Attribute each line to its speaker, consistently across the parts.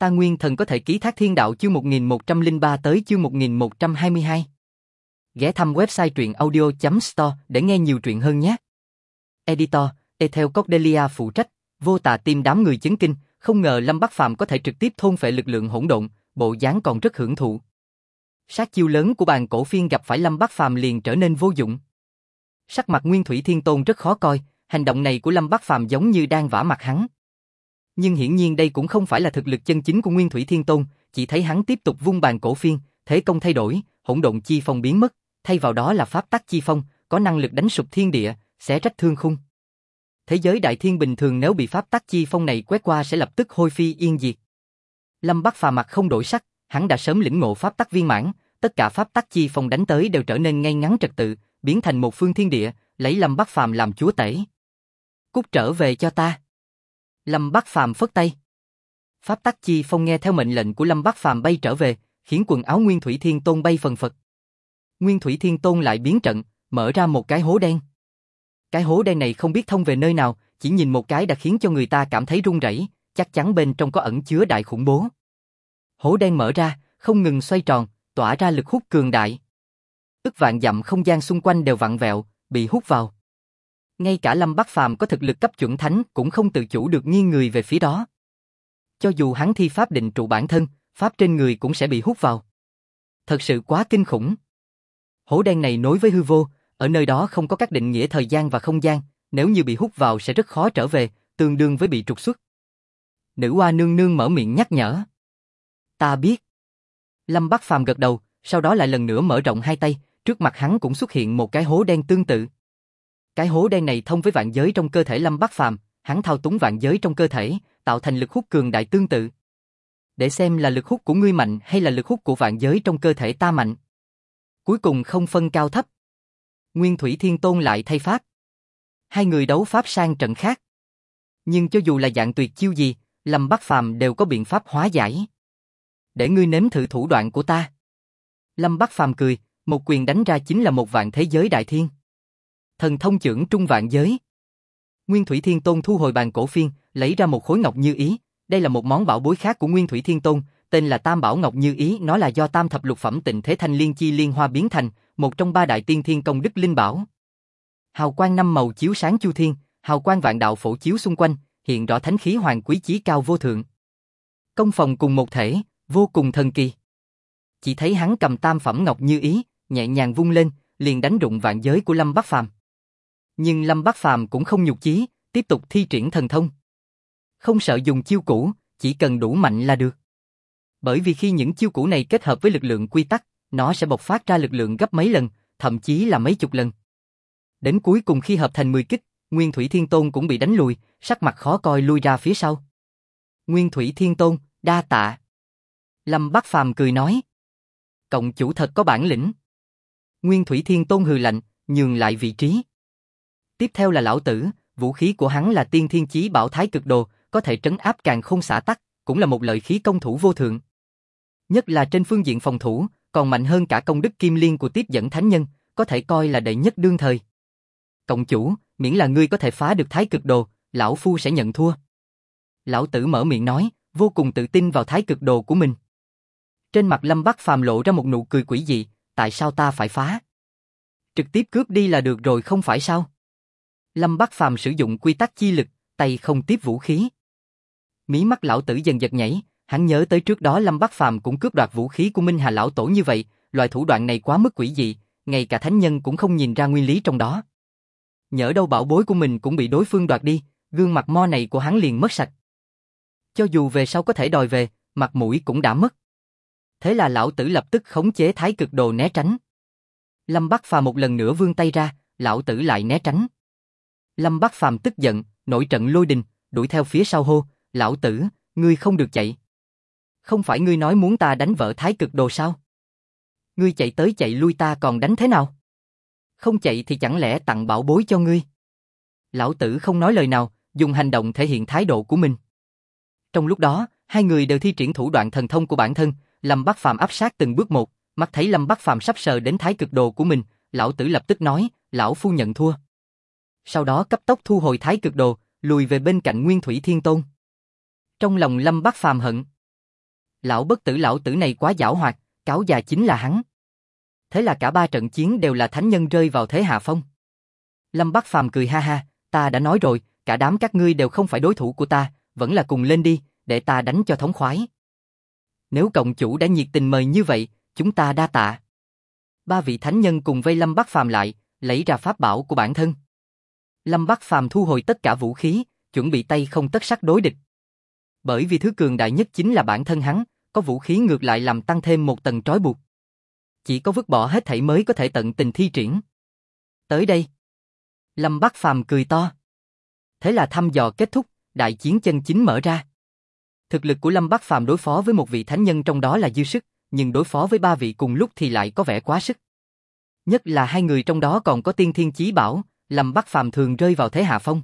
Speaker 1: Ta nguyên thần có thể ký thác thiên đạo chương 1103 tới chương 1122. Ghé thăm website truyện audio.store để nghe nhiều truyện hơn nhé. Editor, Ethel Cordelia phụ trách, vô tà tim đám người chấn kinh, không ngờ Lâm Bắc Phàm có thể trực tiếp thôn phệ lực lượng hỗn độn, bộ dáng còn rất hưởng thụ. Sát chiêu lớn của bàn cổ phiên gặp phải Lâm Bắc Phàm liền trở nên vô dụng. Sắc mặt Nguyên Thủy Thiên Tôn rất khó coi, hành động này của Lâm Bắc Phàm giống như đang vả mặt hắn. Nhưng hiển nhiên đây cũng không phải là thực lực chân chính của Nguyên Thủy Thiên Tôn, chỉ thấy hắn tiếp tục vung bàn cổ phiên, thế công thay đổi, hỗn độn chi phong biến mất, thay vào đó là pháp tắc chi phong, có năng lực đánh sụp thiên địa, xé rách thương khung. Thế giới đại thiên bình thường nếu bị pháp tắc chi phong này quét qua sẽ lập tức hôi phi yên diệt. Lâm Bắc Phàm mặt không đổi sắc, hắn đã sớm lĩnh ngộ pháp tắc viên mãn, tất cả pháp tắc chi phong đánh tới đều trở nên ngay ngắn trật tự, biến thành một phương thiên địa, lấy Lâm Bắc Phàm làm chúa tể. Cút trở về cho ta. Lâm Bắc Phàm phất tay. Pháp tắc chi phong nghe theo mệnh lệnh của Lâm Bắc Phàm bay trở về, khiến quần áo Nguyên Thủy Thiên Tôn bay phần phật. Nguyên Thủy Thiên Tôn lại biến trận, mở ra một cái hố đen. Cái hố đen này không biết thông về nơi nào, chỉ nhìn một cái đã khiến cho người ta cảm thấy run rẩy, chắc chắn bên trong có ẩn chứa đại khủng bố. Hố đen mở ra, không ngừng xoay tròn, tỏa ra lực hút cường đại. Ức vạn dặm không gian xung quanh đều vặn vẹo, bị hút vào. Ngay cả Lâm Bắc Phàm có thực lực cấp chuẩn thánh cũng không tự chủ được nghiêng người về phía đó. Cho dù hắn thi pháp định trụ bản thân, pháp trên người cũng sẽ bị hút vào. Thật sự quá kinh khủng. Hố đen này nối với hư vô, ở nơi đó không có các định nghĩa thời gian và không gian, nếu như bị hút vào sẽ rất khó trở về, tương đương với bị trục xuất. Nữ oa nương nương mở miệng nhắc nhở. Ta biết. Lâm Bắc Phàm gật đầu, sau đó lại lần nữa mở rộng hai tay, trước mặt hắn cũng xuất hiện một cái hố đen tương tự. Cái hố đen này thông với vạn giới trong cơ thể Lâm Bắc Phàm, hắn thao túng vạn giới trong cơ thể, tạo thành lực hút cường đại tương tự. Để xem là lực hút của ngươi mạnh hay là lực hút của vạn giới trong cơ thể ta mạnh. Cuối cùng không phân cao thấp. Nguyên Thủy Thiên Tôn lại thay pháp. Hai người đấu pháp sang trận khác. Nhưng cho dù là dạng tuyệt chiêu gì, Lâm Bắc Phàm đều có biện pháp hóa giải. Để ngươi nếm thử thủ đoạn của ta. Lâm Bắc Phàm cười, một quyền đánh ra chính là một vạn thế giới đại thiên. Thần thông chưởng trung vạn giới. Nguyên Thủy Thiên Tôn thu hồi bàn cổ phiên, lấy ra một khối ngọc như ý. Đây là một món bảo bối khác của Nguyên Thủy Thiên Tôn, tên là Tam Bảo Ngọc Như Ý. Nó là do tam thập lục phẩm Tịnh Thế Thanh Liên Chi Liên Hoa biến thành, một trong ba đại tiên thiên công đức linh bảo. Hào quang năm màu chiếu sáng chu thiên, hào quang vạn đạo phổ chiếu xung quanh, hiện rõ thánh khí hoàng quý chí cao vô thượng. Công phòng cùng một thể, vô cùng thần kỳ. Chỉ thấy hắn cầm tam phẩm Ngọc Như Ý, nhẹ nhàng vung lên, liền đánh rụng vạn giới của Lâm Bắc Phàm. Nhưng Lâm Bắc Phàm cũng không nhục chí, tiếp tục thi triển thần thông. Không sợ dùng chiêu cũ, chỉ cần đủ mạnh là được. Bởi vì khi những chiêu cũ này kết hợp với lực lượng quy tắc, nó sẽ bộc phát ra lực lượng gấp mấy lần, thậm chí là mấy chục lần. Đến cuối cùng khi hợp thành 10 kích, Nguyên Thủy Thiên Tôn cũng bị đánh lùi, sắc mặt khó coi lui ra phía sau. Nguyên Thủy Thiên Tôn, đa tạ. Lâm Bắc Phàm cười nói. Cộng chủ thật có bản lĩnh. Nguyên Thủy Thiên Tôn hừ lạnh, nhường lại vị trí. Tiếp theo là lão tử, vũ khí của hắn là tiên thiên chí bảo Thái Cực Đồ, có thể trấn áp càn khôn xả tắc, cũng là một lợi khí công thủ vô thượng. Nhất là trên phương diện phòng thủ, còn mạnh hơn cả công đức kim liên của tiếp dẫn thánh nhân, có thể coi là đệ nhất đương thời. Cộng chủ, miễn là ngươi có thể phá được Thái Cực Đồ, lão phu sẽ nhận thua. Lão tử mở miệng nói, vô cùng tự tin vào Thái Cực Đồ của mình. Trên mặt Lâm Bắc Phàm lộ ra một nụ cười quỷ dị, tại sao ta phải phá? Trực tiếp cướp đi là được rồi không phải sao? Lâm Bắc Phàm sử dụng quy tắc chi lực, tay không tiếp vũ khí. Mí mắt lão tử dần giật nhảy, hắn nhớ tới trước đó Lâm Bắc Phàm cũng cướp đoạt vũ khí của Minh Hà lão tổ như vậy, loại thủ đoạn này quá mức quỷ dị, ngay cả thánh nhân cũng không nhìn ra nguyên lý trong đó. Nhỡ đâu bảo bối của mình cũng bị đối phương đoạt đi, gương mặt mo này của hắn liền mất sạch. Cho dù về sau có thể đòi về, mặt mũi cũng đã mất. Thế là lão tử lập tức khống chế Thái Cực Đồ né tránh. Lâm Bắc Phàm một lần nữa vươn tay ra, lão tử lại né tránh. Lâm Bắc Phàm tức giận, nổi trận lôi đình, đuổi theo phía sau hô, lão tử, ngươi không được chạy. Không phải ngươi nói muốn ta đánh vỡ Thái Cực Đồ sao? Ngươi chạy tới chạy lui ta còn đánh thế nào? Không chạy thì chẳng lẽ tặng bảo bối cho ngươi? Lão tử không nói lời nào, dùng hành động thể hiện thái độ của mình. Trong lúc đó, hai người đều thi triển thủ đoạn thần thông của bản thân, Lâm Bắc Phàm áp sát từng bước một, mắt thấy Lâm Bắc Phàm sắp sờ đến Thái Cực Đồ của mình, lão tử lập tức nói, lão phu nhận thua. Sau đó cấp tốc thu hồi Thái Cực Đồ, lùi về bên cạnh Nguyên Thủy Thiên Tôn. Trong lòng Lâm Bắc Phàm hận. Lão bất tử lão tử này quá giảo hoạt, cáo già chính là hắn. Thế là cả ba trận chiến đều là thánh nhân rơi vào thế hạ phong. Lâm Bắc Phàm cười ha ha, ta đã nói rồi, cả đám các ngươi đều không phải đối thủ của ta, vẫn là cùng lên đi, để ta đánh cho thống khoái. Nếu cộng chủ đã nhiệt tình mời như vậy, chúng ta đa tạ. Ba vị thánh nhân cùng vây Lâm Bắc Phàm lại, lấy ra pháp bảo của bản thân. Lâm Bắc Phàm thu hồi tất cả vũ khí, chuẩn bị tay không tất sắt đối địch. Bởi vì thứ cường đại nhất chính là bản thân hắn, có vũ khí ngược lại làm tăng thêm một tầng trói buộc. Chỉ có vứt bỏ hết thảy mới có thể tận tình thi triển. Tới đây. Lâm Bắc Phàm cười to. Thế là thăm dò kết thúc, đại chiến chân chính mở ra. Thực lực của Lâm Bắc Phàm đối phó với một vị thánh nhân trong đó là dư sức, nhưng đối phó với ba vị cùng lúc thì lại có vẻ quá sức. Nhất là hai người trong đó còn có tiên thiên chí bảo, Lâm Bắc Phàm thường rơi vào thế hạ phong.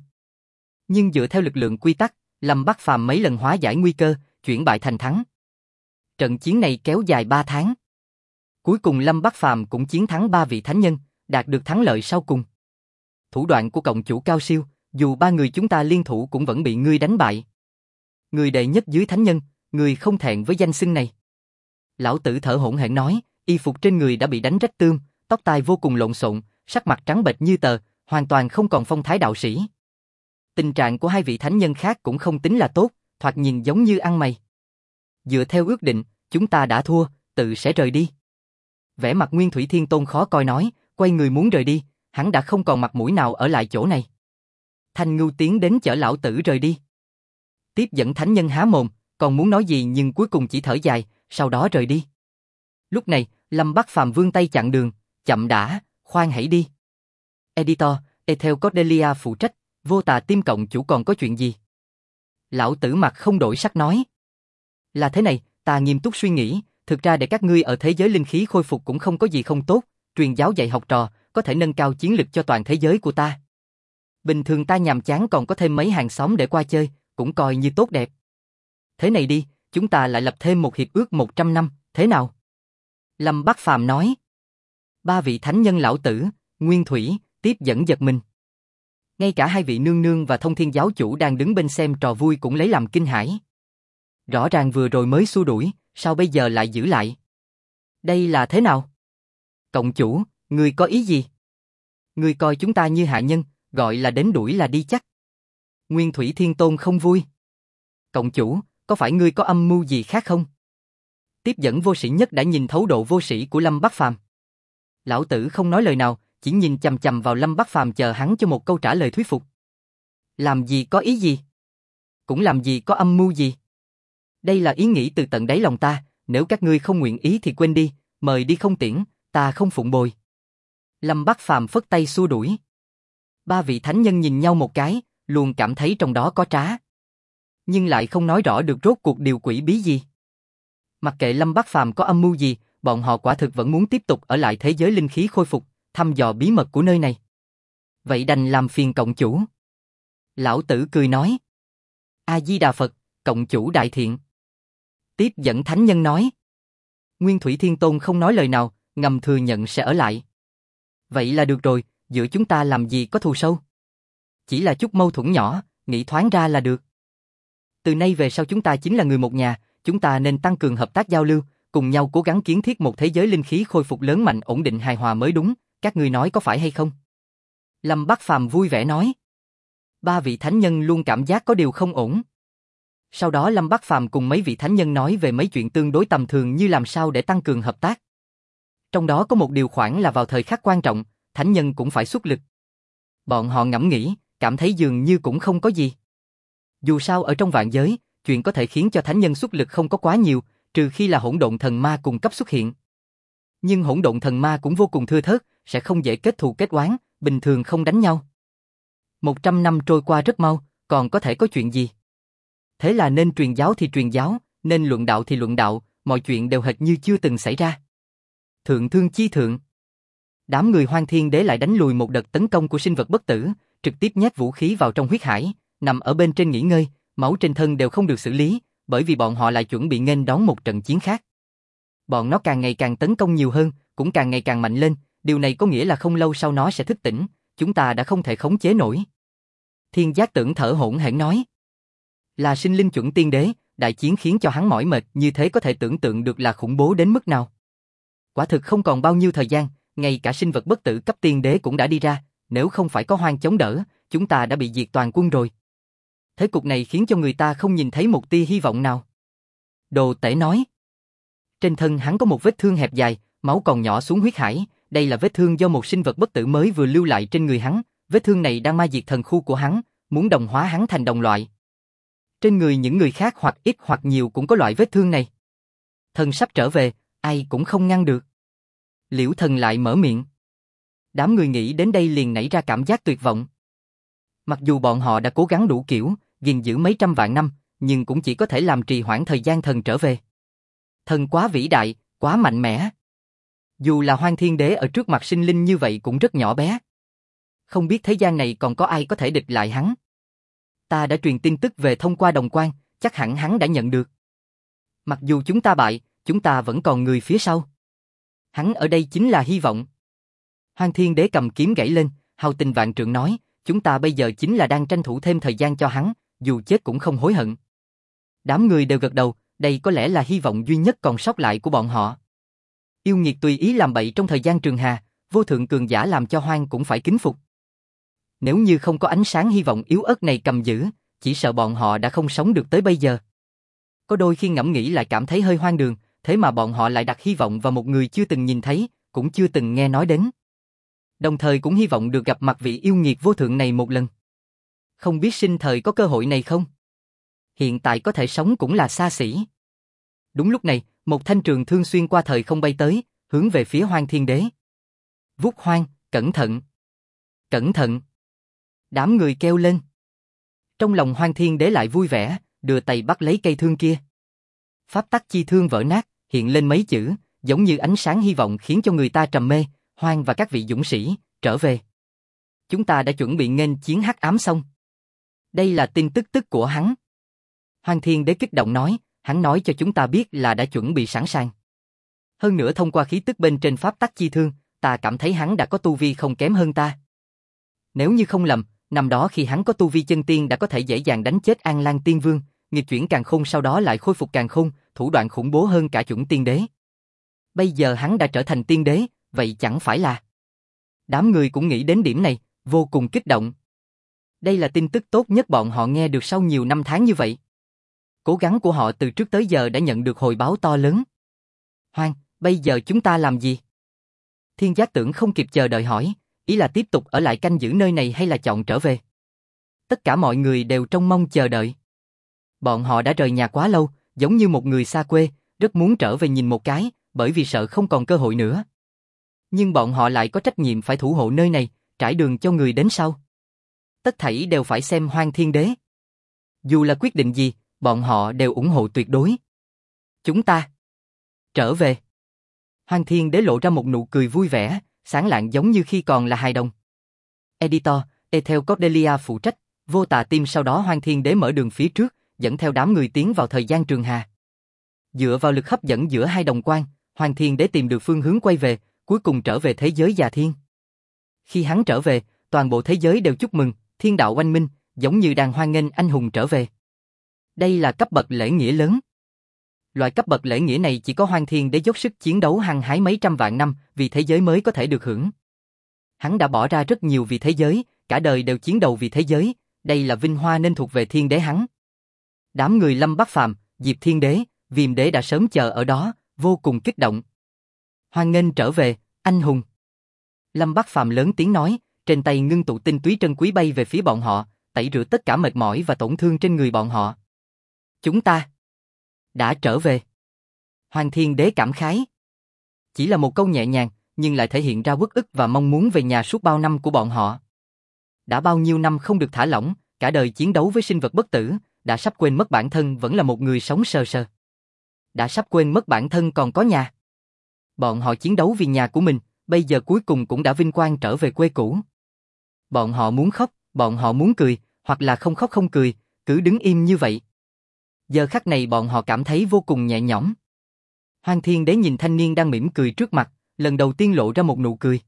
Speaker 1: Nhưng dựa theo lực lượng quy tắc, Lâm Bắc Phàm mấy lần hóa giải nguy cơ, chuyển bại thành thắng. Trận chiến này kéo dài 3 tháng. Cuối cùng Lâm Bắc Phàm cũng chiến thắng ba vị thánh nhân, đạt được thắng lợi sau cùng. Thủ đoạn của cộng chủ cao siêu, dù ba người chúng ta liên thủ cũng vẫn bị ngươi đánh bại. Người đệ nhất dưới thánh nhân, người không thẹn với danh xưng này. Lão tử thở hổn hển nói, y phục trên người đã bị đánh rách tươm, tóc tai vô cùng lộn xộn, sắc mặt trắng bệch như tờ, hoàn toàn không còn phong thái đạo sĩ. Tình trạng của hai vị thánh nhân khác cũng không tính là tốt, thoạt nhìn giống như ăn mày. Dựa theo ước định, chúng ta đã thua, tự sẽ rời đi. Vẻ mặt Nguyên Thủy Thiên Tôn khó coi nói, quay người muốn rời đi, hắn đã không còn mặt mũi nào ở lại chỗ này. Thanh Ngưu tiến đến chở lão tử rời đi. Tiếp dẫn thánh nhân há mồm, còn muốn nói gì nhưng cuối cùng chỉ thở dài, sau đó rời đi. Lúc này, Lâm Bắc Phàm vươn tay chặn đường, chậm đã, khoan hãy đi. Editor, Ethel Cordelia phụ trách, Vô Tà Tim cộng chủ còn có chuyện gì? Lão tử mặt không đổi sắc nói. Là thế này, ta nghiêm túc suy nghĩ, thực ra để các ngươi ở thế giới linh khí khôi phục cũng không có gì không tốt, truyền giáo dạy học trò, có thể nâng cao chiến lực cho toàn thế giới của ta. Bình thường ta nhàm chán còn có thêm mấy hàng xóm để qua chơi, cũng coi như tốt đẹp. Thế này đi, chúng ta lại lập thêm một hiệp ước 100 năm, thế nào? Lâm Bắc Phàm nói. Ba vị thánh nhân lão tử, Nguyên Thủy, tiếp dẫn giật mình. Ngay cả hai vị nương nương và thông thiên giáo chủ đang đứng bên xem trò vui cũng lấy làm kinh hãi. Rõ ràng vừa rồi mới xua đuổi, sao bây giờ lại giữ lại? Đây là thế nào? Cộng chủ, ngươi có ý gì? Ngươi coi chúng ta như hạ nhân, gọi là đến đuổi là đi chắc. Nguyên Thủy Thiên Tôn không vui. Cộng chủ, có phải ngươi có âm mưu gì khác không? Tiếp dẫn vô sĩ nhất đã nhìn thấu độ vô sĩ của Lâm Bắc Phàm. Lão tử không nói lời nào, chỉ nhìn chằm chằm vào Lâm Bắc Phàm chờ hắn cho một câu trả lời thuyết phục. Làm gì có ý gì? Cũng làm gì có âm mưu gì? Đây là ý nghĩ từ tận đáy lòng ta, nếu các ngươi không nguyện ý thì quên đi, mời đi không tiễn, ta không phụng bồi. Lâm Bắc Phàm phất tay xua đuổi. Ba vị thánh nhân nhìn nhau một cái, luôn cảm thấy trong đó có trá. Nhưng lại không nói rõ được rốt cuộc điều quỷ bí gì. Mặc kệ Lâm Bắc Phàm có âm mưu gì, bọn họ quả thực vẫn muốn tiếp tục ở lại thế giới linh khí khôi phục, thăm dò bí mật của nơi này. Vậy đành làm phiền cộng chủ. Lão tử cười nói. A-di-đà Phật, cộng chủ đại thiện. Tiếp dẫn thánh nhân nói. Nguyên Thủy Thiên Tôn không nói lời nào, ngầm thừa nhận sẽ ở lại. Vậy là được rồi, giữa chúng ta làm gì có thù sâu. Chỉ là chút mâu thuẫn nhỏ, nghĩ thoáng ra là được. Từ nay về sau chúng ta chính là người một nhà, chúng ta nên tăng cường hợp tác giao lưu, cùng nhau cố gắng kiến thiết một thế giới linh khí khôi phục lớn mạnh ổn định hài hòa mới đúng, các ngươi nói có phải hay không? Lâm Bắc Phàm vui vẻ nói. Ba vị thánh nhân luôn cảm giác có điều không ổn. Sau đó Lâm Bắc Phàm cùng mấy vị thánh nhân nói về mấy chuyện tương đối tầm thường như làm sao để tăng cường hợp tác. Trong đó có một điều khoản là vào thời khắc quan trọng, thánh nhân cũng phải xuất lực. Bọn họ ngẫm nghĩ, cảm thấy dường như cũng không có gì. Dù sao ở trong vạn giới, chuyện có thể khiến cho thánh nhân xuất lực không có quá nhiều, trừ khi là hỗn độn thần ma cùng cấp xuất hiện. Nhưng hỗn độn thần ma cũng vô cùng thưa thớt, sẽ không dễ kết thù kết oán, bình thường không đánh nhau. 100 năm trôi qua rất mau, còn có thể có chuyện gì? Thế là nên truyền giáo thì truyền giáo, nên luận đạo thì luận đạo, mọi chuyện đều hệt như chưa từng xảy ra. Thượng thương chi thượng. Đám người Hoang Thiên Đế lại đánh lùi một đợt tấn công của sinh vật bất tử, trực tiếp nhét vũ khí vào trong huyết hải, nằm ở bên trên nghỉ ngơi, máu trên thân đều không được xử lý, bởi vì bọn họ lại chuẩn bị nghênh đón một trận chiến khác. Bọn nó càng ngày càng tấn công nhiều hơn, cũng càng ngày càng mạnh lên, điều này có nghĩa là không lâu sau nó sẽ thức tỉnh, chúng ta đã không thể khống chế nổi. Thiên Giác Tưởng thở hổn hển nói. Là sinh linh chuẩn tiên đế, đại chiến khiến cho hắn mỏi mệt, như thế có thể tưởng tượng được là khủng bố đến mức nào. Quả thực không còn bao nhiêu thời gian, ngay cả sinh vật bất tử cấp tiên đế cũng đã đi ra, nếu không phải có Hoang chống đỡ, chúng ta đã bị diệt toàn quân rồi. Thế cục này khiến cho người ta không nhìn thấy một tia hy vọng nào. Đồ Tể nói. Trên thân hắn có một vết thương hẹp dài, máu còn nhỏ xuống huyết hải, đây là vết thương do một sinh vật bất tử mới vừa lưu lại trên người hắn, vết thương này đang ma diệt thần khu của hắn, muốn đồng hóa hắn thành đồng loại. Trên người những người khác hoặc ít hoặc nhiều cũng có loại vết thương này. Thần sắp trở về, ai cũng không ngăn được. Liễu Thần lại mở miệng. Đám người nghĩ đến đây liền nảy ra cảm giác tuyệt vọng. Mặc dù bọn họ đã cố gắng đủ kiểu, gìn giữ mấy trăm vạn năm, nhưng cũng chỉ có thể làm trì hoãn thời gian thần trở về. Thần quá vĩ đại, quá mạnh mẽ. Dù là Hoang Thiên Đế ở trước mặt sinh linh như vậy cũng rất nhỏ bé. Không biết thế gian này còn có ai có thể địch lại hắn. Ta đã truyền tin tức về thông qua đồng quan, chắc hẳn hắn đã nhận được. Mặc dù chúng ta bại, chúng ta vẫn còn người phía sau. Hắn ở đây chính là hy vọng. Hoang Thiên Đế cầm kiếm gãy lên, hào tình vạn trượng nói, chúng ta bây giờ chính là đang tranh thủ thêm thời gian cho hắn, dù chết cũng không hối hận. Đám người đều gật đầu, đây có lẽ là hy vọng duy nhất còn sót lại của bọn họ. Yêu nghiệt tùy ý làm bậy trong thời gian trường hà, vô thượng cường giả làm cho Hoang cũng phải kính phục. Nếu như không có ánh sáng hy vọng yếu ớt này cầm giữ, chỉ sợ bọn họ đã không sống được tới bây giờ. Có đôi khi ngẫm nghĩ lại cảm thấy hơi hoang đường, thế mà bọn họ lại đặt hy vọng vào một người chưa từng nhìn thấy, cũng chưa từng nghe nói đến. Đồng thời cũng hy vọng được gặp mặt vị yêu nghiệt vô thượng này một lần. Không biết sinh thời có cơ hội này không? Hiện tại có thể sống cũng là xa xỉ. Đúng lúc này, một thanh trường thương xuyên qua thời không bay tới, hướng về phía Hoang Thiên Đế. Vút Hoang, cẩn thận! Cẩn thận! Đám người kêu lên. Trong lòng Hoang Thiên Đế lại vui vẻ, đưa tay bắt lấy cây thương kia. Pháp tắc chi thương vỡ nát, hiện lên mấy chữ, giống như ánh sáng hy vọng khiến cho người ta trầm mê. Hoang và các vị dũng sĩ, trở về. Chúng ta đã chuẩn bị nghênh chiến hắc ám xong. Đây là tin tức của hắn. Hoang Thiên Đế kích động nói, hắn nói cho chúng ta biết là đã chuẩn bị sẵn sàng. Hơn nữa thông qua khí tức bên trên pháp tắc chi thương, ta cảm thấy hắn đã có tu vi không kém hơn ta. Nếu như không lầm, năm đó khi hắn có tu vi chân tiên đã có thể dễ dàng đánh chết An Lan Tiên Vương, nghịch chuyển càn khôn sau đó lại khôi phục càn khôn, thủ đoạn khủng bố hơn cả chuẩn tiên đế. Bây giờ hắn đã trở thành tiên đế, vậy chẳng phải là... Đám người cũng nghĩ đến điểm này, vô cùng kích động. Đây là tin tức tốt nhất bọn họ nghe được sau nhiều năm tháng như vậy. Cố gắng của họ từ trước tới giờ đã nhận được hồi báo to lớn. Hoang, bây giờ chúng ta làm gì? Thiên Giác Tưởng không kịp chờ đợi hỏi, ý là tiếp tục ở lại canh giữ nơi này hay là chọn trở về? Tất cả mọi người đều trông mong chờ đợi. Bọn họ đã rời nhà quá lâu, giống như một người xa quê, rất muốn trở về nhìn một cái, bởi vì sợ không còn cơ hội nữa. Nhưng bọn họ lại có trách nhiệm phải thủ hộ nơi này, trải đường cho người đến sau. Tất thảy đều phải xem Hoang Thiên Đế. Dù là quyết định gì, bọn họ đều ủng hộ tuyệt đối. Chúng ta trở về. Hoang Thiên Đế lộ ra một nụ cười vui vẻ, sáng lạng giống như khi còn là hài đồng. Editor, Ethel Cordelia phụ trách, Vô Tà Tim. Sau đó Hoang Thiên Đế mở đường phía trước, dẫn theo đám người tiến vào thời gian trường hà. Dựa vào lực hấp dẫn giữa hai đồng quan, Hoang Thiên Đế tìm được phương hướng quay về, cuối cùng trở về thế giới già thiên. Khi hắn trở về, toàn bộ thế giới đều chúc mừng, thiên đạo oanh minh, giống như đang hoan nghênh anh hùng trở về. Đây là cấp bậc lễ nghĩa lớn. Loại cấp bậc lễ nghĩa này chỉ có Hoang Thiên Đế dốc sức chiến đấu hăng hái mấy trăm vạn năm, vì thế giới mới có thể được hưởng. Hắn đã bỏ ra rất nhiều vì thế giới, cả đời đều chiến đấu vì thế giới, đây là vinh hoa nên thuộc về Thiên Đế hắn. Đám người Lâm Bắc Phàm, Diệp Thiên Đế, Viêm Đế đã sớm chờ ở đó, vô cùng kích động. Hoan nghênh trở về, anh hùng. Lâm Bắc Phàm lớn tiếng nói, trên tay ngưng tụ tinh túy trân quý bay về phía bọn họ, tẩy rửa tất cả mệt mỏi và tổn thương trên người bọn họ. Chúng ta đã trở về. Hoang Thiên Đế cảm khái. Chỉ là một câu nhẹ nhàng, nhưng lại thể hiện ra uất ức và mong muốn về nhà suốt bao năm của bọn họ. Đã bao nhiêu năm không được thả lỏng, cả đời chiến đấu với sinh vật bất tử, đã sắp quên mất bản thân vẫn là một người sống sờ sờ. Đã sắp quên mất bản thân còn có nhà. Bọn họ chiến đấu vì nhà của mình, bây giờ cuối cùng cũng đã vinh quang trở về quê cũ. Bọn họ muốn khóc, bọn họ muốn cười, hoặc là không khóc không cười, cứ đứng im như vậy. Giờ khắc này bọn họ cảm thấy vô cùng nhẹ nhõm. Hoang Thiên Đế nhìn thanh niên đang mỉm cười trước mặt, lần đầu tiên lộ ra một nụ cười.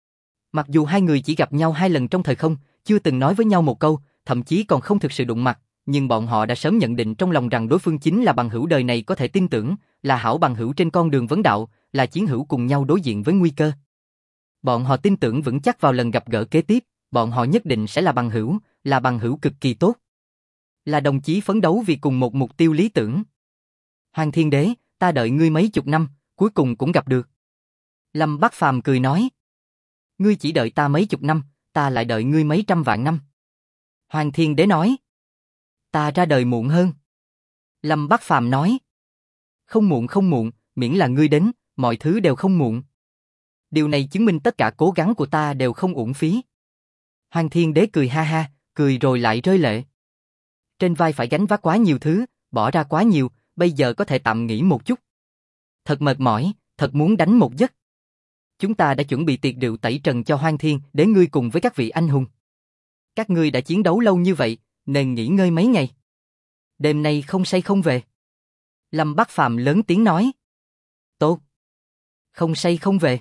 Speaker 1: Mặc dù hai người chỉ gặp nhau 2 lần trong thời không, chưa từng nói với nhau một câu, thậm chí còn không thực sự đụng mặt, nhưng bọn họ đã sớm nhận định trong lòng rằng đối phương chính là bằng hữu đời này có thể tin tưởng, là hảo bằng hữu trên con đường vấn đạo, là chiến hữu cùng nhau đối diện với nguy cơ. Bọn họ tin tưởng vững chắc vào lần gặp gỡ kế tiếp, bọn họ nhất định sẽ là bằng hữu cực kỳ tốt. Là đồng chí phấn đấu vì cùng một mục tiêu lý tưởng. Hoàng Thiên Đế, ta đợi ngươi mấy chục năm, cuối cùng cũng gặp được. Lâm Bắc Phàm cười nói. Ngươi chỉ đợi ta mấy chục năm, ta lại đợi ngươi mấy trăm vạn năm. Hoàng Thiên Đế nói. Ta ra đời muộn hơn. Lâm Bắc Phàm nói. Không muộn, miễn là ngươi đến, mọi thứ đều không muộn. Điều này chứng minh tất cả cố gắng của ta đều không uổng phí. Hoàng Thiên Đế cười ha ha, cười rồi lại rơi lệ. Trên vai phải gánh vác quá nhiều thứ, bỏ ra quá nhiều, bây giờ có thể tạm nghỉ một chút. Thật mệt mỏi, thật muốn đánh một giấc. Chúng ta đã chuẩn bị tiệc rượu tẩy trần cho Hoàng Thiên Đế ngươi cùng với các vị anh hùng. Các ngươi đã chiến đấu lâu như vậy, nên nghỉ ngơi mấy ngày. Đêm nay không say không về. Lâm Bắc Phàm lớn tiếng nói. Tốt. Không say không về.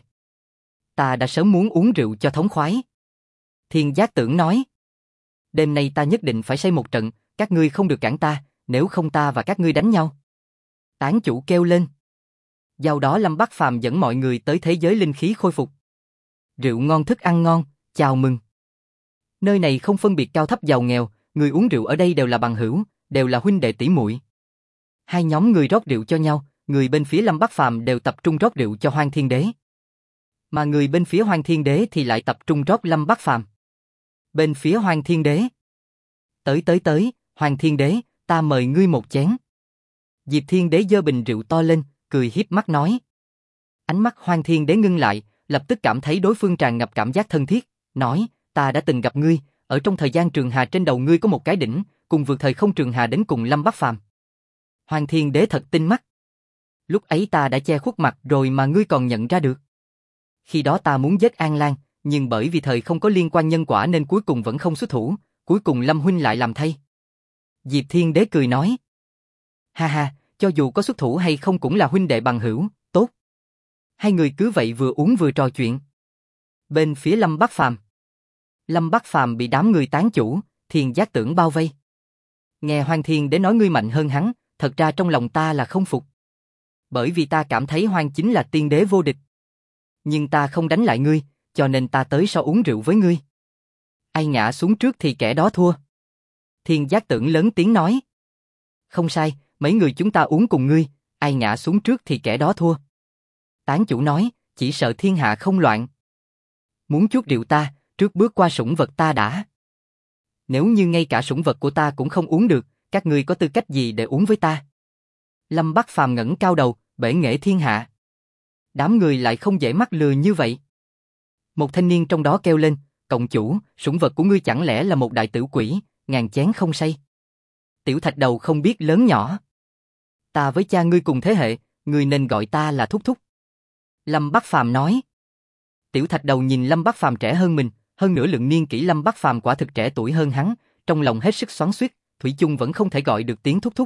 Speaker 1: Ta đã sớm muốn uống rượu cho thống khoái. Thiên Giác Tưởng nói. Đêm nay ta nhất định phải say một trận, các ngươi không được cản ta, nếu không ta và các ngươi đánh nhau. Tán chủ kêu lên. Sau đó Lâm Bắc Phàm dẫn mọi người tới thế giới linh khí khôi phục. Rượu ngon thức ăn ngon, chào mừng. Nơi này không phân biệt cao thấp giàu nghèo, người uống rượu ở đây đều là bằng hữu, đều là huynh đệ tỷ muội. Hai nhóm người rót rượu cho nhau, người bên phía Lâm Bắc Phàm đều tập trung rót rượu cho Hoàng Thiên Đế. Mà người bên phía Hoàng Thiên Đế thì lại tập trung rót Lâm Bắc Phàm. Bên phía Hoàng Thiên Đế. Tới, Hoàng Thiên Đế, ta mời ngươi một chén. Diệp Thiên Đế giơ bình rượu to lên, cười hiếp mắt nói. Ánh mắt Hoàng Thiên Đế ngưng lại, lập tức cảm thấy đối phương tràn ngập cảm giác thân thiết, nói, ta đã từng gặp ngươi, ở trong thời gian trường hà trên đầu ngươi có một cái đỉnh, cùng vượt thời không trường hà đến cùng Lâm Bắc Phàm. Hoàng Thiên Đế thật tinh mắt. Lúc ấy ta đã che khuất mặt rồi mà ngươi còn nhận ra được. Khi đó ta muốn giết An Lan, nhưng bởi vì thời không có liên quan nhân quả nên cuối cùng vẫn không xuất thủ, cuối cùng Lâm huynh lại làm thay. Diệp Thiên Đế cười nói. Ha ha, cho dù có xuất thủ hay không cũng là huynh đệ bằng hữu, tốt. Hai người cứ vậy vừa uống vừa trò chuyện. Bên phía Lâm Bắc Phàm. Lâm Bắc Phàm bị đám người tán chủ, Thiên Giác Tưởng bao vây. Nghe Hoàng Thiên Đế nói ngươi mạnh hơn hắn, thật ra trong lòng ta là không phục. Bởi vì ta cảm thấy Hoàng chính là tiên đế vô địch. Nhưng ta không đánh lại ngươi, cho nên ta tới so uống rượu với ngươi. Ai ngã xuống trước thì kẻ đó thua. Thiên Giác Tưởng lớn tiếng nói. Không sai, mấy người chúng ta uống cùng ngươi, ai ngã xuống trước thì kẻ đó thua. Tán chủ nói, chỉ sợ thiên hạ không loạn. Muốn chuốt rượu ta, trước bước qua sủng vật ta đã. Nếu như ngay cả sủng vật của ta cũng không uống được, các ngươi có tư cách gì để uống với ta? Lâm Bắc Phàm ngẩng cao đầu, bể nghệ thiên hạ. Đám người lại không dễ mắc lừa như vậy. Một thanh niên trong đó kêu lên, cộng chủ, sủng vật của ngươi chẳng lẽ là một đại tử quỷ, ngàn chén không say. Tiểu Thạch Đầu không biết lớn nhỏ. Ta với cha ngươi cùng thế hệ, ngươi nên gọi ta là thúc thúc. Lâm Bắc Phàm nói. Tiểu Thạch Đầu nhìn Lâm Bắc Phàm trẻ hơn mình, hơn nữa lượng niên kỷ Lâm Bắc Phàm quả thực trẻ tuổi hơn hắn, trong lòng hết sức xoắn xuýt, thủy chung vẫn không thể gọi được tiếng thúc thúc.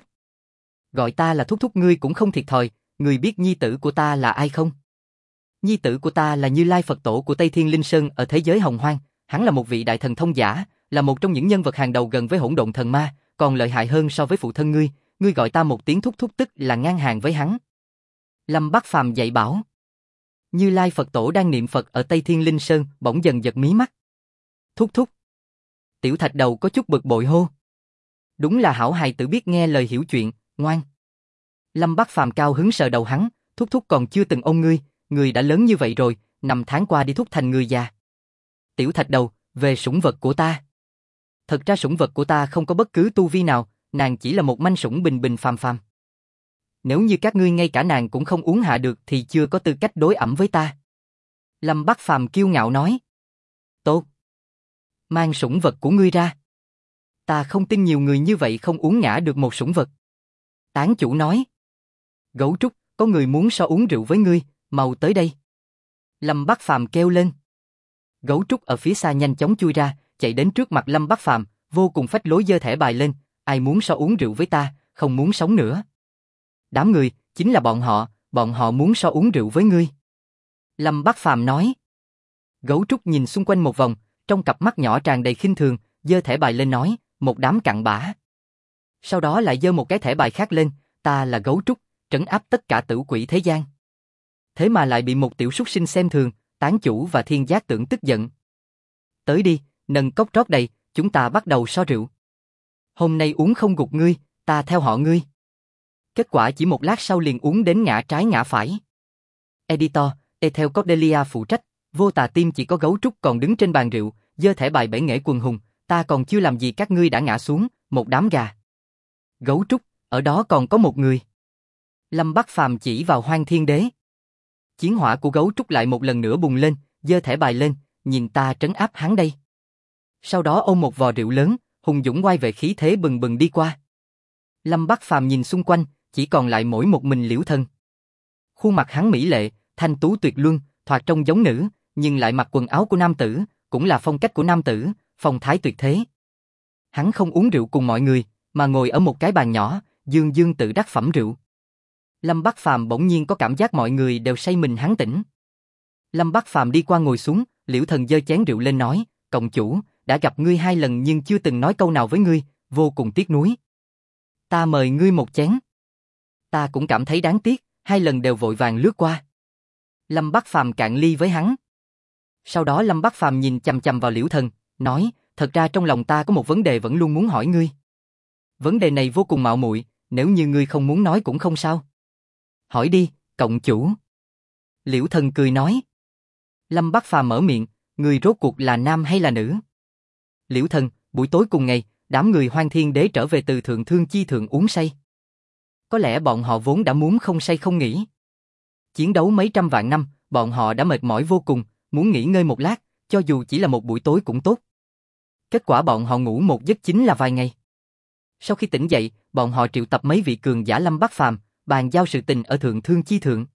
Speaker 1: Gọi ta là thúc thúc ngươi cũng không thiệt thòi, ngươi biết nhi tử của ta là ai không? Nhi tử của ta là Như Lai Phật Tổ của Tây Thiên Linh Sơn ở thế giới Hồng Hoang, hắn là một vị đại thần thông giả, là một trong những nhân vật hàng đầu gần với Hỗn Độn Thần Ma, còn lợi hại hơn so với phụ thân ngươi, ngươi gọi ta một tiếng thúc thúc tức là ngang hàng với hắn. Lâm Bắc Phàm dạy bảo. Như Lai Phật Tổ đang niệm Phật ở Tây Thiên Linh Sơn, bỗng dần giật mí mắt. Thúc thúc. Tiểu Thạch Đầu có chút bực bội hô. Đúng là hảo hài tử biết nghe lời hiểu chuyện, ngoan. Lâm Bắc Phàm cao hứng sờ đầu hắn, thúc thúc còn chưa từng ôm ngươi, ngươi đã lớn như vậy rồi, 5 tháng qua đi thúc thành người già. Tiểu Thạch Đầu, về sủng vật của ta. Thật ra sủng vật của ta không có bất cứ tu vi nào, nàng chỉ là một manh sủng bình bình phàm phàm. Nếu như các ngươi ngay cả nàng cũng không uống hạ được thì chưa có tư cách đối ẩm với ta. Lâm Bắc Phàm kiêu ngạo nói. Tốt. Mang sủng vật của ngươi ra. Ta không tin nhiều người như vậy không uống ngã được một sủng vật. Tán chủ nói. Gấu trúc, có người muốn so uống rượu với ngươi, mau tới đây. Lâm Bắc Phàm kêu lên. Gấu trúc ở phía xa nhanh chóng chui ra, chạy đến trước mặt Lâm Bắc Phàm, vô cùng phách lối giơ thẻ bài lên, ai muốn so uống rượu với ta, không muốn sống nữa. Đám người, chính là bọn họ muốn so uống rượu với ngươi. Lâm Bắc Phàm nói. Gấu trúc nhìn xung quanh một vòng, trong cặp mắt nhỏ tràn đầy khinh thường, giơ thẻ bài lên nói, một đám cặn bã. Sau đó lại giơ một cái thẻ bài khác lên, ta là gấu trúc, trấn áp tất cả tử quỷ thế gian. Thế mà lại bị một tiểu súc sinh xem thường, tán chủ và thiên giác tưởng tức giận. Tới đi, nâng cốc rót đầy, chúng ta bắt đầu so rượu. Hôm nay uống không gục ngươi, ta theo họ ngươi. Kết quả chỉ một lát sau liền uống đến ngã trái ngã phải. Editor, Ethel Cordelia phụ trách, vô tà tim chỉ có gấu trúc còn đứng trên bàn rượu, giơ thẻ bài bể nghệ quần hùng, ta còn chưa làm gì các ngươi đã ngã xuống, một đám gà. Gấu trúc, ở đó còn có một người. Lâm Bắc Phàm chỉ vào Hoang Thiên Đế. Chiến hỏa của gấu trúc lại một lần nữa bùng lên, giơ thẻ bài lên, nhìn ta trấn áp hắn đây. Sau đó ôm một vò rượu lớn, hùng dũng quay về khí thế bừng bừng đi qua. Lâm Bắc Phàm nhìn xung quanh, chỉ còn lại mỗi một mình Liễu Thần. Khuôn mặt hắn mỹ lệ, thanh tú tuyệt luân, thoạt trông giống nữ, nhưng lại mặc quần áo của nam tử, cũng là phong cách của nam tử, phong thái tuyệt thế. Hắn không uống rượu cùng mọi người, mà ngồi ở một cái bàn nhỏ, dương dương tự đắc phẩm rượu. Lâm Bắc Phàm bỗng nhiên có cảm giác mọi người đều say mình hắn tỉnh. Lâm Bắc Phàm đi qua ngồi xuống, Liễu Thần giơ chén rượu lên nói, cộng chủ, đã gặp ngươi 2 lần nhưng chưa từng nói câu nào với ngươi, vô cùng tiếc nuối. Ta mời ngươi một chén. Ta cũng cảm thấy đáng tiếc, 2 lần đều vội vàng lướt qua. Lâm Bắc Phàm cạn ly với hắn. Sau đó Lâm Bắc Phàm nhìn chằm chằm vào Liễu Thần, nói, thật ra trong lòng ta có một vấn đề vẫn luôn muốn hỏi ngươi. Vấn đề này vô cùng mạo muội, nếu như ngươi không muốn nói cũng không sao. Hỏi đi, cộng chủ. Liễu Thần cười nói. Lâm Bắc Phàm mở miệng, ngươi rốt cuộc là nam hay là nữ? Liễu Thần, buổi tối cùng ngày, đám người Hoang Thiên Đế trở về từ Thượng Thương Chi Thượng uống say. Có lẽ bọn họ vốn đã muốn không say không nghỉ. Chiến đấu mấy trăm vạn năm, bọn họ đã mệt mỏi vô cùng, muốn nghỉ ngơi một lát, cho dù chỉ là một buổi tối cũng tốt. Kết quả bọn họ ngủ một giấc chính là vài ngày. Sau khi tỉnh dậy, bọn họ triệu tập mấy vị cường giả Lâm Bắc Phàm, bàn giao sự tình ở Thượng Thương Chi Thượng.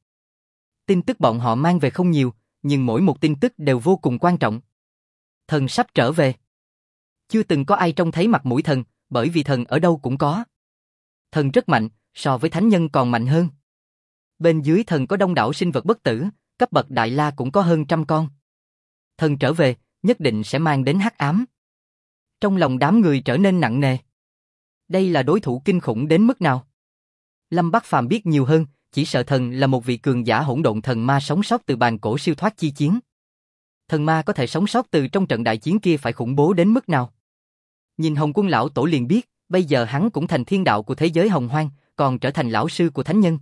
Speaker 1: Tin tức bọn họ mang về không nhiều, nhưng mỗi một tin tức đều vô cùng quan trọng. Thần sắp trở về. Chưa từng có ai trông thấy mặt mũi thần, bởi vì thần ở đâu cũng có. Thần rất mạnh, so với thánh nhân còn mạnh hơn. Bên dưới thần có đông đảo sinh vật bất tử, cấp bậc đại la cũng có hơn 100 con. Thần trở về, nhất định sẽ mang đến hắc ám. Trong lòng đám người trở nên nặng nề. Đây là đối thủ kinh khủng đến mức nào? Lâm Bắc Phàm biết nhiều hơn, chỉ sợ thần là một vị cường giả hỗn độn thần ma sống sót từ bàn cổ siêu thoát chi chiến. Thần ma có thể sống sót từ trong trận đại chiến kia phải khủng bố đến mức nào? Nhìn Hồng Quân lão tổ liền biết, bây giờ hắn cũng thành thiên đạo của thế giới hồng hoang, còn trở thành lão sư của thánh nhân.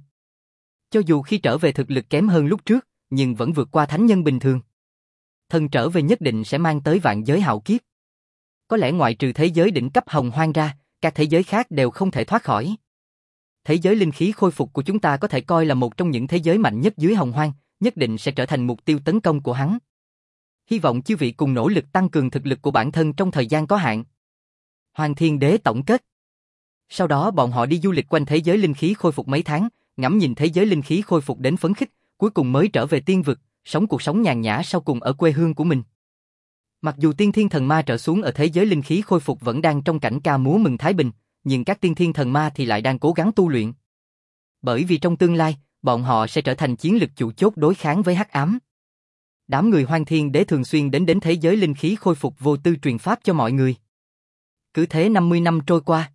Speaker 1: Cho dù khi trở về thực lực kém hơn lúc trước, nhưng vẫn vượt qua thánh nhân bình thường. Thần trở về nhất định sẽ mang tới vạn giới hạo kiếp. Có lẽ ngoại trừ thế giới đỉnh cấp hồng hoang ra, các thế giới khác đều không thể thoát khỏi. Thế giới linh khí khôi phục của chúng ta có thể coi là một trong những thế giới mạnh nhất dưới hồng hoang, nhất định sẽ trở thành mục tiêu tấn công của hắn. Hy vọng chư vị cùng nỗ lực tăng cường thực lực của bản thân trong thời gian có hạn. Hoang Thiên Đế tổng kết. Sau đó bọn họ đi du lịch quanh thế giới linh khí khôi phục mấy tháng, ngắm nhìn thế giới linh khí khôi phục đến phấn khích, cuối cùng mới trở về tiên vực, sống cuộc sống nhàn nhã sau cùng ở quê hương của mình. Mặc dù tiên thiên thần ma trở xuống ở thế giới linh khí khôi phục vẫn đang trong cảnh ca múa mừng thái bình, nhưng các tiên thiên thần ma thì lại đang cố gắng tu luyện. Bởi vì trong tương lai, bọn họ sẽ trở thành chiến lực chủ chốt đối kháng với hắc ám. Đám người Hoang Thiên Đế thường xuyên đến thế giới linh khí khôi phục vô tư truyền pháp cho mọi người. Cứ thế 50 năm trôi qua.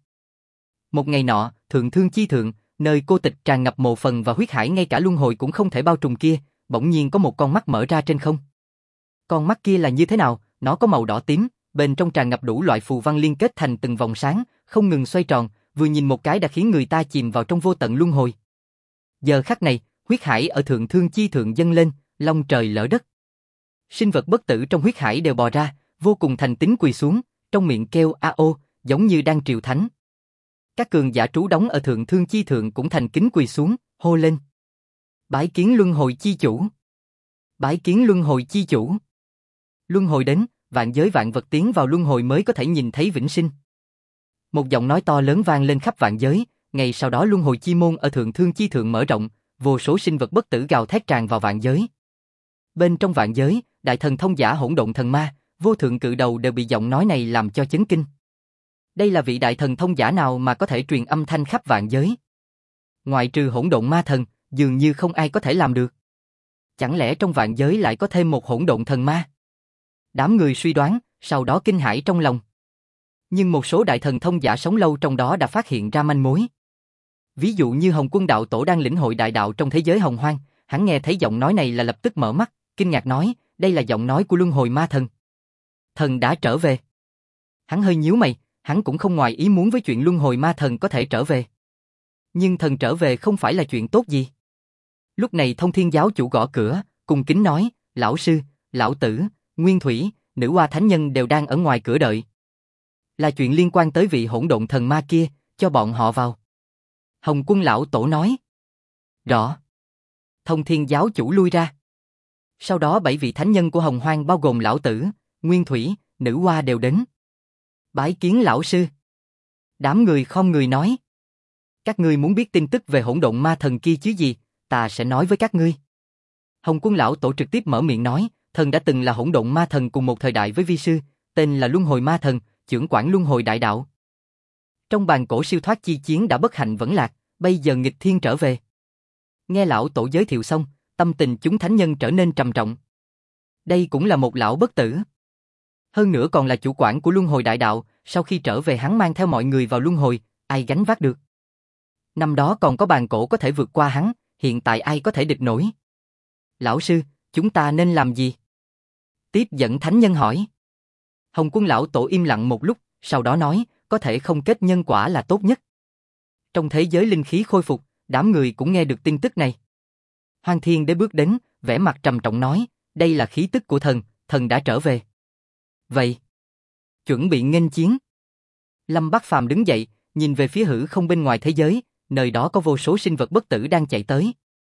Speaker 1: Một ngày nọ, Thượng Thương Chi Thượng, nơi cô tịch tràn ngập mộ phần và huyết hải ngay cả luân hồi cũng không thể bao trùm kia, bỗng nhiên có một con mắt mở ra trên không. Con mắt kia là như thế nào? Nó có màu đỏ tím, bên trong tràn ngập đủ loại phù văn liên kết thành từng vòng sáng, không ngừng xoay tròn, vừa nhìn một cái đã khiến người ta chìm vào trong vô tận luân hồi. Giờ khắc này, huyết hải ở Thượng Thương Chi Thượng dâng lên, long trời lở đất. Sinh vật bất tử trong huyết hải đều bò ra, vô cùng thành tín quỳ xuống, trong miệng kêu a ô, giống như đang triều thánh. Các cường giả trú đóng ở Thượng Thương Chi Thượng cũng thành kính quỳ xuống, hô lên. Bái kiến luân hồi chi chủ. Bái kiến luân hồi chi chủ. Luân hồi đến, vạn giới vạn vật tiến vào luân hồi mới có thể nhìn thấy vĩnh sinh. Một giọng nói to lớn vang lên khắp vạn giới, ngày sau đó luân hồi chi môn ở Thượng Thương Chi Thượng mở rộng, vô số sinh vật bất tử gào thét tràn vào vạn giới. Bên trong vạn giới, đại thần thông giả hỗn độn thần ma, vô thượng cự đầu đều bị giọng nói này làm cho chấn kinh. Đây là vị đại thần thông giả nào mà có thể truyền âm thanh khắp vạn giới? Ngoại trừ hỗn độn ma thần, dường như không ai có thể làm được. Chẳng lẽ trong vạn giới lại có thêm một hỗn độn thần ma? Đám người suy đoán, sau đó kinh hãi trong lòng. Nhưng một số đại thần thông giả sống lâu trong đó đã phát hiện ra manh mối. Ví dụ như Hồng Quân đạo tổ đang lĩnh hội đại đạo trong thế giới hồng hoang, hắn nghe thấy giọng nói này là lập tức mở mắt, kinh ngạc nói, đây là giọng nói của luân hồi ma thần. Thần đã trở về. Hắn hơi nhíu mày, hắn cũng không ngoài ý muốn với chuyện luân hồi ma thần có thể trở về. Nhưng thần trở về không phải là chuyện tốt gì. Lúc này Thông Thiên giáo chủ gõ cửa, cung kính nói, lão sư, lão tử, Nguyên Thủy, Nữ Hoa Thánh Nhân đều đang ở ngoài cửa đợi. Là chuyện liên quan tới vị hỗn độn thần ma kia, cho bọn họ vào. Hồng Quân lão tổ nói. Rõ. Thông Thiên giáo chủ lui ra. Sau đó 7 vị thánh nhân của Hồng Hoang bao gồm lão tử, Nguyên Thủy, Nữ Hoa đều đến. Bái kiến lão sư. Đám người khom người nói. Các ngươi muốn biết tin tức về hỗn độn ma thần kia chứ gì, ta sẽ nói với các ngươi. Hồng Quân lão tổ trực tiếp mở miệng nói, thần đã từng là hỗn độn ma thần cùng một thời đại với vi sư, tên là Luân Hồi Ma Thần, chưởng quản luân hồi đại đạo. Trong bàn cổ siêu thoát chi chiến đã bất hạnh vẫn lạc, bây giờ nghịch thiên trở về. Nghe lão tổ giới thiệu xong, tâm tình chúng thánh nhân trở nên trầm trọng. Đây cũng là một lão bất tử. Hơn nữa còn là chủ quản của luân hồi đại đạo, sau khi trở về hắn mang theo mọi người vào luân hồi, ai gánh vác được. Năm đó còn có bàn cổ có thể vượt qua hắn, hiện tại ai có thể địch nổi. Lão sư, chúng ta nên làm gì? Tiếp dẫn thánh nhân hỏi. Hồng Quân lão tổ im lặng một lúc, sau đó nói, có thể không kết nhân quả là tốt nhất. Trong thế giới linh khí khôi phục, đám người cũng nghe được tin tức này. Hoang Thiên Đế bước đến, vẻ mặt trầm trọng nói, đây là khí tức của thần, thần đã trở về. Vậy, chuẩn bị nghênh chiến. Lâm Bắc Phàm đứng dậy, nhìn về phía hư không bên ngoài thế giới, nơi đó có vô số sinh vật bất tử đang chạy tới.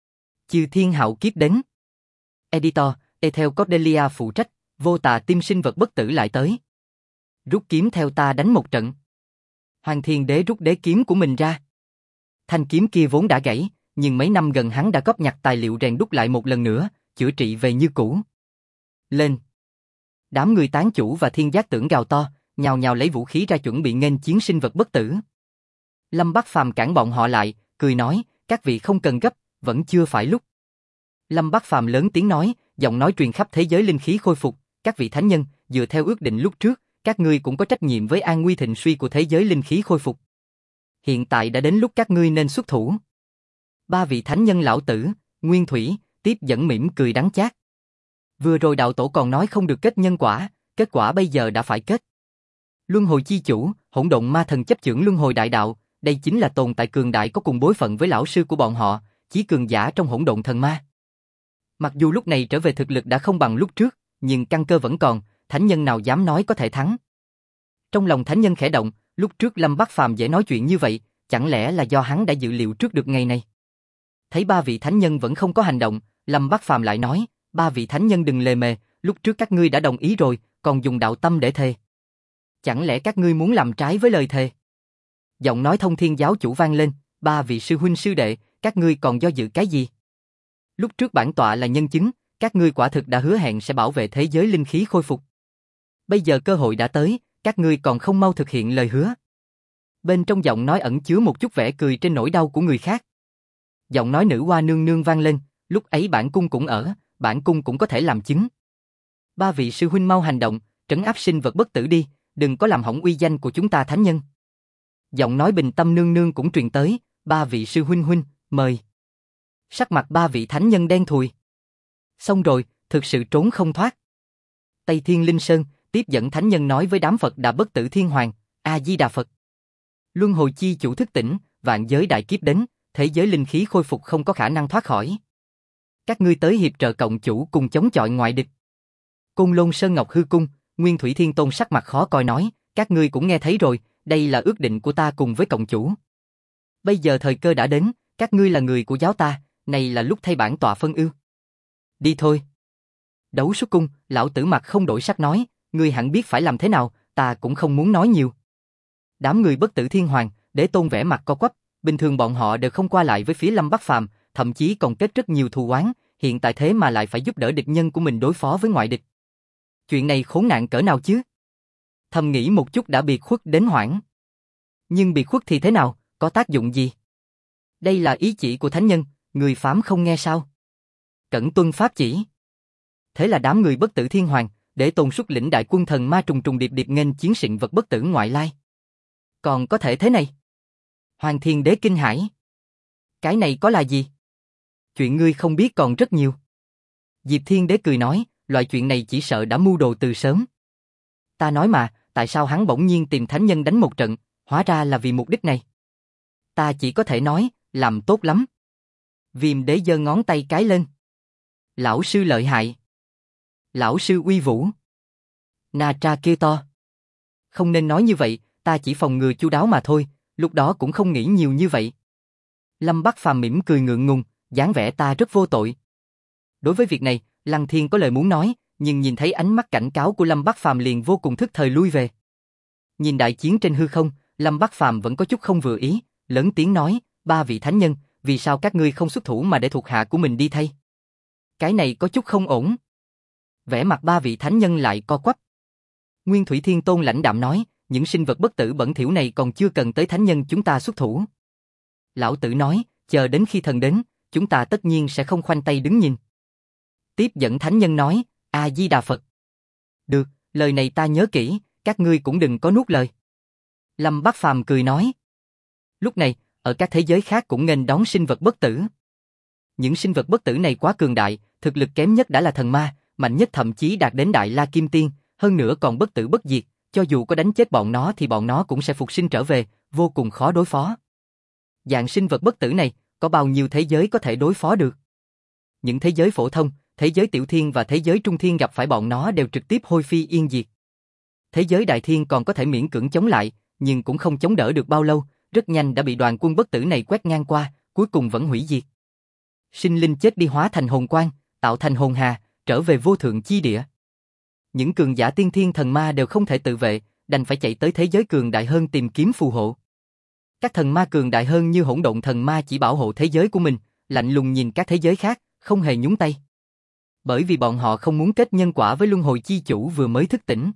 Speaker 1: Chư thiên hạo kiếp đến. Editor, Ethel Cordelia phụ trách, vô tà tim sinh vật bất tử lại tới. Rút kiếm theo ta đánh một trận. Hoàng Thiên Đế rút đế kiếm của mình ra. Thanh kiếm kia vốn đã gãy, nhưng mấy năm gần hắn đã góp nhặt tài liệu rèn đúc lại một lần nữa, chữa trị về như cũ. Lên. Đám người tán chủ và thiên giác tưởng gào to, nhào nhào lấy vũ khí ra chuẩn bị nghênh chiến sinh vật bất tử. Lâm Bắc Phàm cản bọn họ lại, cười nói, các vị không cần gấp, vẫn chưa phải lúc. Lâm Bắc Phàm lớn tiếng nói, giọng nói truyền khắp thế giới linh khí khôi phục, các vị thánh nhân, dựa theo ước định lúc trước, các ngươi cũng có trách nhiệm với an nguy thịnh suy của thế giới linh khí khôi phục. Hiện tại đã đến lúc các ngươi nên xuất thủ. 3 vị thánh nhân lão tử, Nguyên Thủy, tiếp dẫn mỉm cười đắng chát. Vừa rồi đạo tổ còn nói không được kết nhân quả, kết quả bây giờ đã phải kết. Luân hồi chi chủ, hỗn độn ma thần chấp chưởng luân hồi đại đạo, đây chính là tồn tại cường đại có cùng bối phận với lão sư của bọn họ, chí cường giả trong hỗn độn thần ma. Mặc dù lúc này trở về thực lực đã không bằng lúc trước, nhưng căn cơ vẫn còn, thánh nhân nào dám nói có thể thắng. Trong lòng thánh nhân khẽ động, lúc trước Lâm Bắc Phàm dễ nói chuyện như vậy, chẳng lẽ là do hắn đã dự liệu trước được ngày này. Thấy 3 vị thánh nhân vẫn không có hành động, Lâm Bắc Phàm lại nói, 3 vị thánh nhân đừng lề mề, lúc trước các ngươi đã đồng ý rồi, còn dùng đạo tâm để thề. Chẳng lẽ các ngươi muốn làm trái với lời thề? Giọng nói Thông Thiên giáo chủ vang lên, 3 vị sư huynh sư đệ, các ngươi còn do dự cái gì? Lúc trước bản tọa là nhân chứng, các ngươi quả thực đã hứa hẹn sẽ bảo vệ thế giới linh khí khôi phục. Bây giờ cơ hội đã tới, các ngươi còn không mau thực hiện lời hứa. Bên trong giọng nói ẩn chứa một chút vẻ cười trên nỗi đau của người khác. Giọng nói Nữ Hoa nương nương vang lên, lúc ấy bản cung cũng ở, bản cung cũng có thể làm chứng. 3 vị sư huynh mau hành động, trấn áp sinh vật bất tử đi, đừng có làm hỏng uy danh của chúng ta thánh nhân. Giọng nói Bình Tâm nương nương cũng truyền tới, 3 vị sư huynh huynh, mời. Sắc mặt 3 vị thánh nhân đen thùi. Xong rồi, thực sự trốn không thoát. Tây Thiên Linh Sơn, tiếp dẫn thánh nhân nói với đám Phật Đà Bất Tử Thiên Hoàng, A Di Đà Phật. Luân hồi chi chủ thức tỉnh, vạn giới đại kiếp đến, thế giới linh khí khôi phục không có khả năng thoát khỏi. Các ngươi tới hiệp trợ cộng chủ cùng chống chọi ngoại địch. Côn Lôn Sơn Ngọc Hư Cung, Nguyên Thủy Thiên Tôn sắc mặt khó coi nói, các ngươi cũng nghe thấy rồi, đây là ước định của ta cùng với cộng chủ. Bây giờ thời cơ đã đến, các ngươi là người của giáo ta, này là lúc thay bản tọa phân ưu. Đi thôi. Đấu Xuất Cung, lão tử mặt không đổi sắc nói, ngươi hẳn biết phải làm thế nào, ta cũng không muốn nói nhiều. Đám người Bất Tử Thiên Hoàng, Đế Tôn vẻ mặt co quắp, bình thường bọn họ đều không qua lại với phía Lâm Bắc Phàm, thậm chí còn kết rất nhiều thù oán, hiện tại thế mà lại phải giúp đỡ địch nhân của mình đối phó với ngoại địch. Chuyện này khốn nạn cỡ nào chứ? Thầm nghĩ một chút đã biệt khuất đến hoảng. Nhưng biệt khuất thì thế nào, có tác dụng gì? Đây là ý chỉ của thánh nhân, người phàm không nghe sao? Cẩn tuân pháp chỉ. Thế là đám người Bất Tử Thiên Hoàng, Để Tôn xuất lĩnh đại quân thần ma trùng trùng điệp điệp nghênh chiến sịnh vật bất tử ngoại lai. Còn có thể thế này? Hoàng Thiên Đế kinh hãi. Cái này có là gì? Chuyện ngươi không biết còn rất nhiều. Diệp Thiên Đế cười nói, loại chuyện này chỉ sợ đã mưu đồ từ sớm. Ta nói mà, tại sao hắn bỗng nhiên tìm thánh nhân đánh một trận, hóa ra là vì mục đích này. Ta chỉ có thể nói, làm tốt lắm. Viêm Đế giơ ngón tay cái lên. Lão sư lợi hại. Lão sư uy vũ. Na Tra kêu to. Không nên nói như vậy, ta chỉ phòng ngừa chu đáo mà thôi, lúc đó cũng không nghĩ nhiều như vậy. Lâm Bắc Phàm mỉm cười ngượng ngùng, dáng vẻ ta rất vô tội. Đối với việc này, Lăng Thiên có lời muốn nói, nhưng nhìn thấy ánh mắt cảnh cáo của Lâm Bắc Phàm liền vô cùng thức thời lui về. Nhìn đại chiến trên hư không, Lâm Bắc Phàm vẫn có chút không vừa ý, lớn tiếng nói, ba vị thánh nhân, vì sao các ngươi không xuất thủ mà để thuộc hạ của mình đi thay? Cái này có chút không ổn. Vẻ mặt ba vị thánh nhân lại co quắp. Nguyên Thủy Thiên Tôn lãnh đạm nói, những sinh vật bất tử bẩn thỉu này còn chưa cần tới thánh nhân chúng ta xuất thủ. Lão Tử nói, chờ đến khi thần đến, chúng ta tất nhiên sẽ không khoanh tay đứng nhìn. Tiếp dẫn thánh nhân nói, A Di Đà Phật. Được, lời này ta nhớ kỹ, các ngươi cũng đừng có nuốt lời. Lâm Bắc Phàm cười nói. Lúc này, ở các thế giới khác cũng nghênh đón sinh vật bất tử. Những sinh vật bất tử này quá cường đại, thực lực kém nhất đã là thần ma, mạnh nhất thậm chí đạt đến Đại La Kim Tiên, hơn nữa còn bất tử bất diệt, cho dù có đánh chết bọn nó thì bọn nó cũng sẽ phục sinh trở về, vô cùng khó đối phó. Dạng sinh vật bất tử này, có bao nhiêu thế giới có thể đối phó được? Những thế giới phổ thông, thế giới tiểu thiên và thế giới trung thiên gặp phải bọn nó đều trực tiếp hôi phi yên diệt. Thế giới đại thiên còn có thể miễn cưỡng chống lại, nhưng cũng không chống đỡ được bao lâu, rất nhanh đã bị đoàn quân bất tử này quét ngang qua, cuối cùng vẫn hủy diệt. Sinh linh chết đi hóa thành hồn quang, tạo thành hồn hà, trở về vô thượng chi địa. Những cường giả tiên thiên thần ma đều không thể tự vệ, đành phải chạy tới thế giới cường đại hơn tìm kiếm phù hộ. Các thần ma cường đại hơn như Hỗn Độn Thần Ma chỉ bảo hộ thế giới của mình, lạnh lùng nhìn các thế giới khác, không hề nhúng tay. Bởi vì bọn họ không muốn kết nhân quả với luân hồi chi chủ vừa mới thức tỉnh.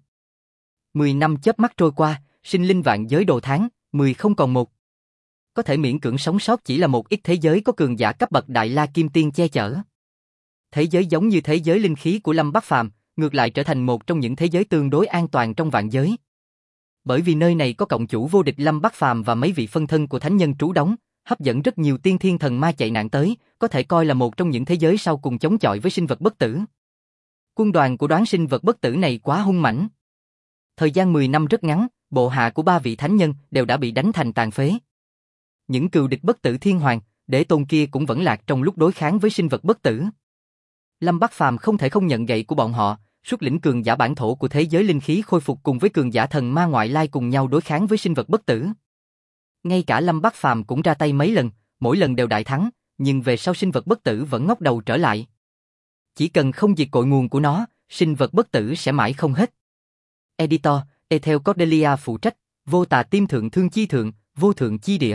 Speaker 1: 10 năm chớp mắt trôi qua, sinh linh vạn giới đồ tháng, 10 không còn một. Có thể miễn cưỡng sống sót chỉ là một ít thế giới có cường giả cấp bậc Đại La Kim Tiên che chở. Thế giới giống như thế giới linh khí của Lâm Bắc Phàm, ngược lại trở thành một trong những thế giới tương đối an toàn trong vạn giới. Bởi vì nơi này có cộng chủ vô địch Lâm Bắc Phàm và mấy vị phân thân của thánh nhân trú đóng, hấp dẫn rất nhiều tiên thiên thần ma chạy nạn tới, có thể coi là một trong những thế giới sau cùng chống chọi với sinh vật bất tử. Quân đoàn của đoán sinh vật bất tử này quá hung mãnh. Thời gian 10 năm rất ngắn, bộ hạ của ba vị thánh nhân đều đã bị đánh thành tàn phế. Những cừu địch bất tử thiên hoàng, Đế Tôn kia cũng vẫn lạc trong lúc đối kháng với sinh vật bất tử. Lâm Bắc Phàm không thể không nhận gậy của bọn họ, xuất lĩnh cường giả bản thổ của thế giới linh khí khôi phục cùng với cường giả thần ma ngoại lai cùng nhau đối kháng với sinh vật bất tử. Ngay cả Lâm Bắc Phàm cũng ra tay mấy lần, mỗi lần đều đại thắng, nhưng về sau sinh vật bất tử vẫn ngóc đầu trở lại. Chỉ cần không diệt cội nguồn của nó, sinh vật bất tử sẽ mãi không hết. Editor, Ethel Cordelia phụ trách, vô tà tim thượng thương chi thượng, vô thượng chi địa.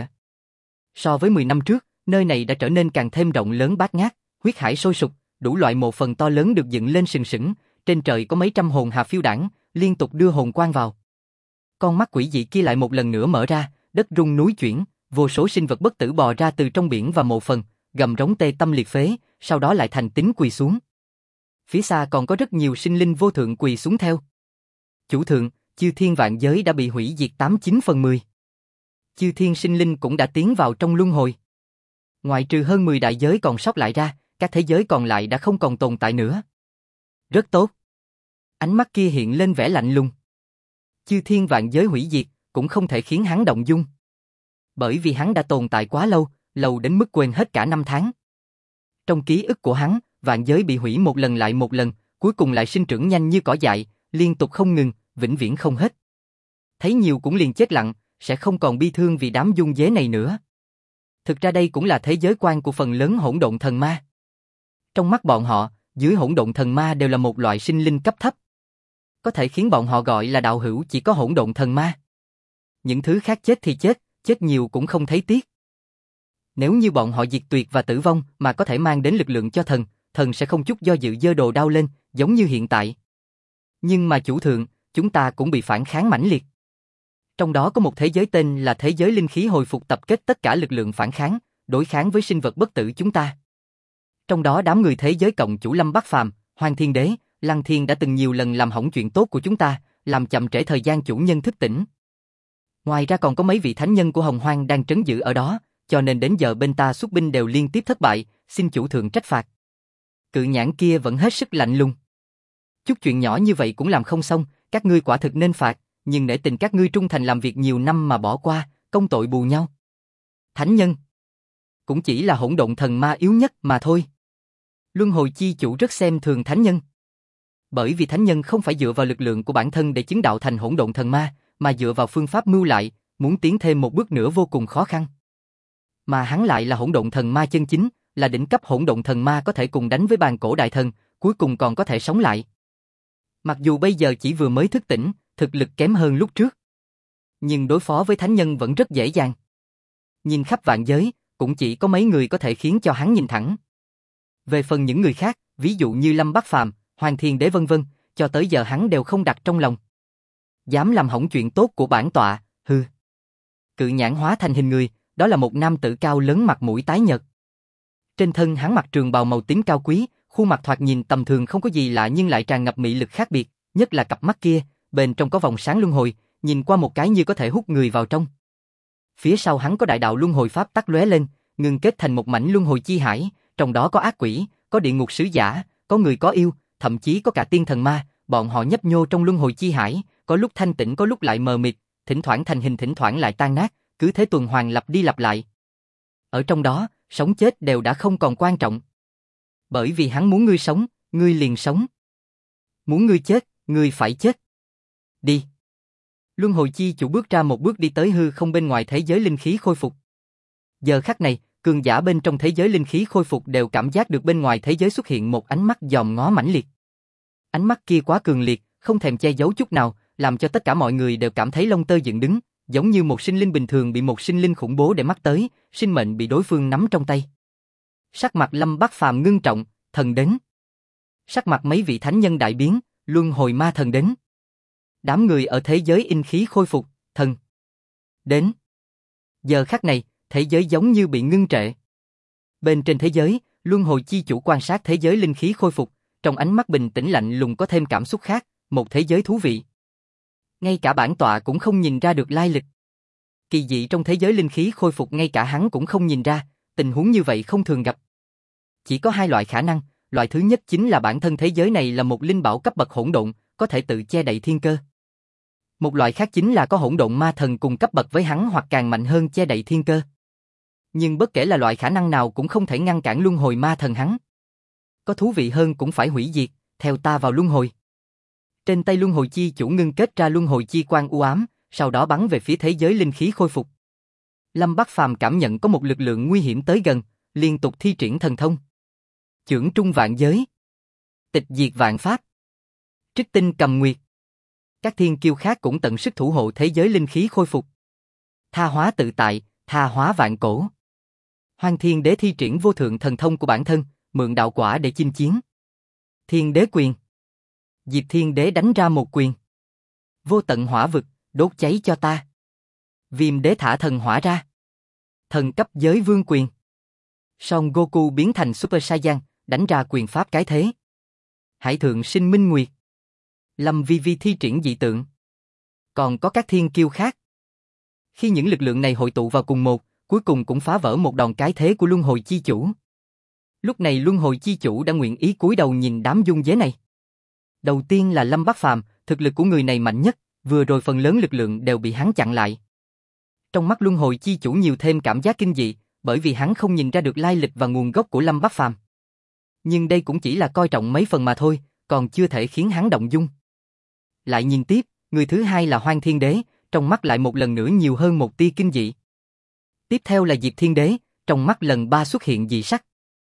Speaker 1: So với 10 năm trước, nơi này đã trở nên càng thêm rộng lớn bát ngát, huyết hải sôi sục, đủ loại mộ phần to lớn được dựng lên sừng sững, trên trời có mấy trăm hồn hà phiêu đãng, liên tục đưa hồn quang vào. Con mắt quỷ dị kia lại một lần nữa mở ra, đất rung núi chuyển, vô số sinh vật bất tử bò ra từ trong biển và mộ phần, gầm rống tê tâm liệt phế, sau đó lại thành tín quỳ xuống. Phía xa còn có rất nhiều sinh linh vô thượng quỳ xuống theo. Chủ thượng, chư thiên vạn giới đã bị hủy diệt 89/10. Chư thiên sinh linh cũng đã tiến vào trong luân hồi. Ngoại trừ hơn 10 đại giới còn sót lại ra, các thế giới còn lại đã không còn tồn tại nữa. Rất tốt. Ánh mắt kia hiện lên vẻ lạnh lùng. Chư thiên vạn giới hủy diệt, cũng không thể khiến hắn động dung. Bởi vì hắn đã tồn tại quá lâu, lâu đến mức quên hết cả năm tháng. Trong ký ức của hắn, vạn giới bị hủy một lần lại một lần, cuối cùng lại sinh trưởng nhanh như cỏ dại, liên tục không ngừng, vĩnh viễn không hết. Thấy nhiều cũng liền chết lặng, sẽ không còn bi thương vì đám dung dế này nữa. Thực ra đây cũng là thế giới quan của phần lớn hỗn độn thần ma. Trong mắt bọn họ, dưới hỗn độn thần ma đều là một loại sinh linh cấp thấp. Có thể khiến bọn họ gọi là đạo hữu chỉ có hỗn độn thần ma. Những thứ khác chết thì chết, chết nhiều cũng không thấy tiếc. Nếu như bọn họ diệt tuyệt và tử vong mà có thể mang đến lực lượng cho thần, thần sẽ không chút do dự giơ đồ đao lên, giống như hiện tại. Nhưng mà chủ thượng, chúng ta cũng bị phản kháng mãnh liệt. Trong đó có một thế giới tên là thế giới linh khí hồi phục tập kết tất cả lực lượng phản kháng, đối kháng với sinh vật bất tử chúng ta. Trong đó đám người thế giới cộng chủ Lâm Bắc Phàm, Hoàng Thiên Đế, Lăng Thiên đã từng nhiều lần làm hỏng chuyện tốt của chúng ta, làm chậm trễ thời gian chủ nhân thức tỉnh. Ngoài ra còn có mấy vị thánh nhân của Hồng Hoang đang trấn giữ ở đó, cho nên đến giờ bên ta xuất binh đều liên tiếp thất bại, xin chủ thượng trách phạt. Cự nhãn kia vẫn hết sức lạnh lùng. Chút chuyện nhỏ như vậy cũng làm không xong, các ngươi quả thực nên phạt, nhưng nể tình các ngươi trung thành làm việc nhiều năm mà bỏ qua, công tội bù nhau. Thánh nhân cũng chỉ là hỗn độn thần ma yếu nhất mà thôi. Luân hồi chi chủ rất xem thường thánh nhân. Bởi vì thánh nhân không phải dựa vào lực lượng của bản thân để chứng đạo thành hỗn độn thần ma, mà dựa vào phương pháp mưu lại, muốn tiến thêm một bước nữa vô cùng khó khăn. Mà hắn lại là hỗn độn thần ma chân chính, là đỉnh cấp hỗn độn thần ma có thể cùng đánh với bàn cổ đại thần, cuối cùng còn có thể sống lại. Mặc dù bây giờ chỉ vừa mới thức tỉnh, thực lực kém hơn lúc trước, nhưng đối phó với thánh nhân vẫn rất dễ dàng. Nhìn khắp vạn giới, cũng chỉ có mấy người có thể khiến cho hắn nhìn thẳng. Về phần những người khác, ví dụ như Lâm Bắc Phàm, Hoàng Thiên Đế vân vân, cho tới giờ hắn đều không đặt trong lòng. Dám làm hỏng chuyện tốt của bản tọa, hừ. Cự nhãn hóa thành hình người, đó là một nam tử cao lớn mặt mũi tái nhợt. Trên thân hắn mặc trường bào màu tím cao quý, khuôn mặt thoạt nhìn tầm thường không có gì lạ nhưng lại tràn ngập mị lực khác biệt, nhất là cặp mắt kia, bên trong có vòng sáng luân hồi, nhìn qua một cái như có thể hút người vào trong. Phía sau hắn có đại đạo luân hồi pháp tắc lóe lên, ngưng kết thành một mảnh luân hồi chi hải, trong đó có ác quỷ, có địa ngục sứ giả, có người có yêu, thậm chí có cả tiên thần ma, bọn họ nhấp nhô trong luân hồi chi hải, có lúc thanh tĩnh có lúc lại mờ mịt, thỉnh thoảng thành hình thỉnh thoảng lại tan nát, cứ thế tuần hoàn lặp đi lặp lại. Ở trong đó, sống chết đều đã không còn quan trọng. Bởi vì hắn muốn ngươi sống, ngươi liền sống. Muốn ngươi chết, ngươi phải chết. Đi. Luân hồi chi chủ bước ra một bước đi tới hư không bên ngoài thế giới linh khí khôi phục. Giờ khắc này, cường giả bên trong thế giới linh khí khôi phục đều cảm giác được bên ngoài thế giới xuất hiện một ánh mắt dòm ngó mãnh liệt. Ánh mắt kia quá cường liệt, không thèm che giấu chút nào, làm cho tất cả mọi người đều cảm thấy lông tơ dựng đứng, giống như một sinh linh bình thường bị một sinh linh khủng bố để mắt tới, sinh mệnh bị đối phương nắm trong tay. Sắc mặt Lâm Bắc Phàm ngưng trọng, thần đến. Sắc mặt mấy vị thánh nhân đại biến, luân hồi ma thần đến. Đám người ở thế giới in khí khôi phục, thần đến. Giờ khắc này, thế giới giống như bị ngưng trệ. Bên trên thế giới, luân hồi chi chủ quan sát thế giới linh khí khôi phục, trong ánh mắt bình tĩnh lạnh lùng có thêm cảm xúc khác, một thế giới thú vị. Ngay cả bản tọa cũng không nhìn ra được lai lịch. Kỳ dị trong thế giới linh khí khôi phục ngay cả hắn cũng không nhìn ra, tình huống như vậy không thường gặp. Chỉ có hai loại khả năng, loại thứ nhất chính là bản thân thế giới này là một linh bảo cấp bậc hỗn độn, có thể tự che đậy thiên cơ. Một loại khác chính là có hỗn độn ma thần cùng cấp bậc với hắn hoặc càng mạnh hơn che đậy thiên cơ. Nhưng bất kể là loại khả năng nào cũng không thể ngăn cản luân hồi ma thần hắn. Có thú vị hơn cũng phải hủy diệt, theo ta vào luân hồi. Trên tay luân hồi chi chủ ngưng kết ra luân hồi chi quang u ám, sau đó bắn về phía thế giới linh khí khôi phục. Lâm Bắc Phàm cảm nhận có một lực lượng nguy hiểm tới gần, liên tục thi triển thần thông. Chưởng trung vạn giới, tịch diệt vạn pháp, trích tinh cầm nguyệt. Các thiên kiêu khác cũng tận sức thủ hộ thế giới linh khí khôi phục. Tha hóa tự tại, tha hóa vạn cổ. Hoang Thiên Đế thi triển vô thượng thần thông của bản thân, mượn đạo quả để chinh chiến. Thiên Đế quyền. Diệp Thiên Đế đánh ra một quyền. Vô tận hỏa vực, đốt cháy cho ta. Viêm Đế thả thần hỏa ra. Thần cấp giới vương quyền. Son Goku biến thành Super Saiyan, đánh ra quyền pháp cái thế. Hải thượng sinh minh nguyệt. Lâm Vi Vi thi triển dị tượng. Còn có các thiên kiêu khác. Khi những lực lượng này hội tụ vào cùng một, cuối cùng cũng phá vỡ một đòn cái thế của luân hồi chi chủ. Lúc này luân hồi chi chủ đã nguyện ý cúi đầu nhìn đám dung dế này. Đầu tiên là Lâm Bắc Phàm, thực lực của người này mạnh nhất, vừa rồi phần lớn lực lượng đều bị hắn chặn lại. Trong mắt luân hồi chi chủ nhiều thêm cảm giác kinh dị, bởi vì hắn không nhìn ra được lai lịch và nguồn gốc của Lâm Bắc Phàm. Nhưng đây cũng chỉ là coi trọng mấy phần mà thôi, còn chưa thể khiến hắn động dung. Lại nhìn tiếp, người thứ hai là Hoang Thiên Đế, trong mắt lại một lần nữa nhiều hơn một tia kinh dị. Tiếp theo là Diệp Thiên Đế, trong mắt lần ba xuất hiện dị sắc.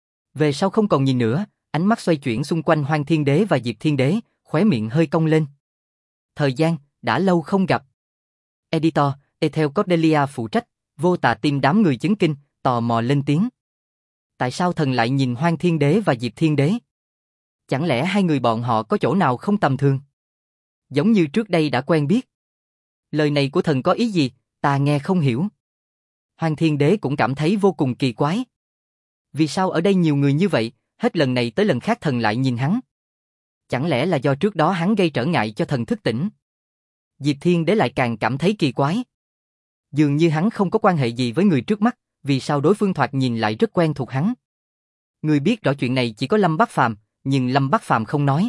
Speaker 1: Về sau không còn nhìn nữa, ánh mắt xoay chuyển xung quanh Hoang Thiên Đế và Diệp Thiên Đế, khóe miệng hơi cong lên. Thời gian, đã lâu không gặp. Editor, Ethel Cordelia phụ trách, Vô Tà tim đám người chấn kinh, tò mò lên tiếng. Tại sao thần lại nhìn Hoang Thiên Đế và Diệp Thiên Đế? Chẳng lẽ hai người bọn họ có chỗ nào không tầm thường? Giống như trước đây đã quen biết. Lời này của thần có ý gì, ta nghe không hiểu. Hoang Thiên Đế cũng cảm thấy vô cùng kỳ quái. Vì sao ở đây nhiều người như vậy, hết lần này tới lần khác thần lại nhìn hắn? Chẳng lẽ là do trước đó hắn gây trở ngại cho thần thức tỉnh? Diệp Thiên Đế lại càng cảm thấy kỳ quái. Dường như hắn không có quan hệ gì với người trước mắt, vì sao đối phương thoạt nhìn lại rất quen thuộc hắn? Ngươi biết rõ chuyện này chỉ có Lâm Bắc Phàm, nhưng Lâm Bắc Phàm không nói.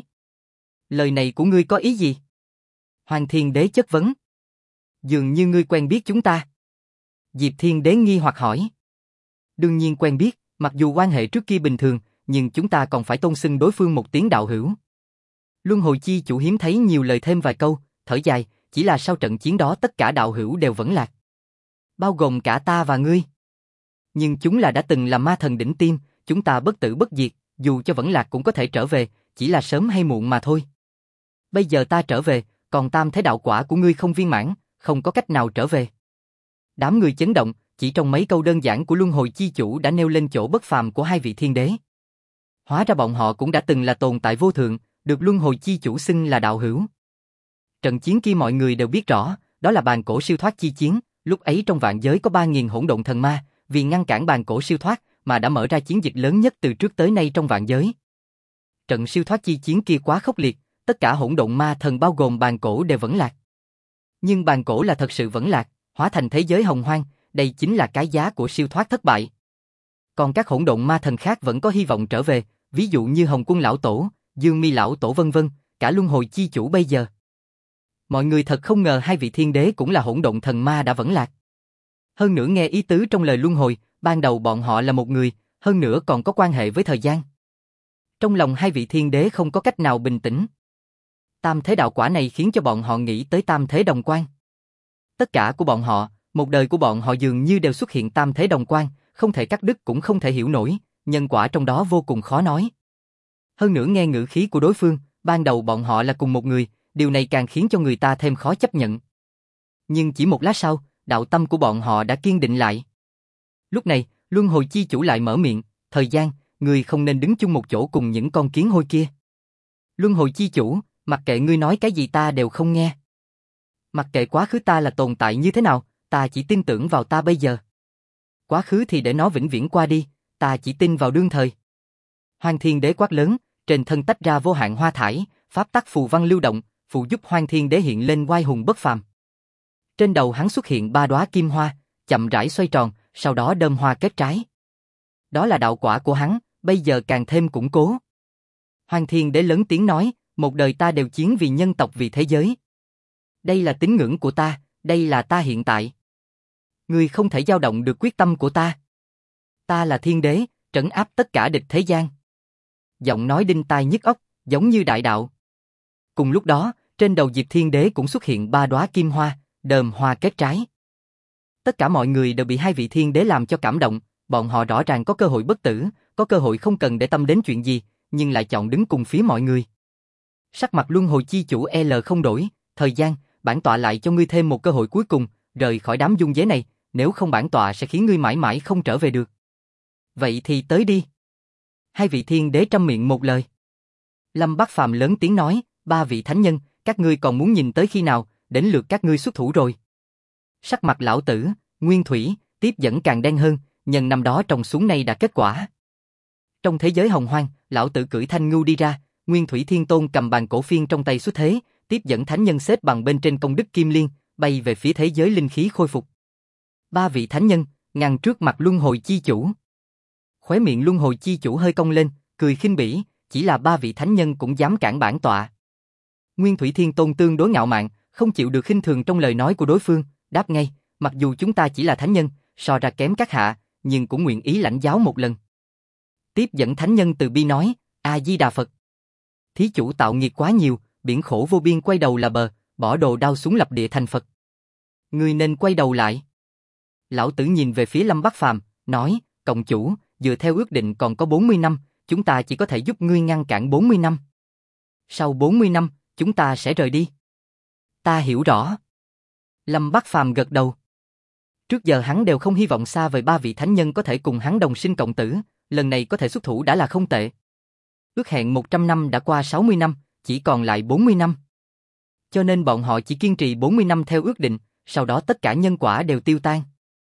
Speaker 1: Lời này của ngươi có ý gì? Hoàng Thiên Đế chất vấn. Dường như ngươi quen biết chúng ta. Diệp Thiên Đế nghi hoặc hỏi. Đương nhiên quen biết, mặc dù quan hệ trước kia bình thường, nhưng chúng ta còn phải tôn xưng đối phương một tiếng đạo hữu. Luân hồi chi chủ hiếm thấy nhiều lời thêm vài câu, thở dài, chỉ là sau trận chiến đó tất cả đạo hữu đều vẫn lạc. Bao gồm cả ta và ngươi. Nhưng chúng là đã từng là ma thần đỉnh tiêm, chúng ta bất tử bất diệt, dù cho vẫn lạc cũng có thể trở về, chỉ là sớm hay muộn mà thôi. Bây giờ ta trở về, còn tam thế đạo quả của ngươi không viên mãn, không có cách nào trở về. Đám người chấn động, chỉ trong mấy câu đơn giản của Luân hồi chi chủ đã nêu lên chỗ bất phàm của hai vị thiên đế. Hóa ra bọn họ cũng đã từng là tồn tại vô thượng, được Luân hồi chi chủ xưng là đạo hữu. Trận chiến kia mọi người đều biết rõ, đó là bàn cổ siêu thoát chi chiến, lúc ấy trong vạn giới có 3.000 hỗn độn thần ma, vì ngăn cản bàn cổ siêu thoát mà đã mở ra chiến dịch lớn nhất từ trước tới nay trong vạn giới. Trận siêu thoát chi chiến kia quá khốc liệt, tất cả hỗn độn ma thần bao gồm bàn cổ đều vẫn lạc. Nhưng bàn cổ là thật sự vẫn lạc, hóa thành thế giới hồng hoang, đây chính là cái giá của siêu thoát thất bại. Còn các hỗn độn ma thần khác vẫn có hy vọng trở về, ví dụ như Hồng Quân lão tổ, Dương Mi lão tổ vân vân, cả Luân hồi chi chủ bây giờ. Mọi người thật không ngờ hai vị thiên đế cũng là hỗn độn thần ma đã vẫn lạc. Hơn nữa nghe ý tứ trong lời luân hồi, ban đầu bọn họ là một người, hơn nữa còn có quan hệ với thời gian. Trong lòng hai vị thiên đế không có cách nào bình tĩnh. Tam thế đạo quả này khiến cho bọn họ nghĩ tới tam thế đồng quan. Tất cả của bọn họ, một đời của bọn họ dường như đều xuất hiện tam thế đồng quan, không thể cắt đứt cũng không thể hiểu nổi, nhân quả trong đó vô cùng khó nói. Hơn nữa nghe ngữ khí của đối phương, ban đầu bọn họ là cùng một người, điều này càng khiến cho người ta thêm khó chấp nhận. Nhưng chỉ một lát sau, đạo tâm của bọn họ đã kiên định lại. Lúc này, Luân hồi chi chủ lại mở miệng, thời gian, người không nên đứng chung một chỗ cùng những con kiến hôi kia. Luân hồi chi chủ, mặc kệ ngươi nói cái gì ta đều không nghe. Mặc kệ quá khứ ta là tồn tại như thế nào, ta chỉ tin tưởng vào ta bây giờ. Quá khứ thì để nó vĩnh viễn qua đi, ta chỉ tin vào đương thời. Hoang Thiên Đế quát lớn, trên thân tách ra vô hạn hoa thải, pháp tắc phù văn lưu động, phụ giúp Hoang Thiên Đế hiện lên oai hùng bất phàm. Trên đầu hắn xuất hiện 3 đóa kim hoa, chậm rãi xoay tròn, sau đó đơm hoa kết trái. Đó là đạo quả của hắn, bây giờ càng thêm củng cố. Hoang Thiên Đế lớn tiếng nói, một đời ta đều chiến vì nhân tộc vì thế giới. Đây là tín ngưỡng của ta, đây là ta hiện tại. Ngươi không thể dao động được quyết tâm của ta. Ta là thiên đế, trấn áp tất cả địch thế gian. Giọng nói đinh tai nhức óc, giống như đại đạo. Cùng lúc đó, trên đầu Diệp Thiên Đế cũng xuất hiện 3 đóa kim hoa, đơm hoa kết trái. Tất cả mọi người đều bị hai vị thiên đế làm cho cảm động, bọn họ rõ ràng có cơ hội bất tử, có cơ hội không cần để tâm đến chuyện gì, nhưng lại chọn đứng cùng phía mọi người. Sắc mặt Luân hồi chi chủ L không đổi, thời gian, bản tọa lại cho ngươi thêm một cơ hội cuối cùng, rời khỏi đám dung giới này, nếu không bản tọa sẽ khiến ngươi mãi mãi không trở về được. Vậy thì tới đi. Hai vị thiên đế trăm miệng một lời. Lâm Bắc Phàm lớn tiếng nói, 3 vị thánh nhân, các ngươi còn muốn nhìn tới khi nào, đến lượt các ngươi xuất thủ rồi. Sắc mặt lão tử, nguyên thủy, tiếp dẫn càng đen hơn, nhân năm đó trồng xuống nay đã kết quả. Trong thế giới hồng hoang, lão tử cưỡi thanh ngưu đi ra, Nguyên Thủy Thiên Tôn cầm bàn cổ phiên trong tay xuất thế, tiếp dẫn thánh nhân xếp bằng bên trên công đức kim liên, bay về phía thế giới linh khí khôi phục. 3 vị thánh nhân ngăn trước mặt Luân hồi chi chủ. Khóe miệng Luân hồi chi chủ hơi cong lên, cười khinh bỉ, chỉ là 3 vị thánh nhân cũng dám cản bản tọa. Nguyên Thủy Thiên Tôn tương đối ngạo mạn, không chịu được khinh thường trong lời nói của đối phương, đáp ngay, mặc dù chúng ta chỉ là thánh nhân, so ra kém các hạ, nhưng cũng nguyện ý lãnh giáo một lần. Tiếp dẫn thánh nhân từ bi nói, A Di Đà Phật. Thí chủ tạo nghiệt quá nhiều, biển khổ vô biên quay đầu là bờ, bỏ đồ đao xuống lập địa thành Phật. Ngươi nên quay đầu lại. Lão tử nhìn về phía Lâm Bắc Phàm, nói, cộng chủ, dựa theo ước định còn có 40 năm, chúng ta chỉ có thể giúp ngươi ngăn cản 40 năm. Sau 40 năm, chúng ta sẽ rời đi. Ta hiểu rõ. Lâm Bắc Phàm gật đầu. Trước giờ hắn đều không hy vọng xa vời 3 vị thánh nhân có thể cùng hắn đồng sinh cộng tử, lần này có thể xuất thủ đã là không tệ. Ước hẹn 100 năm đã qua 60 năm, chỉ còn lại 40 năm. Cho nên bọn họ chỉ kiên trì 40 năm theo ước định, sau đó tất cả nhân quả đều tiêu tan.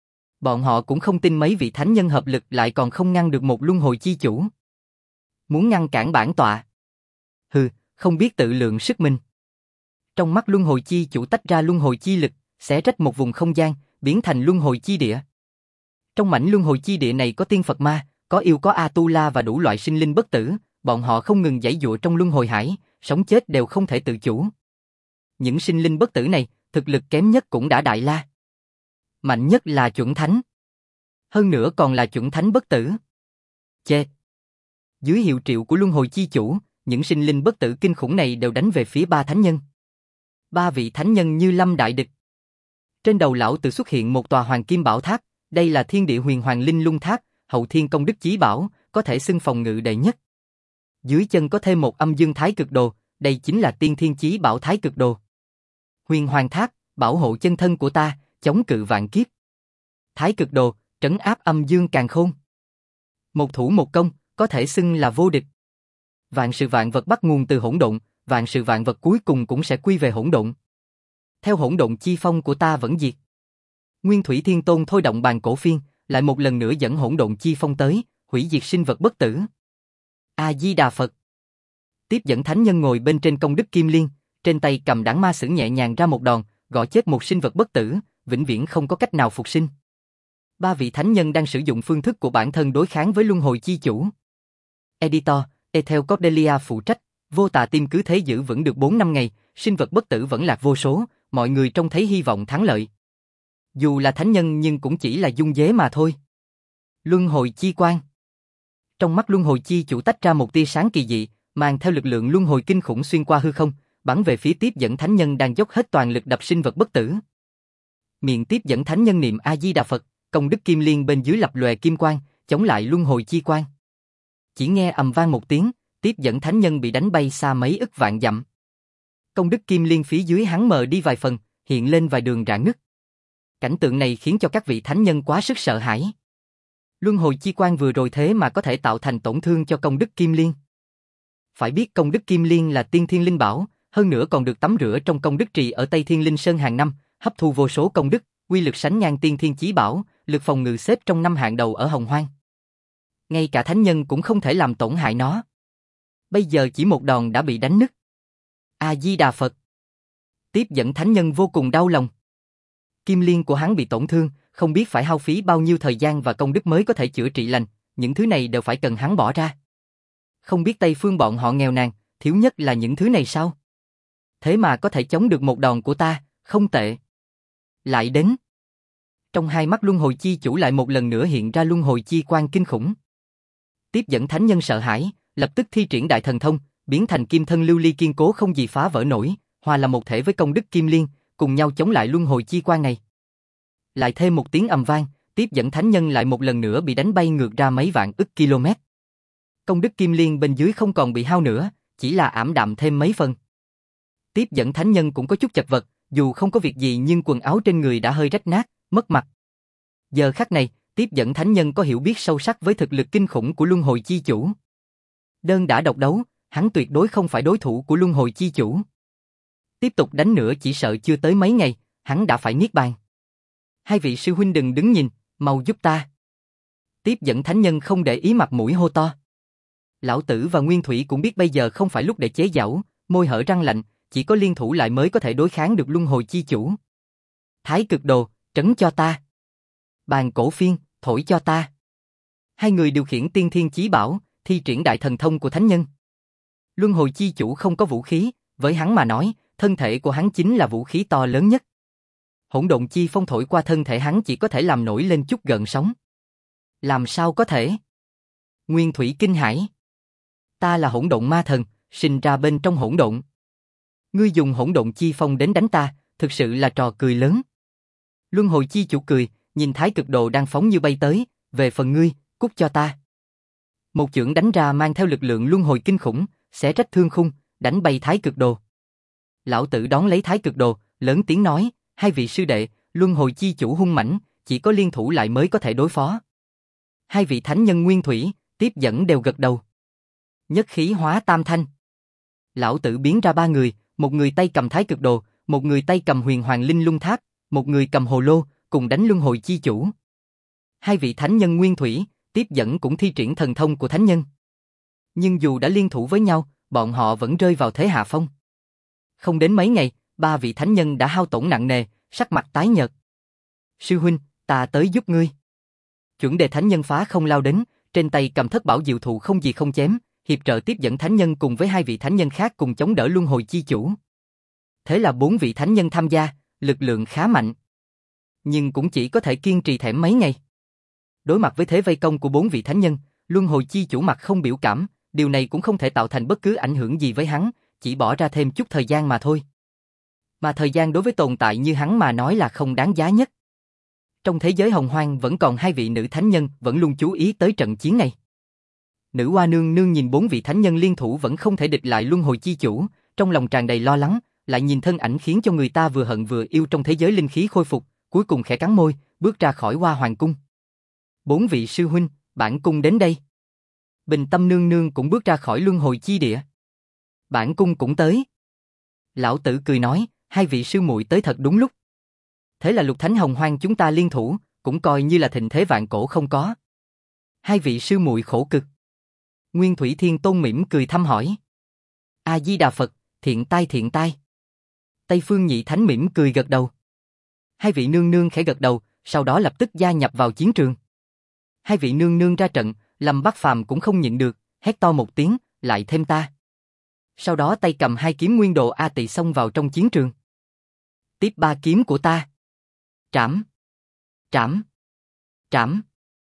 Speaker 1: Bọn họ cũng không tin mấy vị thánh nhân hợp lực lại còn không ngăn được một luân hồi chi chủ. Muốn ngăn cản bản tọa? Hừ, không biết tự lượng sức mình. Trong mắt luân hồi chi chủ tách ra luân hồi chi lực, xé rách một vùng không gian, biến thành luân hồi chi địa. Trong mảnh luân hồi chi địa này có tiên Phật ma, có yêu có Atula và đủ loại sinh linh bất tử, bọn họ không ngừng giãy giụa trong luân hồi hải, sống chết đều không thể tự chủ. Những sinh linh bất tử này, thực lực kém nhất cũng đã đại la. Mạnh nhất là chuẩn thánh. Hơn nữa còn là chuẩn thánh bất tử. Chê! Dưới hiệu triệu của luân hồi chi chủ, những sinh linh bất tử kinh khủng này đều đánh về phía ba thánh nhân. Ba vị thánh nhân như lâm đại địch. Trên đầu lão tự xuất hiện một tòa hoàng kim bảo tháp, đây là thiên địa huyền hoàng linh lung tháp, hậu thiên công đức chí bảo, có thể xưng phòng ngự đệ nhất. Dưới chân có thêm một âm dương thái cực đồ, đây chính là tiên thiên chí bảo thái cực đồ. Huyền hoàng tháp, bảo hộ chân thân của ta, chống cự vạn kiếp. Thái cực đồ, trấn áp âm dương càn khôn. Một thủ một công, có thể xưng là vô địch. Vạn sự vạn vật bắt nguồn từ hỗn độn, vạn sự vạn vật cuối cùng cũng sẽ quy về hỗn độn. Theo hỗn độn chi phong của ta vẫn diệt. Nguyên Thủy Thiên Tôn thôi động bàn cổ phiên, lại một lần nữa dẫn hỗn độn chi phong tới, hủy diệt sinh vật bất tử. A Di Đà Phật. Tiếp dẫn thánh nhân ngồi bên trên công đức kim liên, trên tay cầm đảng ma sử nhẹ nhàng ra một đòn, gõ chết một sinh vật bất tử, vĩnh viễn không có cách nào phục sinh. Ba vị thánh nhân đang sử dụng phương thức của bản thân đối kháng với luân hồi chi chủ. Editor, Ethel Cordelia phụ trách, vô tà tim cứ thế giữ vững được 4 năm ngày, sinh vật bất tử vẫn lạc vô số, mọi người trông thấy hy vọng thắng lợi. Dù là thánh nhân nhưng cũng chỉ là dung dế mà thôi. Luân hồi chi quang. Trong mắt luân hồi chi chủ tách ra một tia sáng kỳ dị, mang theo lực lượng luân hồi kinh khủng xuyên qua hư không, bắn về phía tiếp dẫn thánh nhân đang dốc hết toàn lực đập sinh vật bất tử. Miệng tiếp dẫn thánh nhân niệm A Di Đà Phật, công đức kim liên bên dưới lập lòe kim quang, chống lại luân hồi chi quang. Chỉ nghe ầm vang một tiếng, tiếp dẫn thánh nhân bị đánh bay xa mấy ức vạn dặm. Công đức kim liên phía dưới hắn mờ đi vài phần, hiện lên vài đường rạn nứt. Cảnh tượng này khiến cho các vị thánh nhân quá sức sợ hãi. Luân hồi chi quang vừa rồi thế mà có thể tạo thành tổn thương cho công đức kim liên. Phải biết công đức kim liên là tiên thiên linh bảo, hơn nữa còn được tắm rửa trong công đức trì ở Tây Thiên Linh Sơn hàng năm, hấp thu vô số công đức, uy lực sánh ngang tiên thiên chí bảo, lực phòng ngự xếp trong 5 hạng đầu ở Hồng Hoang. Ngay cả thánh nhân cũng không thể làm tổn hại nó. Bây giờ chỉ một đòn đã bị đánh nứt. A Di Đà Phật. Tiếp dẫn thánh nhân vô cùng đau lòng. Kim liên của hắn bị tổn thương, không biết phải hao phí bao nhiêu thời gian và công đức mới có thể chữa trị lành, những thứ này đều phải cần hắn bỏ ra. Không biết Tây Phương bọn họ nghèo nàn, thiếu nhất là những thứ này sao? Thế mà có thể chống được một đòn của ta, không tệ. Lại đến. Trong hai mắt luân hồi chi chủ lại một lần nữa hiện ra luân hồi chi quang kinh khủng. Tiếp dẫn thánh nhân sợ hãi, lập tức thi triển đại thần thông, biến thành kim thân lưu ly kiên cố không gì phá vỡ nổi, hòa là một thể với công đức kim liên, cùng nhau chống lại luân hồi chi quang này. Lại thêm một tiếng ầm vang, tiếp dẫn thánh nhân lại một lần nữa bị đánh bay ngược ra mấy vạn ức km. Công đức kim liên bên dưới không còn bị hao nữa, chỉ là ảm đạm thêm mấy phần. Tiếp dẫn thánh nhân cũng có chút chật vật, dù không có việc gì nhưng quần áo trên người đã hơi rách nát, mất mặt. Giờ khắc này, tiếp dẫn thánh nhân có hiểu biết sâu sắc với thực lực kinh khủng của luân hồi chi chủ. Đơn đã độc đấu, hắn tuyệt đối không phải đối thủ của luân hồi chi chủ. Tiếp tục đánh nữa chỉ sợ chưa tới mấy ngày, hắn đã phải niết bàn. Hai vị sư huynh đừng đứng nhìn, mau giúp ta. Tiếp dẫn thánh nhân không để ý mặt mũi hô to. Lão Tử và Nguyên Thủy cũng biết bây giờ không phải lúc để chế giễu, môi hở răng lạnh, chỉ có liên thủ lại mới có thể đối kháng được luân hồi chi chủ. Thái cực đồ, trấn cho ta. Bàn cổ phiên, thổi cho ta. Hai người điều khiển tiên thiên chí bảo, thi triển đại thần thông của thánh nhân. Luân hồi chi chủ không có vũ khí, với hắn mà nói, thân thể của hắn chính là vũ khí to lớn nhất. Hỗn độn chi phong thổi qua thân thể hắn chỉ có thể làm nổi lên chút gợn sóng. Làm sao có thể? Nguyên Thủy kinh hãi. Ta là hỗn độn ma thần, sinh ra bên trong hỗn độn. Ngươi dùng hỗn độn chi phong đến đánh ta, thực sự là trò cười lớn. Luân hồi chi chủ cười, nhìn thái cực đồ đang phóng như bay tới, về phần ngươi, cút cho ta. Một chưởng đánh ra mang theo lực lượng luân hồi kinh khủng, xé rách thương khung, đánh bay thái cực đồ. Lão Tử đón lấy thái cực đồ, lớn tiếng nói, hai vị sư đệ, luân hồi chi chủ hung mãnh, chỉ có liên thủ lại mới có thể đối phó. Hai vị thánh nhân Nguyên Thủy, tiếp dẫn đều gật đầu. Nhất khí hóa tam thanh. Lão Tử biến ra ba người, một người tay cầm thái cực đồ, một người tay cầm huyền hoàng linh lung tháp, một người cầm hồ lô, cùng đánh luân hồi chi chủ. Hai vị thánh nhân Nguyên Thủy, tiếp dẫn cũng thi triển thần thông của thánh nhân. Nhưng dù đã liên thủ với nhau, bọn họ vẫn rơi vào thế hạ phong. Không đến mấy ngày, ba vị thánh nhân đã hao tổn nặng nề, sắc mặt tái nhợt. Sư huynh, ta tới giúp ngươi. Chuẩn đề thánh nhân phá không lao đến, trên tay cầm thất bảo diệu thụ không gì không chém, hiệp trợ tiếp dẫn thánh nhân cùng với hai vị thánh nhân khác cùng chống đỡ luân hồi chi chủ. Thế là 4 vị thánh nhân tham gia, lực lượng khá mạnh. Nhưng cũng chỉ có thể kiên trì thẻm mấy ngày. Đối mặt với thế vây công của 4 vị thánh nhân, luân hồi chi chủ mặt không biểu cảm, điều này cũng không thể tạo thành bất cứ ảnh hưởng gì với hắn, chỉ bỏ ra thêm chút thời gian mà thôi. Mà thời gian đối với tồn tại như hắn mà nói là không đáng giá nhất. Trong thế giới hồng hoang vẫn còn 2 vị nữ thánh nhân vẫn luôn chú ý tới trận chiến này. Nữ Hoa Nương Nương nhìn 4 vị thánh nhân liên thủ vẫn không thể địch lại luân hồi chi chủ, trong lòng tràn đầy lo lắng, lại nhìn thân ảnh khiến cho người ta vừa hận vừa yêu trong thế giới linh khí khôi phục, cuối cùng khẽ cắn môi, bước ra khỏi Hoa Hoàng cung. 4 vị sư huynh, bản cung đến đây. Bình Tâm Nương Nương cũng bước ra khỏi luân hồi chi địa. Bản cung cũng tới. Lão Tử cười nói, 2 vị sư muội tới thật đúng lúc. Thế là lục thánh hồng hoang chúng ta liên thủ, cũng coi như là thịnh thế vạn cổ không có. 2 vị sư muội khổ cực. Nguyên Thủy Thiên Tôn mỉm cười thăm hỏi. A Di Đà Phật, thiện tai thiện tai. Tây Phương Nhị Thánh mỉm cười gật đầu. 2 vị nương nương khẽ gật đầu, sau đó lập tức gia nhập vào chiến trường. 2 vị nương nương ra trận, Lâm Bắc Phàm cũng không nhịn được, hét to một tiếng, lại thêm ta. Sau đó tay cầm 2 kiếm nguyên độ A Tỳ xông vào trong chiến trường. Tiếp 3 kiếm của ta. Trảm, trảm, trảm.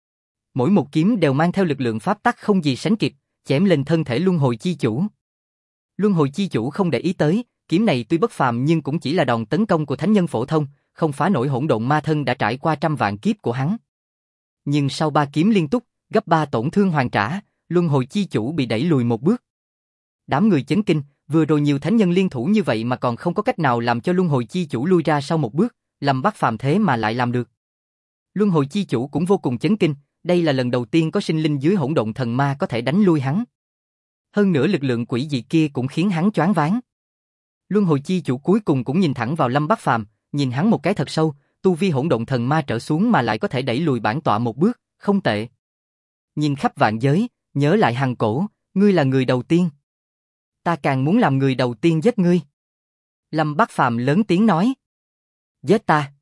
Speaker 1: Mỗi một kiếm đều mang theo lực lượng pháp tắc không gì sánh kịp, chém lên thân thể luân hồi chi chủ. Luân hồi chi chủ không để ý tới, kiếm này tuy bất phàm nhưng cũng chỉ là đòn tấn công của thánh nhân phổ thông, không phá nổi hỗn độn ma thân đã trải qua trăm vạn kiếp của hắn. Nhưng sau 3 kiếm liên tục, gấp 3 tổn thương hoàn trả, luân hồi chi chủ bị đẩy lùi một bước. Đám người chấn kinh, vừa rồi nhiều thánh nhân liên thủ như vậy mà còn không có cách nào làm cho luân hồi chi chủ lui ra sau một bước, Lâm Bắc Phàm thế mà lại làm được. Luân hồi chi chủ cũng vô cùng chấn kinh, đây là lần đầu tiên có sinh linh dưới hỗn độn thần ma có thể đánh lui hắn. Hơn nữa lực lượng quỷ dị kia cũng khiến hắn choáng váng. Luân hồi chi chủ cuối cùng cũng nhìn thẳng vào Lâm Bắc Phàm, nhìn hắn một cái thật sâu, tu vi hỗn độn thần ma trở xuống mà lại có thể đẩy lùi bản tọa một bước, không tệ. Nhìn khắp vạn giới, nhớ lại hằng cổ, ngươi là người đầu tiên. Ta càng muốn làm người đầu tiên giết ngươi. Lâm Bắc Phàm lớn tiếng nói. Giết ta.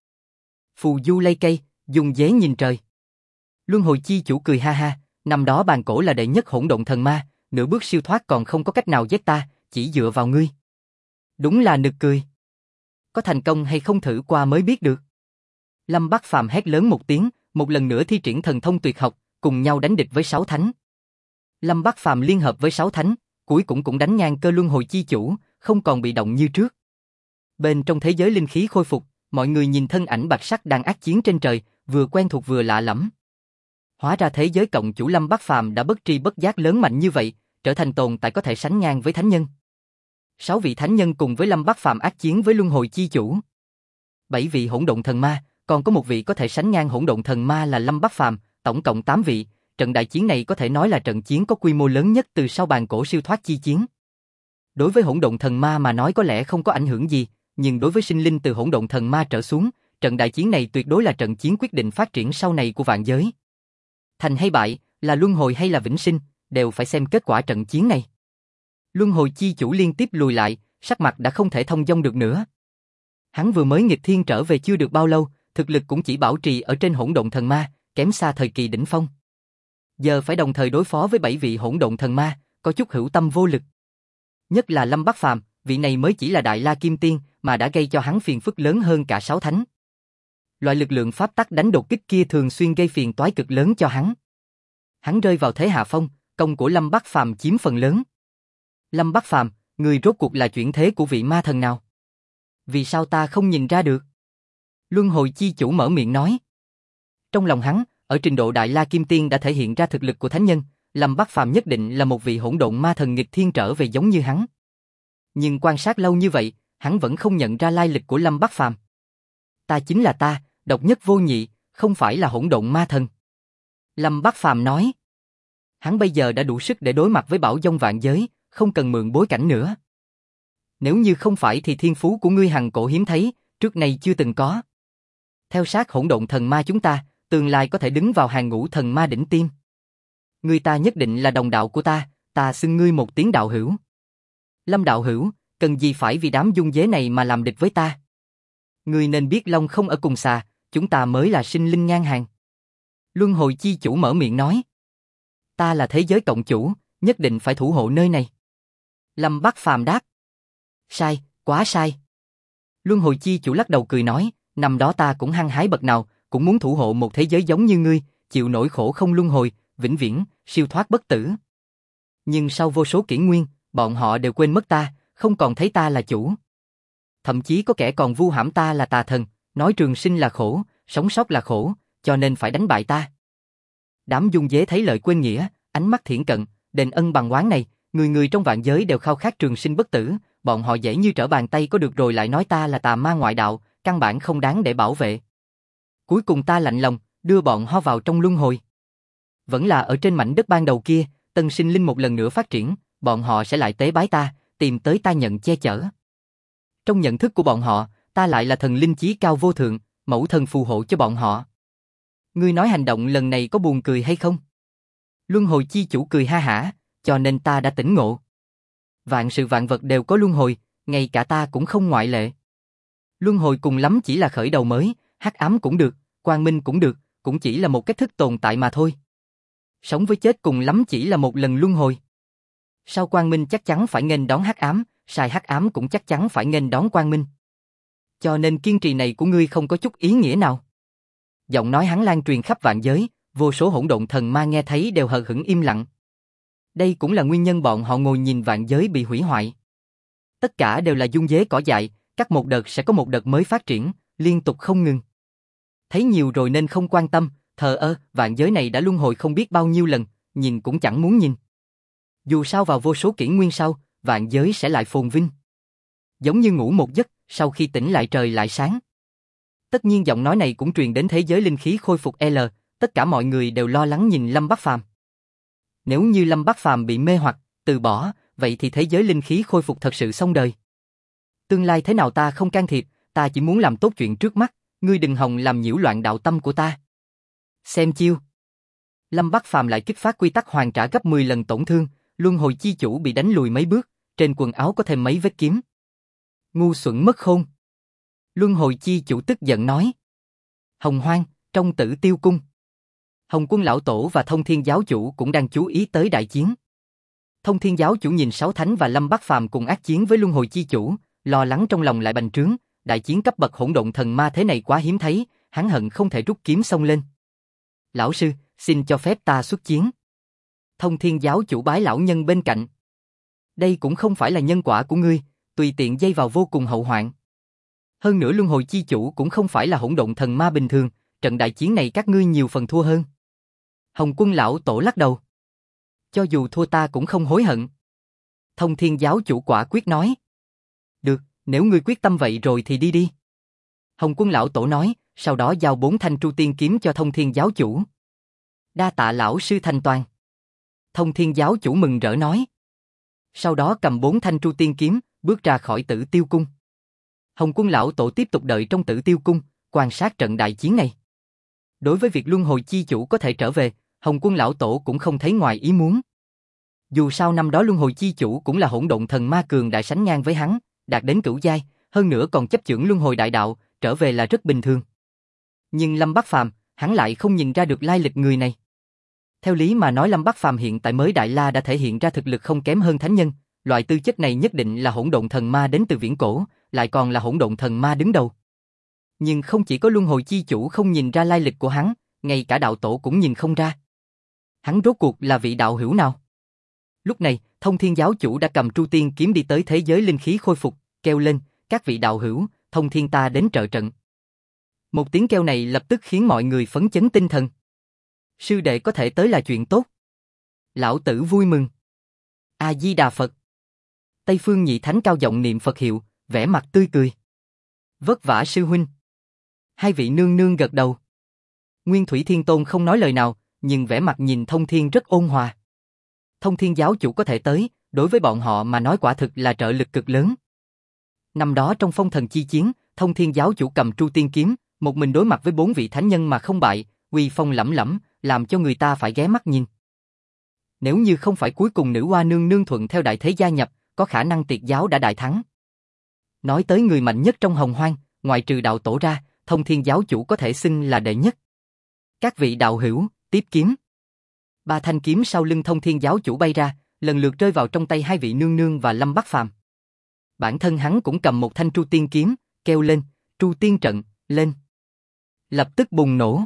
Speaker 1: Phù du lây cây, dùng dế nhìn trời. Luân hồi chi chủ cười ha ha, năm đó bàn cổ là đệ nhất hỗn độn thần ma, nửa bước siêu thoát còn không có cách nào giết ta, chỉ dựa vào ngươi. Đúng là nực cười. Có thành công hay không thử qua mới biết được. Lâm Bắc Phàm hét lớn một tiếng, một lần nữa thi triển thần thông tuyệt học, cùng nhau đánh địch với 6 thánh. Lâm Bắc Phàm liên hợp với 6 thánh, cuối cùng cũng đánh ngang cơ luân hồi chi chủ, không còn bị động như trước. Bên trong thế giới linh khí khôi phục, mọi người nhìn thân ảnh bạch sắc đang ác chiến trên trời, vừa quen thuộc vừa lạ lẫm. Hóa ra thế giới cộng chủ Lâm Bắc Phàm đã bất tri bất giác lớn mạnh như vậy, trở thành tồn tại có thể sánh ngang với thánh nhân. 6 vị thánh nhân cùng với Lâm Bắc Phàm ác chiến với luân hồi chi chủ. 7 vị hỗn độn thần ma, còn có một vị có thể sánh ngang hỗn độn thần ma là Lâm Bắc Phàm, tổng cộng 8 vị. Trận đại chiến này có thể nói là trận chiến có quy mô lớn nhất từ sau bàn cổ siêu thoát chi chiến. Đối với hỗn độn thần ma mà nói có lẽ không có ảnh hưởng gì, nhưng đối với sinh linh từ hỗn độn thần ma trở xuống, trận đại chiến này tuyệt đối là trận chiến quyết định phát triển sau này của vạn giới. Thành hay bại, là luân hồi hay là vĩnh sinh, đều phải xem kết quả trận chiến này. Luân hồi chi chủ liên tiếp lùi lại, sắc mặt đã không thể thông dong được nữa. Hắn vừa mới nghịch thiên trở về chưa được bao lâu, thực lực cũng chỉ bảo trì ở trên hỗn độn thần ma, kém xa thời kỳ đỉnh phong. Giờ phải đồng thời đối phó với 7 vị hỗn độn thần ma, có chút hữu tâm vô lực. Nhất là Lâm Bắc Phàm, vị này mới chỉ là Đại La Kim Tiên mà đã gây cho hắn phiền phức lớn hơn cả 6 thánh. Loại lực lượng pháp tắc đánh đột kích kia thường xuyên gây phiền toái cực lớn cho hắn. Hắn rơi vào thế hạ phong, công của Lâm Bắc Phàm chiếm phần lớn. Lâm Bắc Phàm, người rốt cuộc là chuyển thế của vị ma thần nào? Vì sao ta không nhìn ra được? Luân hồi chi chủ mở miệng nói. Trong lòng hắn, ở trình độ Đại La Kim Tiên đã thể hiện ra thực lực của thánh nhân, Lâm Bắc Phàm nhất định là một vị hỗn độn ma thần nghịch thiên trở về giống như hắn. Nhưng quan sát lâu như vậy, hắn vẫn không nhận ra lai lịch của Lâm Bắc Phàm. Ta chính là ta, độc nhất vô nhị, không phải là hỗn độn ma thần. Lâm Bắc Phàm nói. Hắn bây giờ đã đủ sức để đối mặt với bão dông vạn giới, không cần mượn bối cảnh nữa. Nếu như không phải thì thiên phú của ngươi hằng cổ hiếm thấy, trước nay chưa từng có. Theo sát hỗn độn thần ma chúng ta, tương lai có thể đứng vào hàng ngũ thần ma đỉnh tiêm. Ngươi ta nhất định là đồng đạo của ta, ta xưng ngươi một tiếng đạo hữu. Lâm đạo hữu, cần gì phải vì đám dung dế này mà làm địch với ta? Ngươi nên biết long không ở cùng xà, chúng ta mới là sinh linh ngang hàng. Luân hồi chi chủ mở miệng nói. Ta là thế giới cộng chủ, nhất định phải thủ hộ nơi này. Lâm Bắc Phàm đáp. Sai, quá sai. Luân hồi chi chủ lắc đầu cười nói, năm đó ta cũng hăng hái bậc nào, cũng muốn thủ hộ một thế giới giống như ngươi, chịu nỗi khổ không luân hồi, vĩnh viễn, siêu thoát bất tử. Nhưng sau vô số kỷ nguyên, bọn họ đều quên mất ta, không còn thấy ta là chủ. Thậm chí có kẻ còn vu hãm ta là tà thần, nói trường sinh là khổ, sống sót là khổ, cho nên phải đánh bại ta. Đám dung dế thấy lợi quên nghĩa, ánh mắt thiển cận, đền ân bằng oán này, người người trong vạn giới đều khao khát trường sinh bất tử, bọn họ dễ như trở bàn tay có được rồi lại nói ta là tà ma ngoại đạo, căn bản không đáng để bảo vệ. Cuối cùng ta lạnh lòng, đưa bọn họ vào trong luân hồi. Vẫn là ở trên mảnh đất ban đầu kia, tân sinh linh một lần nữa phát triển, bọn họ sẽ lại tế bái ta, tìm tới ta nhận che chở. Trong nhận thức của bọn họ, ta lại là thần linh chí cao vô thượng, mẫu thần phù hộ cho bọn họ. Ngươi nói hành động lần này có buồn cười hay không? Luân hồi chi chủ cười ha hả, cho nên ta đã tỉnh ngộ. Vạn sự vạn vật đều có luân hồi, ngay cả ta cũng không ngoại lệ. Luân hồi cùng lắm chỉ là khởi đầu mới, hắc ám cũng được, quang minh cũng được, cũng chỉ là một cách thức tồn tại mà thôi. Sống với chết cùng lắm chỉ là một lần luân hồi. Sau quang minh chắc chắn phải nghênh đón hắc ám, sai hắc ám cũng chắc chắn phải nghênh đón quang minh. Cho nên kiên trì này của ngươi không có chút ý nghĩa nào. Giọng nói hắn lan truyền khắp vạn giới, vô số hỗn độn thần ma nghe thấy đều hờ hững im lặng. Đây cũng là nguyên nhân bọn họ ngồi nhìn vạn giới bị hủy hoại. Tất cả đều là dung dế cỏ dại, cắt một đợt sẽ có một đợt mới phát triển, liên tục không ngừng. Thấy nhiều rồi nên không quan tâm, thờ ơ, vạn giới này đã luân hồi không biết bao nhiêu lần, nhìn cũng chẳng muốn nhìn. Dù sao vào vô số kỷ nguyên sau, vạn giới sẽ lại phồn vinh. Giống như ngủ một giấc, sau khi tỉnh lại trời lại sáng. Tất nhiên giọng nói này cũng truyền đến thế giới linh khí khôi phục L, tất cả mọi người đều lo lắng nhìn Lâm Bắc Phàm. Nếu như Lâm Bắc Phàm bị mê hoặc, từ bỏ, vậy thì thế giới linh khí khôi phục thật sự xong đời. Tương lai thế nào ta không can thiệp, ta chỉ muốn làm tốt chuyện trước mắt, ngươi đừng hòng làm nhiễu loạn đạo tâm của ta. Xem chiêu. Lâm Bắc Phàm lại kích phát quy tắc hoàn trả gấp 10 lần tổn thương, luân hồi chi chủ bị đánh lùi mấy bước, trên quần áo có thêm mấy vết kiếm. Ngu xuẩn mất khôn. Luân hồi chi chủ tức giận nói. Hồng Hoang, trong Tử Tiêu Cung. Hồng Quân lão tổ và Thông Thiên giáo chủ cũng đang chú ý tới đại chiến. Thông Thiên giáo chủ nhìn Sáu Thánh và Lâm Bắc Phàm cùng ác chiến với luân hồi chi chủ, lo lắng trong lòng lại bành trướng, đại chiến cấp bậc hỗn độn thần ma thế này quá hiếm thấy, hắn hận không thể rút kiếm xông lên. Lão sư, xin cho phép ta xuất chiến. Thông Thiên giáo chủ bái lão nhân bên cạnh. Đây cũng không phải là nhân quả của ngươi, tùy tiện dây vào vô cùng hậu hoạn. Hơn nữa luân hồi chi chủ cũng không phải là hỗn độn thần ma bình thường, trận đại chiến này các ngươi nhiều phần thua hơn. Hồng Quân lão tổ lắc đầu. Cho dù thua ta cũng không hối hận. Thông Thiên giáo chủ quả quyết nói. Được, nếu ngươi quyết tâm vậy rồi thì đi đi. Hồng Quân lão tổ nói, sau đó giao 4 thanh tru tiên kiếm cho Thông Thiên giáo chủ. Đa tạ lão sư thành toàn. Thông Thiên giáo chủ mừng rỡ nói. Sau đó cầm 4 thanh tru tiên kiếm, bước ra khỏi Tử Tiêu Cung. Hồng Quân lão tổ tiếp tục đợi trong Tử Tiêu Cung, quan sát trận đại chiến này. Đối với việc luân hồi chi chủ có thể trở về, Hồng Quân lão tổ cũng không thấy ngoài ý muốn. Dù sao năm đó luân hồi chi chủ cũng là hỗn độn thần ma cường đại sánh ngang với hắn, đạt đến cửu giai, hơn nữa còn chấp chưởng luân hồi đại đạo, trở về là rất bình thường. Nhưng Lâm Bắc Phàm, hắn lại không nhìn ra được lai lịch người này. Theo lý mà nói Lâm Bắc Phàm hiện tại mới Đại La đã thể hiện ra thực lực không kém hơn thánh nhân, loại tư chất này nhất định là hỗn độn thần ma đến từ viễn cổ, lại còn là hỗn độn thần ma đứng đầu. Nhưng không chỉ có luân hồi chi chủ không nhìn ra lai lịch của hắn, ngay cả đạo tổ cũng nhìn không ra. Hắn rốt cuộc là vị đạo hữu nào? Lúc này, Thông Thiên giáo chủ đã cầm tru tiên kiếm đi tới thế giới linh khí khôi phục, kêu lên, các vị đạo hữu, Thông Thiên ta đến trợ trận. Một tiếng kêu này lập tức khiến mọi người phấn chấn tinh thần. Sư đệ có thể tới là chuyện tốt. Lão tử vui mừng. A-di-đà Phật. Tây Phương Nhị Thánh cao giọng niệm Phật hiệu, vẻ mặt tươi cười. Vất vả sư huynh. Hai vị nương nương gật đầu. Nguyên Thủy Thiên Tôn không nói lời nào, nhưng vẻ mặt nhìn Thông Thiên rất ôn hòa. Thông Thiên giáo chủ có thể tới, đối với bọn họ mà nói quả thực là trợ lực cực lớn. Năm đó trong phong thần chi chiến, Thông Thiên giáo chủ cầm tru tiên kiếm, một mình đối mặt với 4 vị thánh nhân mà không bại, uy phong lẫm lẫm, làm cho người ta phải ghé mắt nhìn. Nếu như không phải cuối cùng nữ hoa nương nương thuận theo đại thế gia nhập, có khả năng Tiệt giáo đã đại thắng. Nói tới người mạnh nhất trong Hồng Hoang, ngoại trừ đạo tổ ra, Thông Thiên giáo chủ có thể xưng là đệ nhất. Các vị đạo hữu, tiếp kiếm. Ba thanh kiếm sau lưng Thông Thiên giáo chủ bay ra, lần lượt rơi vào trong tay hai vị nương nương và Lâm Bắc Phàm. Bản thân hắn cũng cầm một thanh Tru Tiên kiếm, kêu lên, Tru Tiên trận, lên. Lập tức bùng nổ.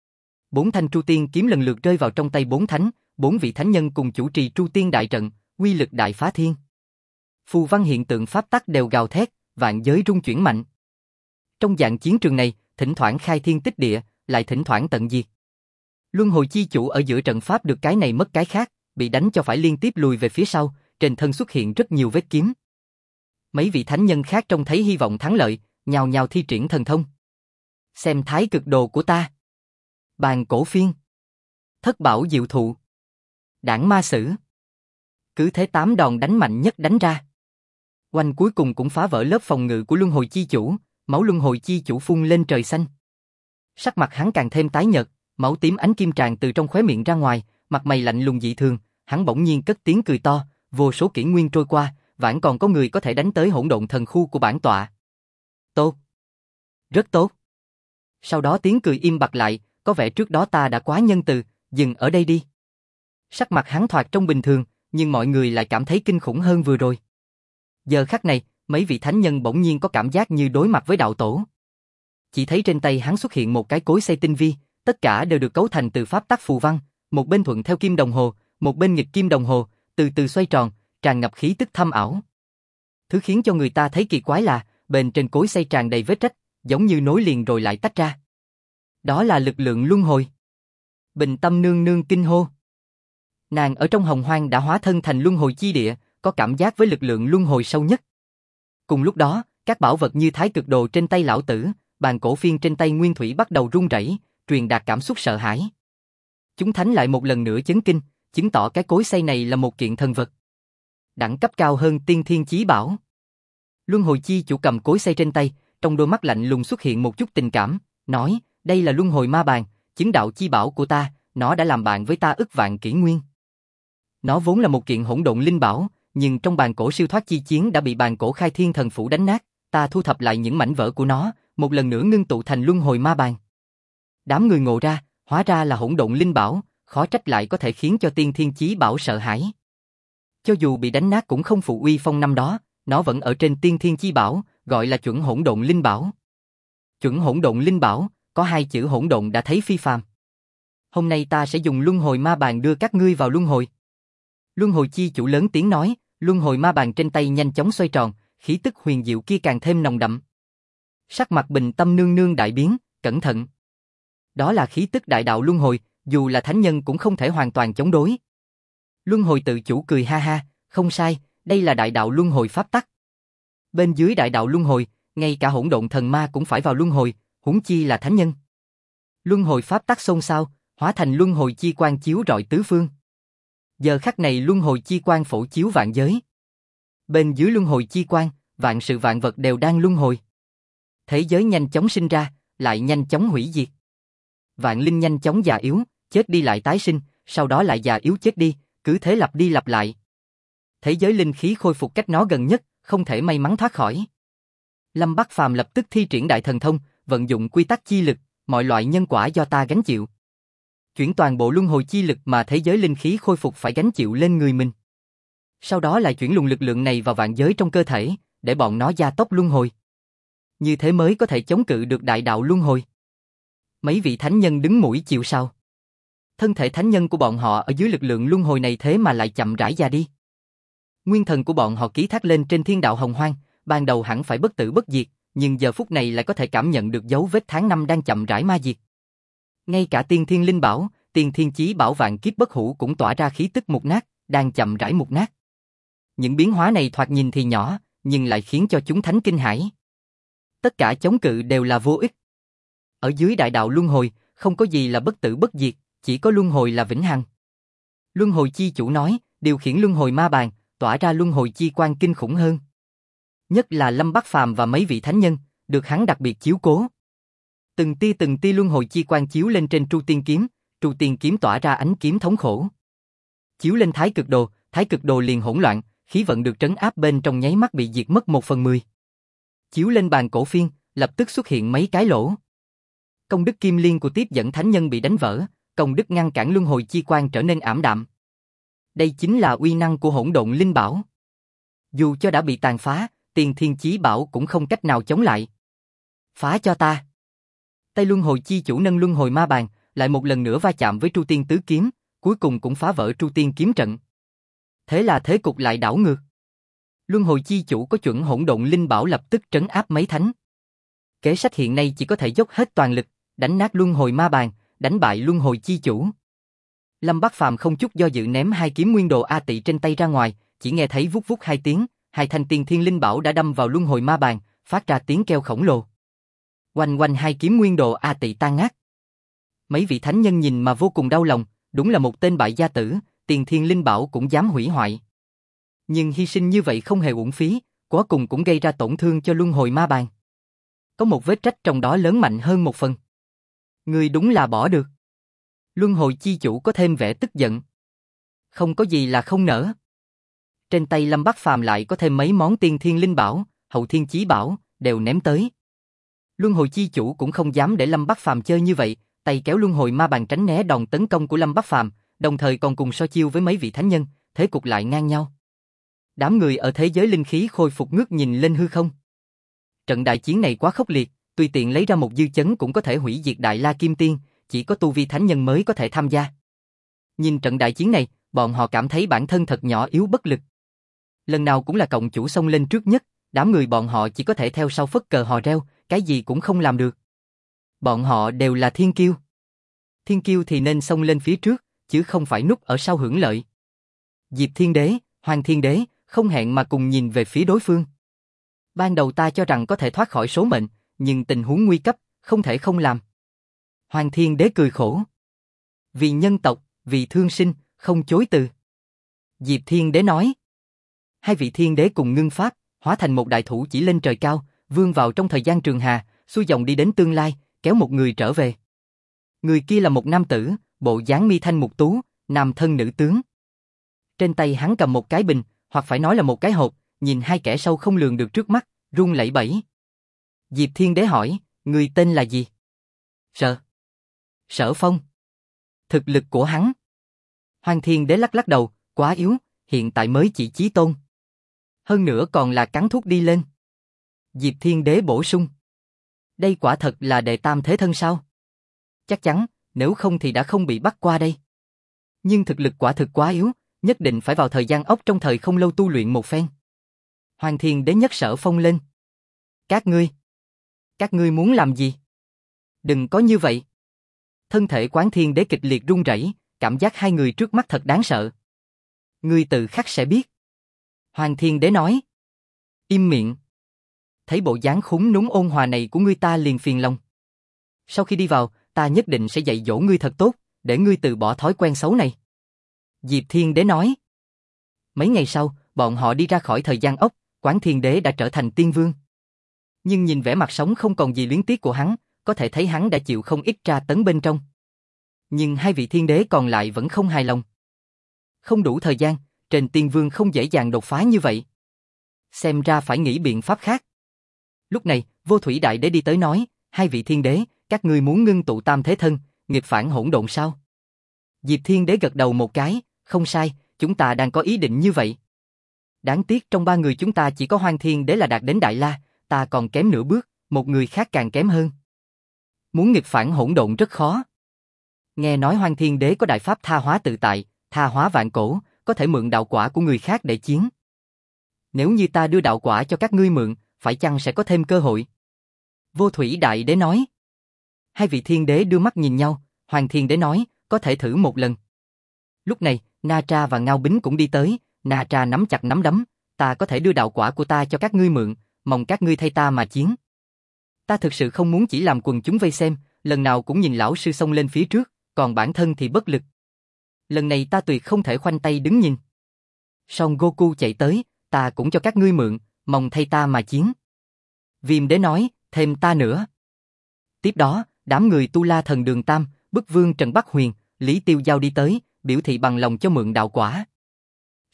Speaker 1: 4 thanh Tru Tiên kiếm lần lượt rơi vào trong tay 4 thánh, 4 vị thánh nhân cùng chủ trì Tru Tiên đại trận, uy lực đại phá thiên. Phù văn hiện tượng pháp tắc đều gào thét, vạn giới rung chuyển mạnh. Trong dạng chiến trường này, thỉnh thoảng khai thiên tích địa, lại thỉnh thoảng tận diệt. Luân hồi chi chủ ở giữa trận pháp được cái này mất cái khác, bị đánh cho phải liên tiếp lùi về phía sau, trên thân xuất hiện rất nhiều vết kiếm. Mấy vị thánh nhân khác trông thấy hy vọng thắng lợi, nhào nhào thi triển thần thông. Xem thái cực đồ của ta. Bàn cổ phiên. Thất bảo diệu thụ. Đảng ma sử. Cứ thế 8 đòn đánh mạnh nhất đánh ra. Oanh cuối cùng cũng phá vỡ lớp phòng ngự của luân hồi chi chủ, máu luân hồi chi chủ phun lên trời xanh. Sắc mặt hắn càng thêm tái nhợt, máu tím ánh kim tràn từ trong khóe miệng ra ngoài, mặt mày lạnh lùng dị thường, hắn bỗng nhiên cất tiếng cười to, vô số kỷ nguyên trôi qua, vẫn còn có người có thể đánh tới hỗn độn thần khu của bản tọa. Tốt. Rất tốt. Sau đó tiếng cười im bặt lại, có vẻ trước đó ta đã quá nhân từ, dừng ở đây đi. Sắc mặt hắn thoạt trông bình thường, nhưng mọi người lại cảm thấy kinh khủng hơn vừa rồi. Giờ khắc này, mấy vị thánh nhân bỗng nhiên có cảm giác như đối mặt với đạo tổ. Chỉ thấy trên tay hắn xuất hiện một cái cối xay tinh vi, tất cả đều được cấu thành từ pháp tắc phù văn, một bên thuận theo kim đồng hồ, một bên nghịch kim đồng hồ, từ từ xoay tròn, tràn ngập khí tức thâm ảo. Thứ khiến cho người ta thấy kỳ quái là, bên trên cối xay tràn đầy vết rách, giống như nối liền rồi lại tách ra. Đó là lực lượng luân hồi. Bình Tâm nương nương kinh hô. Nàng ở trong Hồng Hoang đã hóa thân thành luân hồi chi địa, có cảm giác với lực lượng luân hồi sâu nhất. Cùng lúc đó, các bảo vật như thái cực đồ trên tay lão tử, bàn cổ phiên trên tay Nguyên Thủy bắt đầu run rẩy, truyền đạt cảm xúc sợ hãi. Chúng thánh lại một lần nữa chấn kinh, chứng tỏ cái cối xay này là một kiện thần vật. Đẳng cấp cao hơn tiên thiên chí bảo. Luân hồi chi chủ cầm cối xay trên tay, trong đôi mắt lạnh lùng xuất hiện một chút tình cảm, nói, đây là luân hồi ma bàn, chứng đạo chi bảo của ta, nó đã làm bạn với ta ức vạn kỷ nguyên. Nó vốn là một kiện hỗn độn linh bảo, nhưng trong bàn cổ siêu thoát chi chiến đã bị bàn cổ khai thiên thần phủ đánh nát, ta thu thập lại những mảnh vỡ của nó, một lần nữa ngưng tụ thành luân hồi ma bàn. Đám người ngộ ra, hóa ra là hỗn độn linh bảo, khó trách lại có thể khiến cho tiên thiên chí bảo sợ hãi. Cho dù bị đánh nát cũng không phụ uy phong năm đó, nó vẫn ở trên tiên thiên chí bảo, gọi là chuẩn hỗn độn linh bảo. Chuẩn hỗn độn linh bảo, có 2 chữ hỗn độn đã thấy phi phàm. Hôm nay ta sẽ dùng luân hồi ma bàn đưa các ngươi vào luân hồi. Luân hồi chi chủ lớn tiếng nói, luân hồi ma bàn trên tay nhanh chóng xoay tròn, khí tức huyền diệu kia càng thêm nồng đậm. Sắc mặt Bình Tâm nương nương đại biến, cẩn thận. Đó là khí tức đại đạo luân hồi, dù là thánh nhân cũng không thể hoàn toàn chống đối. Luân hồi tự chủ cười ha ha, không sai, đây là đại đạo luân hồi pháp tắc. Bên dưới đại đạo luân hồi, ngay cả hỗn độn thần ma cũng phải vào luân hồi, huống chi là thánh nhân. Luân hồi pháp tắc xôn xao, hóa thành luân hồi chi quang chiếu rọi tứ phương. Giờ khắc này luân hồi chi quang phổ chiếu vạn giới. Bên dưới luân hồi chi quang, vạn sự vạn vật đều đang luân hồi. Thế giới nhanh chóng sinh ra, lại nhanh chóng hủy diệt. Vạn linh nhanh chóng già yếu, chết đi lại tái sinh, sau đó lại già yếu chết đi, cứ thế lặp đi lặp lại. Thế giới linh khí khôi phục cách nó gần nhất, không thể may mắn thoát khỏi. Lâm Bắc Phàm lập tức thi triển đại thần thông, vận dụng quy tắc chi lực, mọi loại nhân quả do ta gánh chịu. Chuyển toàn bộ luân hồi chi lực mà thế giới linh khí khôi phục phải gánh chịu lên người mình. Sau đó lại chuyển luồng lực lượng này vào vạn giới trong cơ thể, để bọn nó gia tốc luân hồi. Như thế mới có thể chống cự được đại đạo luân hồi. Mấy vị thánh nhân đứng mũi chịu sào. Thân thể thánh nhân của bọn họ ở dưới lực lượng luân hồi này thế mà lại chậm rãi già đi. Nguyên thần của bọn họ ký thác lên trên thiên đạo hồng hoang, ban đầu hẳn phải bất tử bất diệt, nhưng giờ phút này lại có thể cảm nhận được dấu vết tháng năm đang chậm rãi ma diệt. Ngay cả tiên thiên linh bảo, tiên thiên chí bảo vạn kiếp bất hủ cũng tỏa ra khí tức mục nát, đang chậm rãi mục nát. Những biến hóa này thoạt nhìn thì nhỏ, nhưng lại khiến cho chúng thánh kinh hãi. Tất cả chống cự đều là vô ích. Ở dưới đại đạo luân hồi, không có gì là bất tử bất diệt, chỉ có luân hồi là vĩnh hằng. Luân hồi chi chủ nói, điều khiển luân hồi ma bàn, tỏa ra luân hồi chi quang kinh khủng hơn. Nhất là Lâm Bắc Phàm và mấy vị thánh nhân, được hắn đặc biệt chiếu cố. Từng tia luân hồi chi quang chiếu lên trên Tru Tiên kiếm tỏa ra ánh kiếm thống khổ. Chiếu lên thái cực đồ liền hỗn loạn, khí vận được trấn áp bên trong nháy mắt bị diệt mất 1/10. Chiếu lên bàn cổ phiên, lập tức xuất hiện mấy cái lỗ. Công đức kim liên của tiếp dẫn thánh nhân bị đánh vỡ, công đức ngăn cản luân hồi chi quang trở nên ảm đạm. Đây chính là uy năng của hỗn độn linh bảo. Dù cho đã bị tàn phá, Tiền Thiên Chí Bảo cũng không cách nào chống lại. Phá cho ta! Tay luân hồi chi chủ nâng luân hồi ma bàn, lại một lần nữa va chạm với Tru Tiên tứ kiếm, cuối cùng cũng phá vỡ Tru Tiên kiếm trận. Thế là thế cục lại đảo ngược. Luân hồi chi chủ có chuẩn hỗn độn linh bảo lập tức trấn áp mấy thánh. Kế sách hiện nay chỉ có thể dốc hết toàn lực, đánh nát luân hồi ma bàn, đánh bại luân hồi chi chủ. Lâm Bắc Phàm không chút do dự ném 2 kiếm nguyên đồ A Tị trên tay ra ngoài, chỉ nghe thấy vút vút 2 tiếng, 2 thanh tiên thiên linh bảo đã đâm vào luân hồi ma bàn, phát ra tiếng kêu khổng lồ. Oanh oanh 2 kiếm nguyên đồ A Tị tan nát. Mấy vị thánh nhân nhìn mà vô cùng đau lòng, đúng là một tên bại gia tử, tiền thiên linh bảo cũng dám hủy hoại. Nhưng hy sinh như vậy không hề uổng phí, cuối cùng cũng gây ra tổn thương cho luân hồi ma bàn. Có một vết rách trong đó lớn mạnh hơn 1 phần. Ngươi đúng là bỏ được. Luân hồi chi chủ có thêm vẻ tức giận. Không có gì là không nỡ. Trên tay Lâm Bắc Phàm lại có thêm mấy món tiên thiên linh bảo, hậu thiên chí bảo, đều ném tới. Luân hồi chi chủ cũng không dám để Lâm Bắc Phàm chơi như vậy, tay kéo luân hồi ma bàn tránh né đòn tấn công của Lâm Bắc Phàm, đồng thời còn cùng so chiêu với mấy vị thánh nhân, thế cục lại ngang nhau. Đám người ở thế giới linh khí khôi phục ngước nhìn lên hư không. Trận đại chiến này quá khốc liệt, tùy tiện lấy ra một dư chấn cũng có thể hủy diệt Đại La Kim Tiên, chỉ có tu vi thánh nhân mới có thể tham gia. Nhìn trận đại chiến này, bọn họ cảm thấy bản thân thật nhỏ yếu bất lực. Lần nào cũng là cộng chủ xông lên trước nhất, đám người bọn họ chỉ có thể theo sau phất cờ hò reo, cái gì cũng không làm được. Bọn họ đều là thiên kiêu. Thiên kiêu thì nên xông lên phía trước, chứ không phải núp ở sau hưởng lợi. Diệp Thiên Đế, Hoàng Thiên Đế, không hẹn mà cùng nhìn về phía đối phương. Ban đầu ta cho rằng có thể thoát khỏi số mệnh, nhưng tình huống nguy cấp, không thể không làm. Hoàng Thiên Đế cười khổ. Vì nhân tộc, vì thương sinh, không chối từ. Diệp Thiên Đế nói. Hai vị thiên đế cùng ngưng pháp, hóa thành một đại thủ chỉ lên trời cao, vươn vào trong thời gian trường hà, xuôi dòng đi đến tương lai, kéo một người trở về. Người kia là một nam tử, bộ dáng mi thanh mục tú, nam thân nữ tướng. Trên tay hắn cầm một cái bình, hoặc phải nói là một cái hộp, nhìn hai kẻ sâu không lường được trước mắt, run lẩy bẩy. Diệp Thiên Đế hỏi, người tên là gì? Sở Phong. Thực lực của hắn. Hoàng Thiên Đế lắc lắc đầu, quá yếu, hiện tại mới chỉ chí tôn. Hơn nữa còn là cắn thuốc đi lên. Diệp Thiên Đế bổ sung. Đây quả thật là đệ tam thế thân sao? Chắc chắn, nếu không thì đã không bị bắt qua đây. Nhưng thực lực quả thực quá yếu, nhất định phải vào thời gian ốc trong thời không lâu tu luyện một phen. Hoàng Thiên Đế nhấc Sở Phong lên. Các ngươi muốn làm gì? Đừng có như vậy. Thân thể Quán Thiên Đế kịch liệt run rẩy, cảm giác hai người trước mắt thật đáng sợ. Ngươi tự khắc sẽ biết. Hoàng Thiên Đế nói. Im miệng. Thấy bộ dáng khúm núm ôn hòa này của ngươi ta liền phiền lòng. Sau khi đi vào, ta nhất định sẽ dạy dỗ ngươi thật tốt, để ngươi từ bỏ thói quen xấu này. Diệp Thiên Đế nói. Mấy ngày sau, bọn họ đi ra khỏi thời gian ốc, Quán Thiên Đế đã trở thành tiên vương. Nhưng nhìn vẻ mặt sống không còn gì luyến tiếc của hắn, có thể thấy hắn đã chịu không ít tra tấn bên trong. Nhưng hai vị thiên đế còn lại vẫn không hài lòng. Không đủ thời gian, trên tiên vương không dễ dàng đột phá như vậy. Xem ra phải nghĩ biện pháp khác. Lúc này, Vô Thủy Đại Đế đi tới nói, hai vị thiên đế, các ngươi muốn ngưng tụ tam thế thân, nghịch phản hỗn độn sao? Diệp Thiên Đế gật đầu một cái, không sai, chúng ta đang có ý định như vậy. Đáng tiếc trong ba người chúng ta chỉ có Hoang Thiên Đế là đạt đến Đại La, ta còn kém nửa bước, một người khác càng kém hơn. Muốn nghịch phản hỗn độn rất khó. Nghe nói Hoang Thiên Đế có đại pháp tha hóa tự tại, tha hóa vạn cổ, có thể mượn đạo quả của người khác để chiến. Nếu như ta đưa đạo quả cho các ngươi mượn, phải chăng sẽ có thêm cơ hội? Vô Thủy Đại Đế nói. Hai vị thiên đế đưa mắt nhìn nhau, Hoàng Thiên Đế nói, có thể thử một lần. Lúc này, Na Tra và Ngao Bính cũng đi tới, Na Tra nắm chặt nắm đấm, ta có thể đưa đạo quả của ta cho các ngươi mượn, mong các ngươi thay ta mà chiến. Ta thực sự không muốn chỉ làm quần chúng vây xem, lần nào cũng nhìn lão sư xông lên phía trước, còn bản thân thì bất lực. Lần này ta tuyệt không thể khoanh tay đứng nhìn. Son Goku chạy tới, ta cũng cho các ngươi mượn, mong thay ta mà chiến. Viêm Đế nói, thêm ta nữa. Tiếp đó, đám người Tu La Thần Đường Tam, Bức Vương Trần Bắc Huyền, Lý Tiêu Giao đi tới, biểu thị bằng lòng cho mượn đạo quả.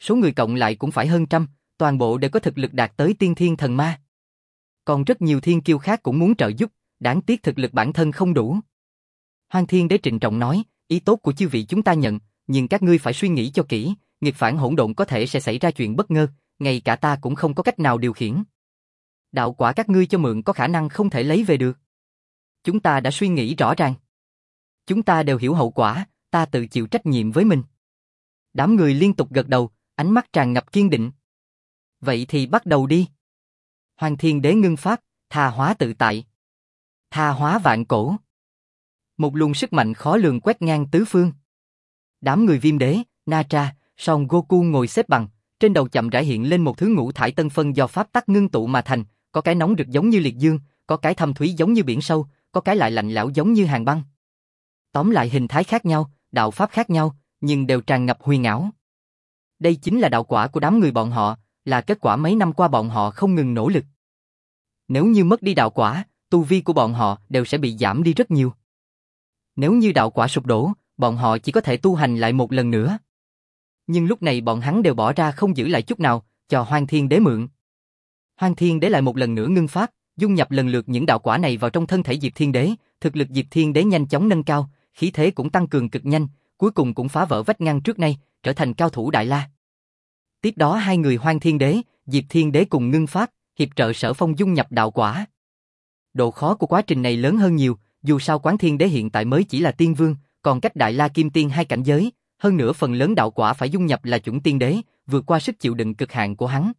Speaker 1: Số người cộng lại cũng phải hơn trăm, toàn bộ đều có thực lực đạt tới tiên thiên thần ma. Còn rất nhiều thiên kiêu khác cũng muốn trợ giúp, đáng tiếc thực lực bản thân không đủ. Hoang Thiên Đế trịnh trọng nói, ý tốt của chư vị chúng ta nhận, nhưng các ngươi phải suy nghĩ cho kỹ, nghịch phản hỗn độn có thể sẽ xảy ra chuyện bất ngờ, ngay cả ta cũng không có cách nào điều khiển. Đạo quả các ngươi cho mượn có khả năng không thể lấy về được. Chúng ta đã suy nghĩ rõ ràng. Chúng ta đều hiểu hậu quả, ta tự chịu trách nhiệm với mình. Đám người liên tục gật đầu, ánh mắt tràn ngập kiên định. Vậy thì bắt đầu đi. Hoang Thiên Đế ngưng pháp, tha hóa tự tại. Tha hóa vạn cổ. Một luồng sức mạnh khó lường quét ngang tứ phương. Đám người Viêm Đế, Na Tra, Son Goku ngồi xếp bằng, trên đầu chậm rãi hiện lên một thứ ngũ thải tân phân do pháp tắc ngưng tụ mà thành, có cái nóng rực giống như liệt dương, có cái thâm thúy giống như biển sâu, có cái lại lạnh lẽo giống như hàng băng. Tóm lại hình thái khác nhau, đạo pháp khác nhau, nhưng đều tràn ngập huyền ảo. Đây chính là đạo quả của đám người bọn họ, là kết quả mấy năm qua bọn họ không ngừng nỗ lực. Nếu như mất đi đạo quả, tu vi của bọn họ đều sẽ bị giảm đi rất nhiều. Nếu như đạo quả sụp đổ, bọn họ chỉ có thể tu hành lại một lần nữa. Nhưng lúc này bọn hắn đều bỏ ra không giữ lại chút nào, cho Hoang Thiên Đế mượn. Hoang Thiên Đế lại một lần nữa ngưng pháp, dung nhập lần lượt những đạo quả này vào trong thân thể Diệp Thiên Đế, thực lực Diệp Thiên Đế nhanh chóng nâng cao, khí thế cũng tăng cường cực nhanh, cuối cùng cũng phá vỡ vách ngăn trước nay, trở thành cao thủ Đại La. Tiếp đó hai người Hoang Thiên Đế, Diệp Thiên Đế cùng ngưng pháp, hiệp trợ Sở Phong dung nhập đạo quả. Độ khó của quá trình này lớn hơn nhiều, dù sao Quán Thiên Đế hiện tại mới chỉ là tiên vương, còn cách Đại La Kim Tiên hai cảnh giới, hơn nữa phần lớn đạo quả phải dung nhập là chuẩn tiên đế, vượt qua sức chịu đựng cực hạn của hắn.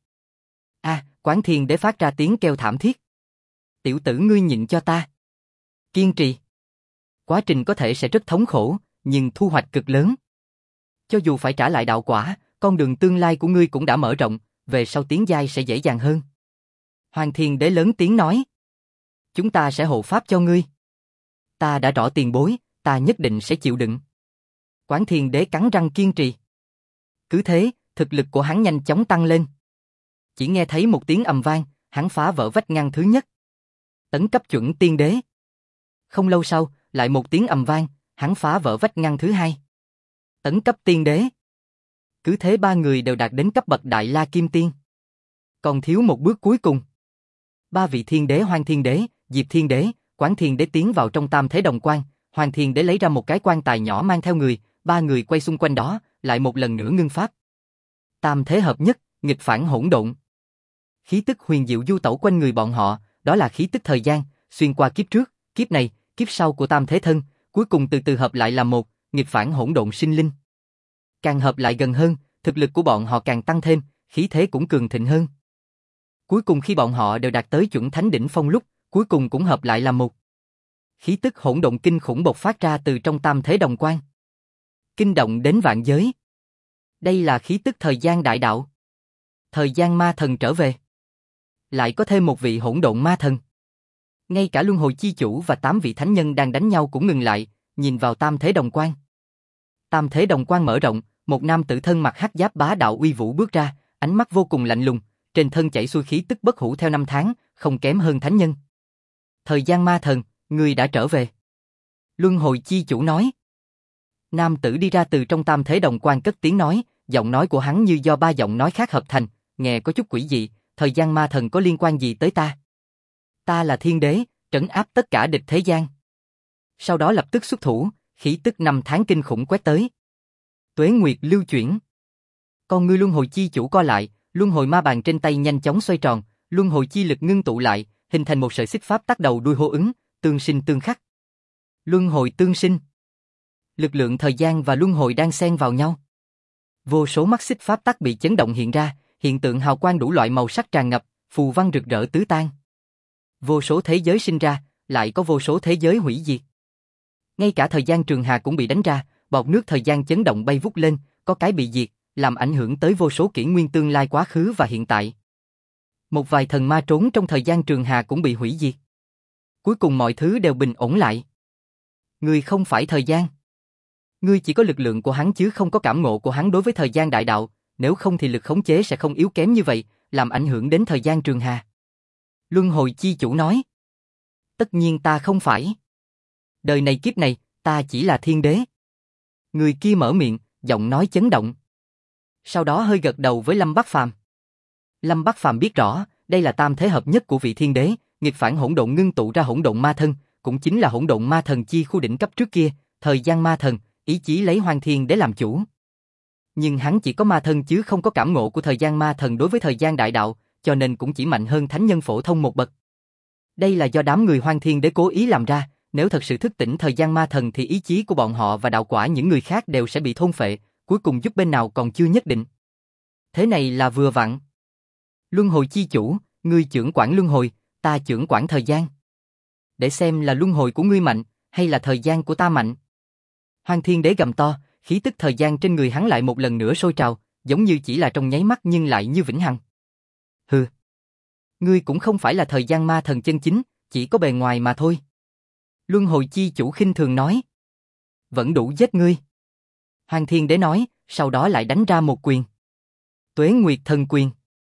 Speaker 1: Quán Thiên Đế phát ra tiếng kêu thảm thiết. Tiểu tử ngươi nhịn cho ta. Kiên trì. Quá trình có thể sẽ rất thống khổ, nhưng thu hoạch cực lớn. Cho dù phải trả lại đạo quả, con đường tương lai của ngươi cũng đã mở rộng, về sau tiến giai sẽ dễ dàng hơn. Hoang Thiên Đế lớn tiếng nói. Chúng ta sẽ hộ pháp cho ngươi. Ta đã rõ tiền bối, ta nhất định sẽ chịu đựng. Quán Thiên Đế cắn răng kiên trì. Cứ thế, thực lực của hắn nhanh chóng tăng lên. Chỉ nghe thấy một tiếng ầm vang, hắn phá vỡ vách ngăn thứ nhất. Tấn cấp chuẩn tiên đế. Không lâu sau, lại một tiếng ầm vang, hắn phá vỡ vách ngăn thứ hai. Tấn cấp tiên đế. Cứ thế ba người đều đạt đến cấp bậc Đại La Kim Tiên. Còn thiếu một bước cuối cùng. Ba vị Thiên Đế Hoang Thiên Đế, Diệp Thiên Đế, Quán Thiên Đế tiến vào trong tam thế đồng quan. Hoang Thiên Đế lấy ra một cái quan tài nhỏ mang theo người, ba người quay xung quanh đó, lại một lần nữa ngưng pháp. Tam thế hợp nhất, nghịch phản hỗn độn. Khí tức huyền diệu du tẩu quanh người bọn họ, đó là khí tức thời gian, xuyên qua kiếp trước, kiếp này, kiếp sau của tam thế thân, cuối cùng từ từ hợp lại làm một, nghịch phản hỗn độn sinh linh. Càng hợp lại gần hơn, thực lực của bọn họ càng tăng thêm, khí thế cũng cường thịnh hơn. Cuối cùng khi bọn họ đều đạt tới chuẩn thánh đỉnh phong lúc, cuối cùng cũng hợp lại làm một. Khí tức hỗn độn kinh khủng bộc phát ra từ trong tam thế đồng quan. Kinh động đến vạn giới. Đây là khí tức thời gian đại đạo. Thời gian ma thần trở về. Lại có thêm một vị hỗn độn ma thần. Ngay cả luân hồi chi chủ và 8 vị thánh nhân đang đánh nhau cũng ngừng lại, nhìn vào tam thế đồng quan. Tam thế đồng quan mở rộng, một nam tử thân mặc hắc giáp bá đạo uy vũ bước ra, ánh mắt vô cùng lạnh lùng, trên thân chảy xuôi khí tức bất hủ theo năm tháng, không kém hơn thánh nhân. Thời gian ma thần, ngươi đã trở về. Luân hồi chi chủ nói. Nam tử đi ra từ trong tam thế đồng quan cất tiếng nói, giọng nói của hắn như do ba giọng nói khác hợp thành, nghe có chút quỷ dị, thời gian ma thần có liên quan gì tới ta? Ta là thiên đế, trấn áp tất cả địch thế gian. Sau đó lập tức xuất thủ, khí tức năm tháng kinh khủng quét tới. Tuế nguyệt lưu chuyển. Con ngươi luân hồi chi chủ co lại, luân hồi ma bàn trên tay nhanh chóng xoay tròn, luân hồi chi lực ngưng tụ lại, hình thành một sợi xích pháp tắc đầu đuôi hô ứng, tương sinh tương khắc. Luân hồi tương sinh. Lực lượng thời gian và luân hồi đang xen vào nhau. Vô số mắt xích pháp tắc bị chấn động hiện ra, hiện tượng hào quang đủ loại màu sắc tràn ngập, phù văn rực rỡ tứ tan. Vô số thế giới sinh ra, lại có vô số thế giới hủy diệt. Ngay cả thời gian trường hà cũng bị đánh ra, bọt nước thời gian chấn động bay vút lên, có cái bị diệt, làm ảnh hưởng tới vô số kỷ nguyên tương lai quá khứ và hiện tại. Một vài thần ma trốn trong thời gian trường hà cũng bị hủy diệt. Cuối cùng mọi thứ đều bình ổn lại. Ngươi không phải thời gian. Ngươi chỉ có lực lượng của hắn chứ không có cảm ngộ của hắn đối với thời gian đại đạo, nếu không thì lực khống chế sẽ không yếu kém như vậy, làm ảnh hưởng đến thời gian trường hà. Luân hồi chi chủ nói. Tất nhiên ta không phải. Đời này kiếp này, ta chỉ là thiên đế. Người kia mở miệng, giọng nói chấn động. Sau đó hơi gật đầu với Lâm Bắc Phàm. Lâm Bắc Phàm biết rõ, đây là tam thế hợp nhất của vị thiên đế, nghịch phản hỗn độn ngưng tụ ra hỗn độn ma thân, cũng chính là hỗn độn ma thần chi khu đỉnh cấp trước kia, thời gian ma thần, ý chí lấy hoang thiên để làm chủ. Nhưng hắn chỉ có ma thân chứ không có cảm ngộ của thời gian ma thần đối với thời gian đại đạo, cho nên cũng chỉ mạnh hơn thánh nhân phổ thông một bậc. Đây là do đám người hoang thiên đế cố ý làm ra, nếu thật sự thức tỉnh thời gian ma thần thì ý chí của bọn họ và đạo quả những người khác đều sẽ bị thôn phệ, cuối cùng giúp bên nào còn chưa nhất định. Thế này là vừa vặn. Luân hồi chi chủ, ngươi trưởng quản luân hồi, ta trưởng quản thời gian. Để xem là luân hồi của ngươi mạnh, hay là thời gian của ta mạnh. Hoang thiên đế gầm to, khí tức thời gian trên người hắn lại một lần nữa sôi trào, giống như chỉ là trong nháy mắt nhưng lại như vĩnh hằng. Hừ. Ngươi cũng không phải là thời gian ma thần chân chính, chỉ có bề ngoài mà thôi. Luân hồi chi chủ khinh thường nói. Vẫn đủ giết ngươi. Hoang thiên đế nói, sau đó lại đánh ra một quyền. Tuế Nguyệt Thần Quyền.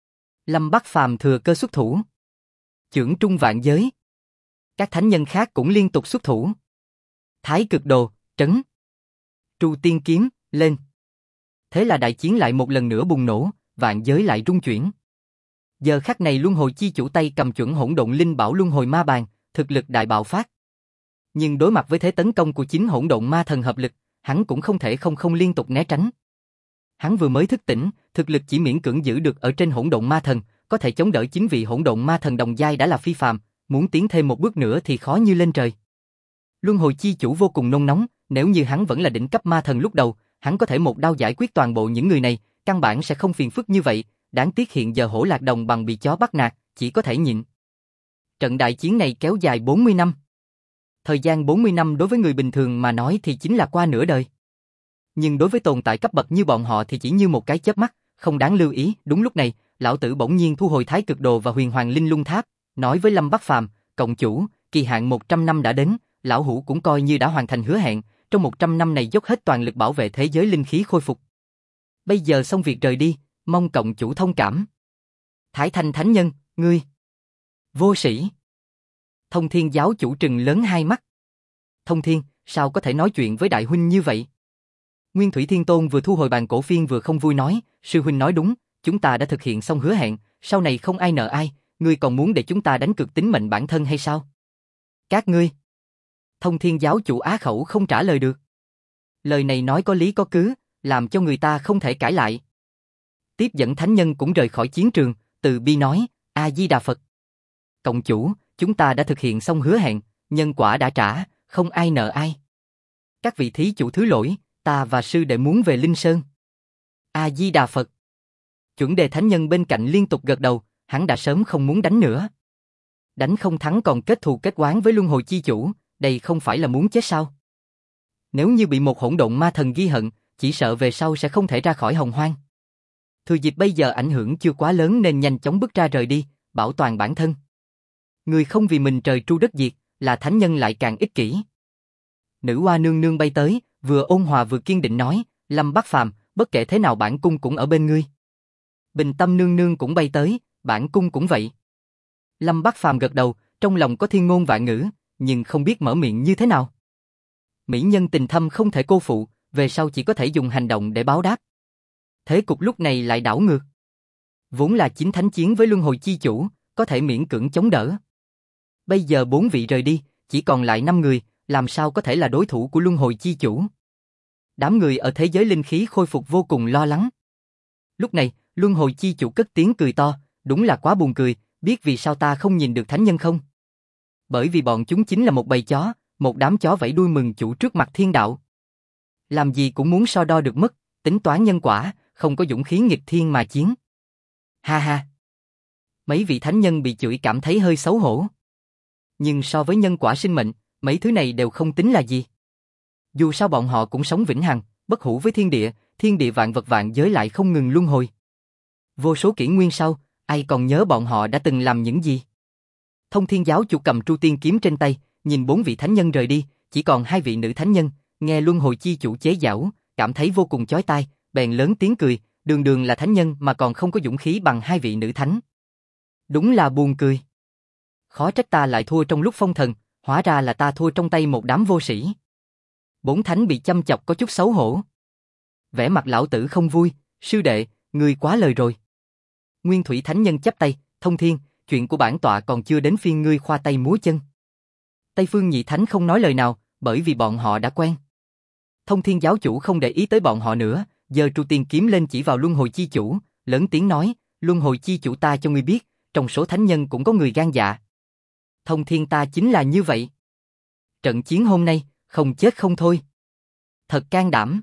Speaker 1: Lâm Bắc Phàm thừa cơ xuất thủ. Chưởng trung vạn giới. Các thánh nhân khác cũng liên tục xuất thủ. Thái cực đồ, trấn. Tru tiên kiếm, lên. Thế là đại chiến lại một lần nữa bùng nổ, vạn giới lại rung chuyển. Giờ khắc này luân hồi chi chủ tay cầm chuẩn hỗn độn linh bảo luân hồi ma bàn, thực lực đại bạo phát. Nhưng đối mặt với thế tấn công của chính hỗn độn ma thần hợp lực, hắn cũng không thể không liên tục né tránh. Hắn vừa mới thức tỉnh, thực lực chỉ miễn cưỡng giữ được ở trên hỗn độn ma thần, có thể chống đỡ chính vị hỗn độn ma thần đồng giai đã là phi phàm, muốn tiến thêm một bước nữa thì khó như lên trời. Luân hồi chi chủ vô cùng nôn nóng, nếu như hắn vẫn là đỉnh cấp ma thần lúc đầu, hắn có thể một đao giải quyết toàn bộ những người này, căn bản sẽ không phiền phức như vậy, đáng tiếc hiện giờ Hổ Lạc Đồng bằng bị chó bắt nạt, chỉ có thể nhịn. Trận đại chiến này kéo dài 40 năm. Thời gian 40 năm đối với người bình thường mà nói thì chính là qua nửa đời. Nhưng đối với tồn tại cấp bậc như bọn họ thì chỉ như một cái chớp mắt, không đáng lưu ý. Đúng lúc này, lão tử bỗng nhiên thu hồi Thái Cực Đồ và Huyền Hoàng Linh Lung Tháp, nói với Lâm Bắc Phàm, cộng chủ, kỳ hạn 100 năm đã đến, lão hủ cũng coi như đã hoàn thành hứa hẹn, trong 100 năm này dốc hết toàn lực bảo vệ thế giới linh khí khôi phục. Bây giờ xong việc rời đi, mong cộng chủ thông cảm. Thái Thanh Thánh Nhân, ngươi vô sĩ. Thông Thiên giáo chủ trừng lớn hai mắt. Thông Thiên, sao có thể nói chuyện với đại huynh như vậy? Nguyên Thủy Thiên Tôn vừa thu hồi bàn cổ phiên vừa không vui nói, sư huynh nói đúng, chúng ta đã thực hiện xong hứa hẹn, sau này không ai nợ ai, ngươi còn muốn để chúng ta đánh cược tính mệnh bản thân hay sao? Các ngươi. Thông Thiên giáo chủ á khẩu không trả lời được. Lời này nói có lý có cứ, làm cho người ta không thể cãi lại. Tiếp dẫn thánh nhân cũng rời khỏi chiến trường, từ bi nói, A Di Đà Phật. Cộng chủ, chúng ta đã thực hiện xong hứa hẹn, nhân quả đã trả, không ai nợ ai. Các vị thí chủ thứ lỗi, ta và sư đệ muốn về Linh Sơn. A Di Đà Phật. Chuẩn đề thánh nhân bên cạnh liên tục gật đầu, hắn đã sớm không muốn đánh nữa. Đánh không thắng còn kết thù kết oán với luân hồi chi chủ, đây không phải là muốn chết sao? Nếu như bị một hỗn độn ma thần ghi hận, chỉ sợ về sau sẽ không thể ra khỏi hồng hoang. Thừa dịp bây giờ ảnh hưởng chưa quá lớn nên nhanh chóng bước ra rời đi, bảo toàn bản thân. Người không vì mình trời tru đất diệt, là thánh nhân lại càng ích kỷ. Nữ hoa nương nương bay tới, vừa ôn hòa vừa kiên định nói, Lâm Bắc Phàm, bất kể thế nào bản cung cũng ở bên ngươi. Bình Tâm nương nương cũng bay tới, bản cung cũng vậy. Lâm Bắc Phàm gật đầu, trong lòng có thiên ngôn vạn ngữ, nhưng không biết mở miệng như thế nào. Mỹ nhân tình thâm không thể cô phụ, về sau chỉ có thể dùng hành động để báo đáp. Thế cục lúc này lại đảo ngược. Vốn là chính thánh chiến với luân hồi chi chủ, có thể miễn cưỡng chống đỡ. Bây giờ 4 vị rời đi, chỉ còn lại 5 người, làm sao có thể là đối thủ của luân hồi chi chủ. Đám người ở thế giới linh khí khôi phục vô cùng lo lắng. Lúc này, luân hồi chi chủ cất tiếng cười to, đúng là quá buồn cười, biết vì sao ta không nhìn được thánh nhân không? Bởi vì bọn chúng chính là một bầy chó, một đám chó vẫy đuôi mừng chủ trước mặt thiên đạo. Làm gì cũng muốn so đo được mất, tính toán nhân quả, không có dũng khí nghịch thiên mà chiến. Ha ha. Mấy vị thánh nhân bị chửi cảm thấy hơi xấu hổ. Nhưng so với nhân quả sinh mệnh, mấy thứ này đều không tính là gì. Dù sao bọn họ cũng sống vĩnh hằng, bất hủ với thiên địa vạn vật vạn giới lại không ngừng luân hồi. Vô số kỷ nguyên sau, ai còn nhớ bọn họ đã từng làm những gì? Thông Thiên giáo chủ cầm tru tiên kiếm trên tay, nhìn 4 vị thánh nhân rời đi, chỉ còn 2 vị nữ thánh nhân, nghe luân hồi chi chủ chế giễu, cảm thấy vô cùng chói tai, bèn lớn tiếng cười, đường đường là thánh nhân mà còn không có dũng khí bằng 2 vị nữ thánh. Đúng là buồn cười. Khó trách ta lại thua trong lúc phong thần, hóa ra là ta thua trong tay một đám vô sĩ. 4 thánh bị chăm chọc có chút xấu hổ. Vẻ mặt lão tử không vui, Sư đệ, ngươi quá lời rồi. Nguyên Thủy Thánh Nhân chắp tay, Thông Thiên, chuyện của bản tọa còn chưa đến phiên ngươi khoa tay múa chân. Tây Phương Nhị Thánh không nói lời nào, bởi vì bọn họ đã quen. Thông Thiên giáo chủ không để ý tới bọn họ nữa, giơ trụ tiên kiếm lên chỉ vào Luân Hồi Chi Chủ, lớn tiếng nói, Luân Hồi Chi Chủ ta cho ngươi biết, trong số thánh nhân cũng có người gan dạ. Thông Thiên ta chính là như vậy. Trận chiến hôm nay, không chết không thôi. Thật can đảm.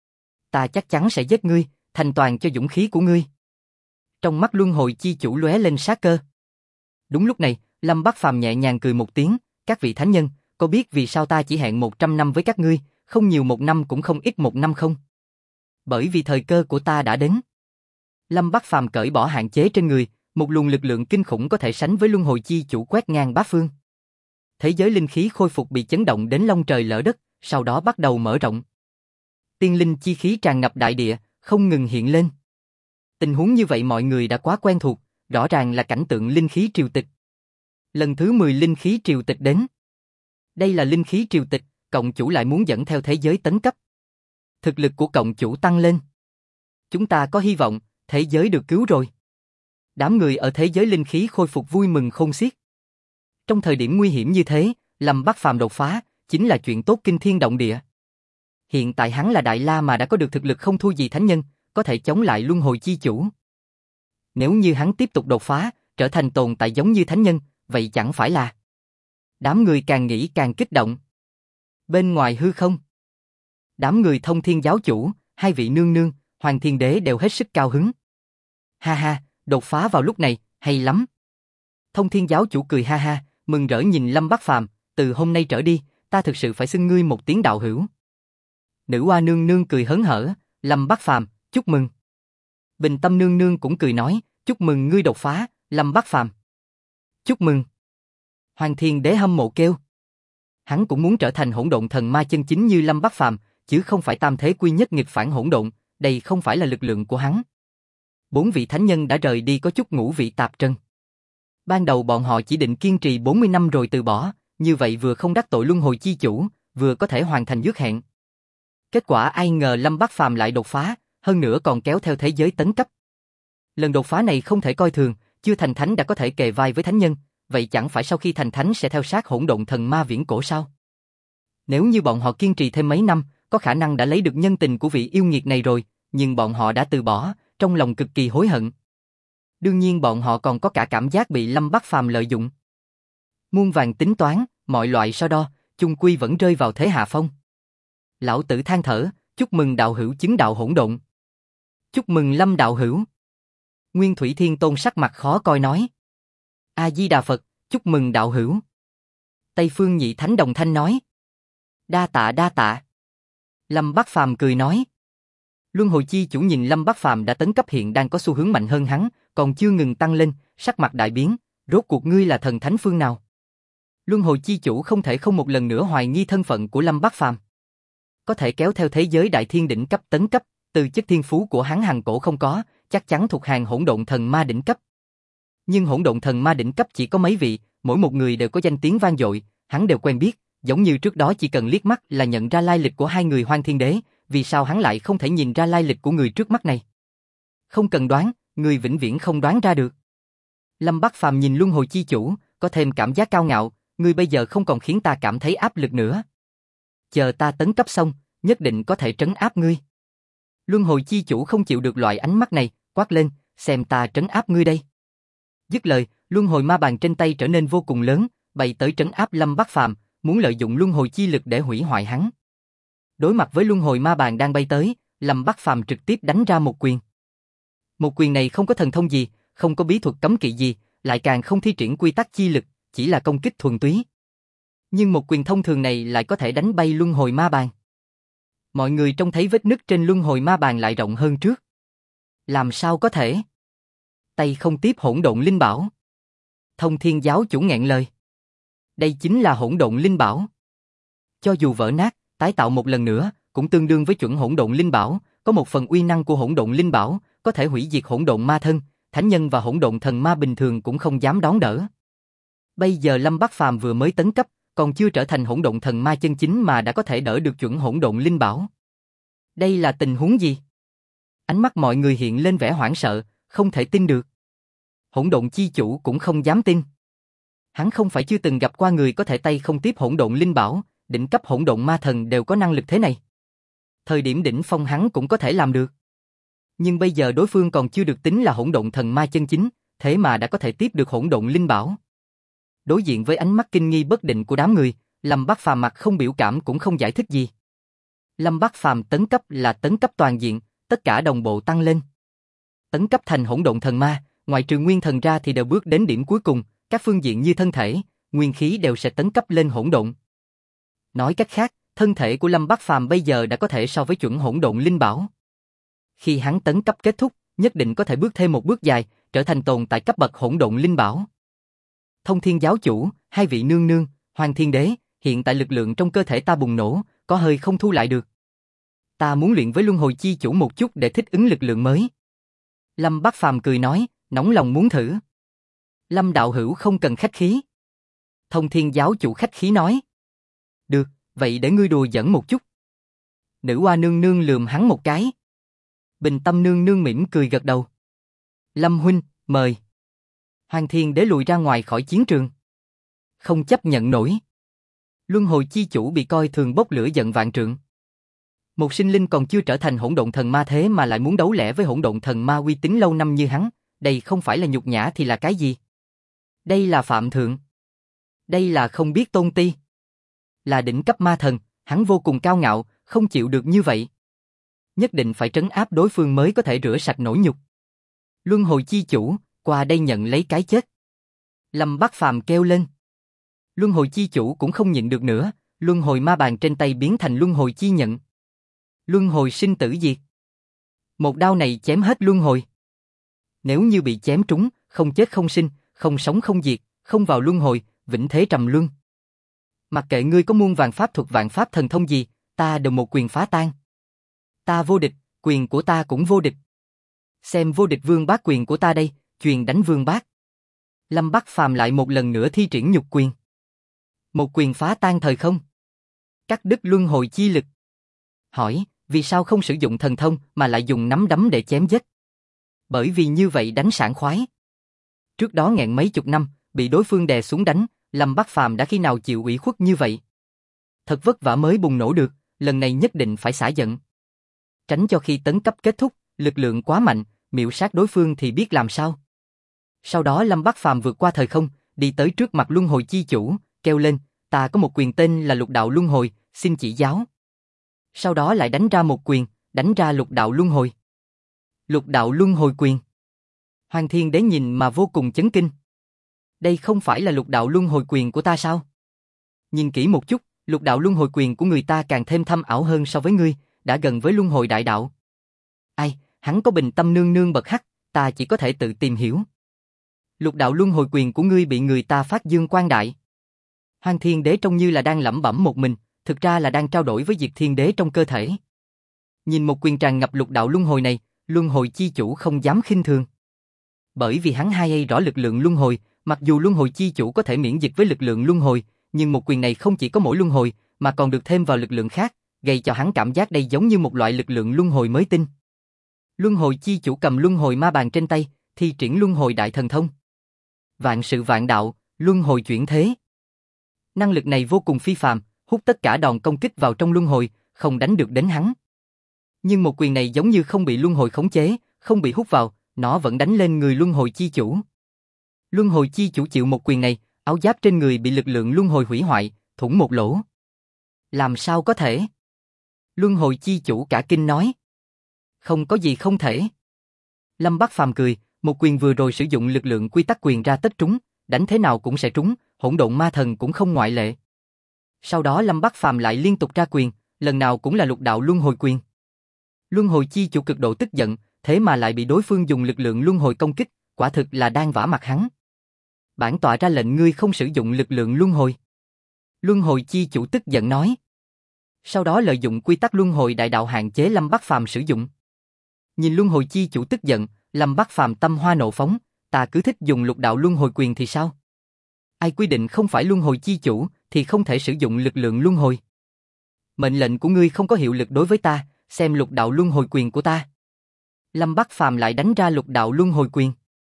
Speaker 1: Ta chắc chắn sẽ giết ngươi, thành toàn cho dũng khí của ngươi. Trong mắt Luân Hồi Chi Chủ lóe lên sát cơ. Đúng lúc này, Lâm Bắc Phàm nhẹ nhàng cười một tiếng, các vị thánh nhân, có biết vì sao ta chỉ hẹn 100 năm với các ngươi, không nhiều 1 năm cũng không ít 1 năm không? Bởi vì thời cơ của ta đã đến. Lâm Bắc Phàm cởi bỏ hạn chế trên người, một luồng lực lượng kinh khủng có thể sánh với Luân Hồi Chi Chủ quét ngang bát phương. Thế giới linh khí khôi phục bị chấn động đến long trời lở đất, sau đó bắt đầu mở rộng. Tiên linh chi khí tràn ngập đại địa, không ngừng hiện lên. Tình huống như vậy mọi người đã quá quen thuộc, rõ ràng là cảnh tượng linh khí triều tịch. Lần thứ 10 linh khí triều tịch đến. Đây là linh khí triều tịch, cộng chủ lại muốn dẫn theo thế giới tấn cấp. Thực lực của cộng chủ tăng lên. Chúng ta có hy vọng, thế giới được cứu rồi. Đám người ở thế giới linh khí khôi phục vui mừng khôn xiết. Trong thời điểm nguy hiểm như thế, Lâm Bắc Phàm đột phá, chính là chuyện tốt kinh thiên động địa. Hiện tại hắn là Đại La mà đã có được thực lực không thua gì thánh nhân, có thể chống lại Luân Hồi Chi Chủ. Nếu như hắn tiếp tục đột phá, trở thành tồn tại giống như thánh nhân, vậy chẳng phải là... Đám người càng nghĩ càng kích động. Bên ngoài hư không, đám người Thông Thiên giáo chủ, hai vị nương nương, Hoàng Thiên Đế đều hết sức cao hứng. Ha ha, đột phá vào lúc này, hay lắm. Thông Thiên giáo chủ cười ha ha, mừng rỡ nhìn Lâm Bắc Phàm, từ hôm nay trở đi, ta thực sự phải xưng ngươi một tiếng đạo hữu. Nữ Hoa nương nương cười hớn hở, Lâm Bắc Phàm, chúc mừng. Bình Tâm nương nương cũng cười nói, chúc mừng ngươi đột phá, Lâm Bắc Phàm. Chúc mừng. Hoàng Thiên Đế hâm mộ kêu. Hắn cũng muốn trở thành hỗn độn thần ma chân chính như Lâm Bắc Phàm, chứ không phải tam thế quy nhất nghịch phản hỗn độn, đây không phải là lực lượng của hắn. 4 vị thánh nhân đã rời đi có chút ngũ vị tạp trần. Ban đầu bọn họ chỉ định kiên trì 40 năm rồi từ bỏ, như vậy vừa không đắc tội Luân Hồi Chi Chủ, vừa có thể hoàn thành ước hẹn. Kết quả ai ngờ Lâm Bắc Phàm lại đột phá, hơn nữa còn kéo theo thế giới tấn cấp. Lần đột phá này không thể coi thường, chưa thành thánh đã có thể kề vai với thánh nhân, vậy chẳng phải sau khi thành thánh sẽ theo sát hỗn độn thần ma viễn cổ sao? Nếu như bọn họ kiên trì thêm mấy năm, có khả năng đã lấy được nhân tình của vị yêu nghiệt này rồi, nhưng bọn họ đã từ bỏ, trong lòng cực kỳ hối hận. Đương nhiên bọn họ còn có cả cảm giác bị Lâm Bắc Phàm lợi dụng. Muôn vàn tính toán, mọi loại so đo, chung quy vẫn rơi vào thế hạ phong. Lão tử than thở, chúc mừng đạo hữu chứng đạo hỗn độn. Chúc mừng Lâm đạo hữu. Nguyên Thủy Thiên Tôn sắc mặt khó coi nói. A Di Đà Phật, chúc mừng đạo hữu. Tây Phương Nhị Thánh đồng thanh nói. Đa tạ đa tạ. Lâm Bắc Phàm cười nói. Luân Hồi Chi Chủ nhìn Lâm Bắc Phàm đã tấn cấp hiện đang có xu hướng mạnh hơn hắn, còn chưa ngừng tăng lên, sắc mặt đại biến, rốt cuộc ngươi là thần thánh phương nào? Luân Hồi Chi Chủ không thể không một lần nữa hoài nghi thân phận của Lâm Bắc Phàm. Có thể kéo theo thế giới đại thiên đỉnh cấp tấn cấp, từ chất thiên phú của hắn hằng cổ không có, chắc chắn thuộc hàng hỗn độn thần ma đỉnh cấp. Nhưng hỗn độn thần ma đỉnh cấp chỉ có mấy vị, mỗi một người đều có danh tiếng vang dội, hắn đều quen biết, giống như trước đó chỉ cần liếc mắt là nhận ra lai lịch của hai người Hoang Thiên Đế, vì sao hắn lại không thể nhìn ra lai lịch của người trước mắt này? Không cần đoán, người vĩnh viễn không đoán ra được. Lâm Bắc Phàm nhìn Luân Hồi Chi Chủ, có thêm cảm giác cao ngạo, ngươi bây giờ không còn khiến ta cảm thấy áp lực nữa. Chờ ta tấn cấp xong, nhất định có thể trấn áp ngươi. Luân Hồi Chi Chủ không chịu được loại ánh mắt này, quát lên, xem ta trấn áp ngươi đây. Dứt lời, Luân Hồi Ma Bàn trên tay trở nên vô cùng lớn, bay tới trấn áp Lâm Bắc Phàm, muốn lợi dụng Luân Hồi Chi lực để hủy hoại hắn. Đối mặt với Luân Hồi Ma Bàn đang bay tới, Lâm Bắc Phàm trực tiếp đánh ra một quyền. Một quyền này không có thần thông gì, không có bí thuật cấm kỵ gì, lại càng không thi triển quy tắc chi lực, chỉ là công kích thuần túy. Nhưng một quyền thông thường này lại có thể đánh bay Luân Hồi Ma Bàn. Mọi người trông thấy vết nứt trên Luân Hồi Ma Bàn lại rộng hơn trước. Làm sao có thể? Tay không tiếp hỗn độn linh bảo. Thông Thiên giáo chủ nghẹn lời. Đây chính là hỗn độn linh bảo. Cho dù vỡ nát, tái tạo một lần nữa, cũng tương đương với chuẩn hỗn độn linh bảo, có một phần uy năng của hỗn độn linh bảo, có thể hủy diệt hỗn độn ma thân, thánh nhân và hỗn độn thần ma bình thường cũng không dám đón đỡ. Bây giờ Lâm Bắc Phàm vừa mới tấn cấp, còn chưa trở thành hỗn độn thần ma chân chính mà đã có thể đỡ được chuẩn hỗn độn linh bảo. Đây là tình huống gì? Ánh mắt mọi người hiện lên vẻ hoảng sợ, không thể tin được. Hỗn độn chi chủ cũng không dám tin. Hắn không phải chưa từng gặp qua người có thể tay không tiếp hỗn độn linh bảo, đỉnh cấp hỗn độn ma thần đều có năng lực thế này. Thời điểm đỉnh phong hắn cũng có thể làm được. Nhưng bây giờ đối phương còn chưa được tính là hỗn độn thần ma chân chính, thế mà đã có thể tiếp được hỗn độn linh bảo. Đối diện với ánh mắt kinh nghi bất định của đám người, Lâm Bác Phàm mặt không biểu cảm cũng không giải thích gì. Lâm Bác Phàm tấn cấp là tấn cấp toàn diện, tất cả đồng bộ tăng lên. Tấn cấp thành hỗn độn thần ma, ngoài trừ nguyên thần ra thì đều bước đến điểm cuối cùng, các phương diện như thân thể, nguyên khí đều sẽ tấn cấp lên hỗn độn. Nói cách khác, thân thể của Lâm Bác Phàm bây giờ đã có thể so với chuẩn hỗn độn linh bảo. Khi hắn tấn cấp kết thúc, nhất định có thể bước thêm một bước dài, trở thành tồn tại cấp bậc hỗn độn linh bảo. Thông Thiên giáo chủ, hai vị nương nương, Hoàng Thiên Đế, hiện tại lực lượng trong cơ thể ta bùng nổ, có hơi không thu lại được. Ta muốn luyện với luân hồi chi chủ một chút để thích ứng lực lượng mới. Lâm Bác Phàm cười nói, nóng lòng muốn thử. Lâm đạo hữu không cần khách khí. Thông Thiên giáo chủ khách khí nói. Được, vậy để ngươi đùa giỡn một chút. Nữ Hoa nương nương lườm hắn một cái. Bình Tâm nương nương mỉm cười gật đầu. Lâm huynh, mời. Hoàng Thiên Đế lùi ra ngoài khỏi chiến trường. Không chấp nhận nổi. Luân hồi chi chủ bị coi thường bốc lửa giận vạn trượng. Một sinh linh còn chưa trở thành hỗn độn thần ma thế mà lại muốn đấu lẻ với hỗn độn thần ma uy tín lâu năm như hắn, đây không phải là nhục nhã thì là cái gì? Đây là phạm thượng. Đây là không biết tôn ti. Là đỉnh cấp ma thần, hắn vô cùng cao ngạo, không chịu được như vậy. Nhất định phải trấn áp đối phương mới có thể rửa sạch nỗi nhục. Luân hồi chi chủ, qua đây nhận lấy cái chết. Lâm Bác Phàm kêu lên. Luân hồi chi chủ cũng không nhịn được nữa, luân hồi ma bàn trên tay biến thành luân hồi chi nhận. Luân hồi sinh tử diệt. Một đao này chém hết luân hồi. Nếu như bị chém trúng, không chết không sinh, không sống không diệt, không vào luân hồi, vĩnh thế trầm luân. Mặc kệ ngươi có muôn vàn pháp thuật vạn pháp thần thông gì, ta đều một quyền phá tan. Ta vô địch, quyền của ta cũng vô địch. Xem vô địch vương bát quyền của ta đây, truyền đánh vương bát. Lâm Bác Phàm lại một lần nữa thi triển nhục quyền. Một quyền phá tan thời không. Cắt đứt luân hồi chi lực. Hỏi, vì sao không sử dụng thần thông mà lại dùng nắm đấm để chém giết? Bởi vì như vậy đánh sảng khoái. Trước đó nghẹn mấy chục năm, bị đối phương đè xuống đánh, Lâm Bác Phàm đã khi nào chịu ủy khuất như vậy? Thật vất vả mới bùng nổ được, lần này nhất định phải xả giận. Tránh cho khi tấn cấp kết thúc, lực lượng quá mạnh, miểu sát đối phương thì biết làm sao. Sau đó Lâm Bác Phàm vượt qua thời không, đi tới trước mặt luân hồi chi chủ, kêu lên, ta có một quyền tên là lục đạo luân hồi, xin chỉ giáo. Sau đó lại đánh ra một quyền, đánh ra lục đạo luân hồi. Lục đạo luân hồi quyền. Hoàng Thiên Đế nhìn mà vô cùng chấn kinh. Đây không phải là lục đạo luân hồi quyền của ta sao? Nhìn kỹ một chút, lục đạo luân hồi quyền của người ta càng thêm thâm ảo hơn so với ngươi, đã gần với luân hồi đại đạo. Ai, hắn có Bình Tâm nương nương bậc hắc, ta chỉ có thể tự tìm hiểu. Lục đạo luân hồi quyền của ngươi bị người ta phát dương quang đại. Hoàng Thiên Đế trông như là đang lẩm bẩm một mình, thực ra là đang trao đổi với Diệt Thiên Đế trong cơ thể. Nhìn một quyền tràn ngập lục đạo luân hồi này, luân hồi chi chủ không dám khinh thường. Bởi vì hắn hay rõ lực lượng luân hồi, mặc dù luân hồi chi chủ có thể miễn dịch với lực lượng luân hồi, nhưng một quyền này không chỉ có mỗi luân hồi, mà còn được thêm vào lực lượng khác, gây cho hắn cảm giác đây giống như một loại lực lượng luân hồi mới tinh. Luân hồi chi chủ cầm luân hồi ma bàn trên tay, thi triển luân hồi đại thần thông. Vạn sự vạn đạo, luân hồi chuyển thế. Năng lực này vô cùng phi phàm, hút tất cả đòn công kích vào trong luân hồi, không đánh được đến hắn. Nhưng một quyền này giống như không bị luân hồi khống chế, không bị hút vào, nó vẫn đánh lên người luân hồi chi chủ. Luân hồi chi chủ chịu một quyền này, áo giáp trên người bị lực lượng luân hồi hủy hoại, thủng một lỗ. Làm sao có thể? Luân hồi chi chủ cả kinh nói. Không có gì không thể. Lâm Bác Phàm cười, một quyền vừa rồi sử dụng lực lượng quy tắc quyền ra tất trúng, đánh thế nào cũng sẽ trúng, hỗn độn ma thần cũng không ngoại lệ. Sau đó Lâm Bác Phàm lại liên tục ra quyền, lần nào cũng là lục đạo luân hồi quyền. Luân hồi chi chủ cực độ tức giận, thế mà lại bị đối phương dùng lực lượng luân hồi công kích, quả thực là đang vả mặt hắn. Bản tọa ra lệnh ngươi không sử dụng lực lượng luân hồi. Luân hồi chi chủ tức giận nói. Sau đó lợi dụng quy tắc luân hồi đại đạo hạn chế Lâm Bác Phàm sử dụng. Nhìn luân hồi chi chủ tức giận, Lâm Bác Phàm tâm hoa nộ phóng, ta cứ thích dùng lục đạo luân hồi quyền thì sao? Ai quy định không phải luân hồi chi chủ thì không thể sử dụng lực lượng luân hồi. Mệnh lệnh của ngươi không có hiệu lực đối với ta, xem lục đạo luân hồi quyền của ta. Lâm Bắc Phàm lại đánh ra lục đạo luân hồi quyền.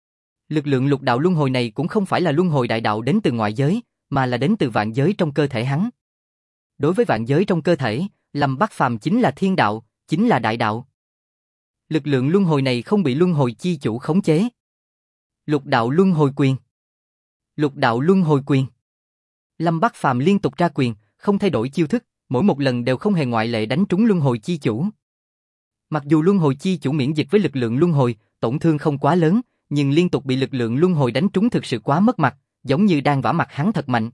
Speaker 1: Lực lượng lục đạo luân hồi này cũng không phải là luân hồi đại đạo đến từ ngoại giới, mà là đến từ vạn giới trong cơ thể hắn. Đối với vạn giới trong cơ thể, Lâm Bắc Phàm chính là thiên đạo, chính là đại đạo. Lực lượng luân hồi này không bị luân hồi chi chủ khống chế. Lục đạo luân hồi quyền. Lục đạo luân hồi quyền. Lâm Bắc Phàm liên tục ra quyền, không thay đổi chiêu thức, mỗi một lần đều không hề ngoại lệ đánh trúng luân hồi chi chủ. Mặc dù luân hồi chi chủ miễn dịch với lực lượng luân hồi, tổn thương không quá lớn, nhưng liên tục bị lực lượng luân hồi đánh trúng thực sự quá mất mặt, giống như đang vả mặt hắn thật mạnh.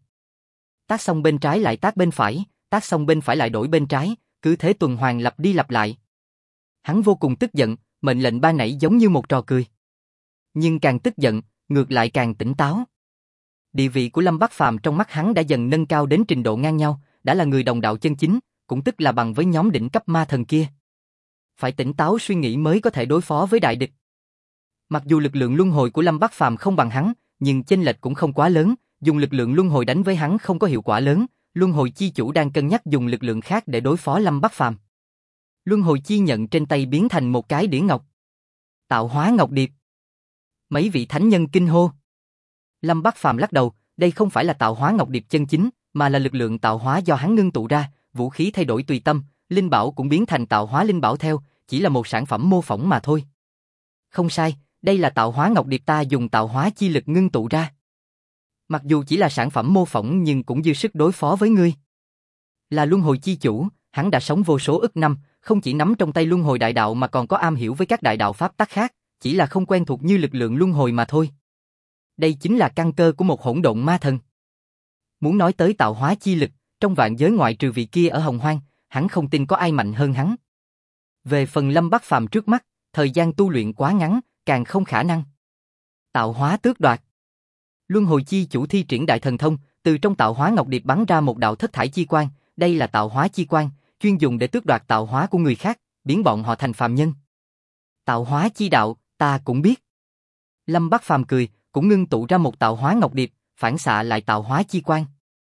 Speaker 1: Tác xong bên trái lại tác bên phải, tác xong bên phải lại đổi bên trái, cứ thế tuần hoàn lặp đi lặp lại. Hắn vô cùng tức giận, mệnh lệnh ban nãy giống như một trò cười. Nhưng càng tức giận, ngược lại càng tỉnh táo. Địa vị của Lâm Bắc Phàm trong mắt hắn đã dần nâng cao đến trình độ ngang nhau, đã là người đồng đạo chân chính, cũng tức là bằng với nhóm đỉnh cấp ma thần kia. Phải tỉnh táo suy nghĩ mới có thể đối phó với đại địch. Mặc dù lực lượng luân hồi của Lâm Bắc Phàm không bằng hắn, nhưng chênh lệch cũng không quá lớn, dùng lực lượng luân hồi đánh với hắn không có hiệu quả lớn, luân hồi chi chủ đang cân nhắc dùng lực lượng khác để đối phó Lâm Bắc Phàm. Luân hồi chi nhận trên tay biến thành một cái đĩa ngọc. Tạo hóa ngọc điệp. Mấy vị thánh nhân kinh hô. Lâm Bắc Phàm lắc đầu, đây không phải là tạo hóa ngọc điệp chân chính, mà là lực lượng tạo hóa do hắn ngưng tụ ra, vũ khí thay đổi tùy tâm, linh bảo cũng biến thành tạo hóa linh bảo theo, chỉ là một sản phẩm mô phỏng mà thôi. Không sai, đây là tạo hóa ngọc điệp ta dùng tạo hóa chi lực ngưng tụ ra. Mặc dù chỉ là sản phẩm mô phỏng nhưng cũng dư sức đối phó với ngươi. Là luân hồi chi chủ, hắn đã sống vô số ức năm, không chỉ nắm trong tay luân hồi đại đạo mà còn có am hiểu với các đại đạo pháp tắc khác, chỉ là không quen thuộc như lực lượng luân hồi mà thôi. Đây chính là căn cơ của một hỗn độn ma thần. Muốn nói tới tạo hóa chi lực, trong vạn giới ngoại trừ vị kia ở Hồng Hoang, hắn không tin có ai mạnh hơn hắn. Về phần Lâm Bắc Phàm trước mắt, thời gian tu luyện quá ngắn, càng không khả năng. Tạo hóa tước đoạt. Luân hồi chi chủ thi triển đại thần thông, từ trong tạo hóa ngọc điệp bắn ra một đạo thất thải chi quang, đây là tạo hóa chi quang, chuyên dùng để tước đoạt tạo hóa của người khác, biến bọn họ thành phàm nhân. Tạo hóa chi đạo, ta cũng biết. Lâm Bắc Phàm cười, cũng ngưng tụ ra một tạo hóa ngọc điệp, phản xạ lại tạo hóa chi quang.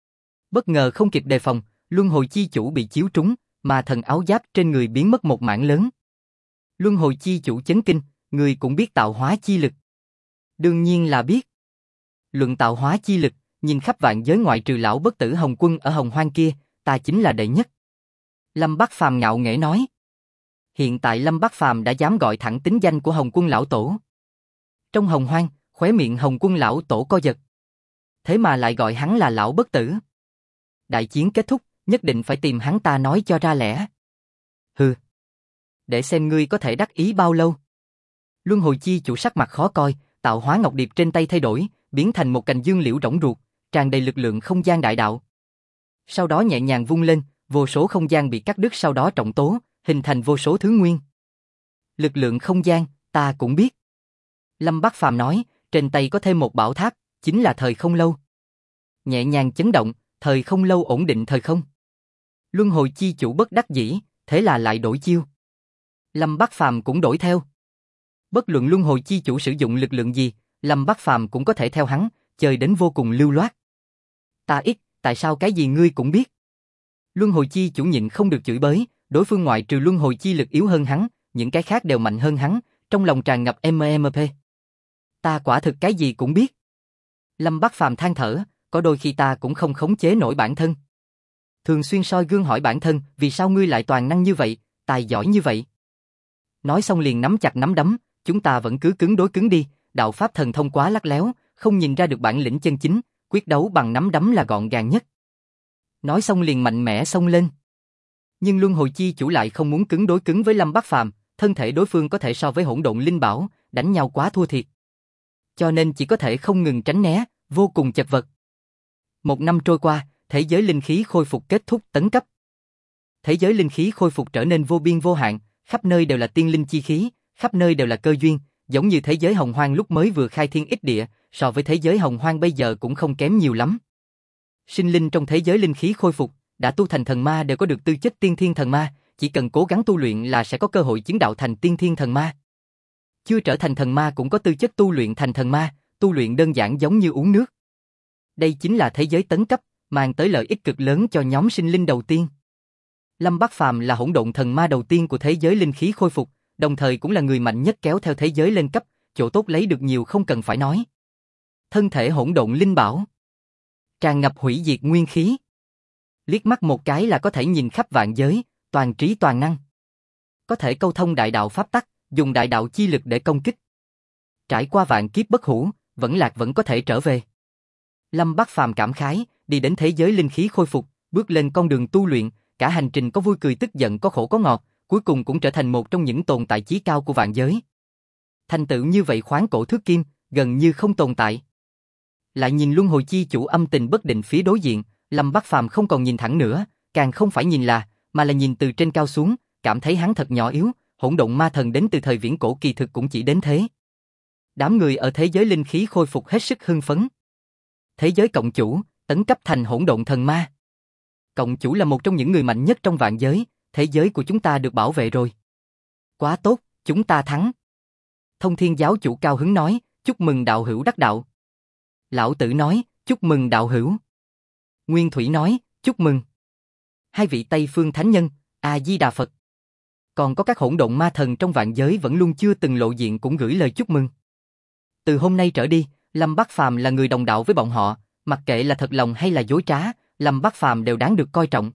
Speaker 1: Bất ngờ không kịp đề phòng, luân hồi chi chủ bị chiếu trúng, mà thần áo giáp trên người biến mất một mảng lớn. Luân hồi chi chủ chấn kinh, người cũng biết tạo hóa chi lực. Đương nhiên là biết. Luận tạo hóa chi lực, nhìn khắp vạn giới ngoại trừ lão bất tử Hồng Quân ở Hồng Hoang kia, ta chính là đệ nhất. Lâm Bắc Phàm ngạo nghễ nói. Hiện tại Lâm Bắc Phàm đã dám gọi thẳng tính danh của Hồng Quân lão tổ. Trong Hồng Hoang, khóe miệng Hồng Quân lão tổ co giật. Thế mà lại gọi hắn là lão bất tử. Đại chiến kết thúc, nhất định phải tìm hắn ta nói cho ra lẽ. Hừ. Để xem ngươi có thể đắc ý bao lâu. Luân hồi chi chủ sắc mặt khó coi, tạo hóa ngọc điệp trên tay thay đổi, biến thành một cành dương liễu rỗng ruột, tràn đầy lực lượng không gian đại đạo. Sau đó nhẹ nhàng vung lên, vô số không gian bị cắt đứt sau đó trọng tố, hình thành vô số thứ nguyên. Lực lượng không gian, ta cũng biết. Lâm Bắc Phàm nói, trên tay có thêm một bảo tháp, chính là thời không lâu. Nhẹ nhàng chấn động, thời không lâu ổn định thời không. Luân hồi chi chủ bất đắc dĩ, thế là lại đổi chiêu. Lâm Bắc Phàm cũng đổi theo. Bất luận luân hồi chi chủ sử dụng lực lượng gì, Lâm Bắc Phàm cũng có thể theo hắn, chơi đến vô cùng lưu loát. Ta ít, tại sao cái gì ngươi cũng biết? Luân hồi chi chủ nhịn không được chửi bới, đối phương ngoại trừ luân hồi chi lực yếu hơn hắn, những cái khác đều mạnh hơn hắn, trong lòng tràn ngập MMP. Ta quả thực cái gì cũng biết. Lâm Bắc Phàm than thở, có đôi khi ta cũng không khống chế nổi bản thân. Thường xuyên soi gương hỏi bản thân, vì sao ngươi lại toàn năng như vậy, tài giỏi như vậy? Nói xong liền nắm chặt nắm đấm, chúng ta vẫn cứ cứng đối cứng đi, đạo pháp thần thông quá lắc léo, không nhìn ra được bản lĩnh chân chính, quyết đấu bằng nắm đấm là gọn gàng nhất. Nói xong liền mạnh mẽ xông lên. Nhưng luân hồi chi chủ lại không muốn cứng đối cứng với Lâm Bắc Phàm, thân thể đối phương có thể so với hỗn độn linh bảo, đánh nhau quá thua thiệt. Cho nên chỉ có thể không ngừng tránh né, vô cùng chật vật. Một năm trôi qua, thế giới linh khí khôi phục kết thúc tấn cấp. Thế giới linh khí khôi phục trở nên vô biên vô hạn, khắp nơi đều là tiên linh chi khí, khắp nơi đều là cơ duyên, giống như thế giới Hồng Hoang lúc mới vừa khai thiên ích địa, so với thế giới Hồng Hoang bây giờ cũng không kém nhiều lắm. Sinh linh trong thế giới linh khí khôi phục, đã tu thành thần ma đều có được tư chất tiên thiên thần ma, chỉ cần cố gắng tu luyện là sẽ có cơ hội chứng đạo thành tiên thiên thần ma. Chưa trở thành thần ma cũng có tư chất tu luyện thành thần ma, tu luyện đơn giản giống như uống nước. Đây chính là thế giới tấn cấp, mang tới lợi ích cực lớn cho nhóm sinh linh đầu tiên. Lâm Bắc Phàm là hỗn độn thần ma đầu tiên của thế giới linh khí khôi phục, đồng thời cũng là người mạnh nhất kéo theo thế giới lên cấp, chỗ tốt lấy được nhiều không cần phải nói. Thân thể hỗn độn linh bảo, tràn ngập hủy diệt nguyên khí. Liếc mắt một cái là có thể nhìn khắp vạn giới, toàn trí toàn năng. Có thể câu thông đại đạo pháp tắc, dùng đại đạo chi lực để công kích. Trải qua vạn kiếp bất hủ, vẫn có thể trở về. Lâm Bắc Phàm cảm khái, đi đến thế giới linh khí khôi phục, bước lên con đường tu luyện, cả hành trình có vui cười tức giận có khổ có ngọt, cuối cùng cũng trở thành một trong những tồn tại chí cao của vạn giới. Thành tựu như vậy khoáng cổ thước kim, gần như không tồn tại. Lại nhìn luân hồi chi chủ âm tình bất định phía đối diện, Lâm Bắc Phàm không còn nhìn thẳng nữa, càng không phải nhìn mà là nhìn từ trên cao xuống, cảm thấy hắn thật nhỏ yếu, hỗn độn ma thần đến từ thời viễn cổ kỳ thực cũng chỉ đến thế. Đám người ở thế giới linh khí khôi phục hết sức hưng phấn. Thế giới cộng chủ, tấn cấp thành hỗn độn thần ma. Cộng chủ là một trong những người mạnh nhất trong vạn giới, thế giới của chúng ta được bảo vệ rồi. Quá tốt, chúng ta thắng. Thông Thiên giáo chủ cao hứng nói, chúc mừng đạo hữu đắc đạo. Lão Tử nói, chúc mừng đạo hữu. Nguyên Thủy nói, chúc mừng. Hai vị Tây Phương Thánh Nhân, A-di-đà Phật. Còn có các hỗn độn ma thần trong vạn giới vẫn luôn chưa từng lộ diện cũng gửi lời chúc mừng. Từ hôm nay trở đi, Lâm Bắc Phàm là người đồng đạo với bọn họ, mặc kệ là thật lòng hay là dối trá, Lâm Bắc Phàm đều đáng được coi trọng.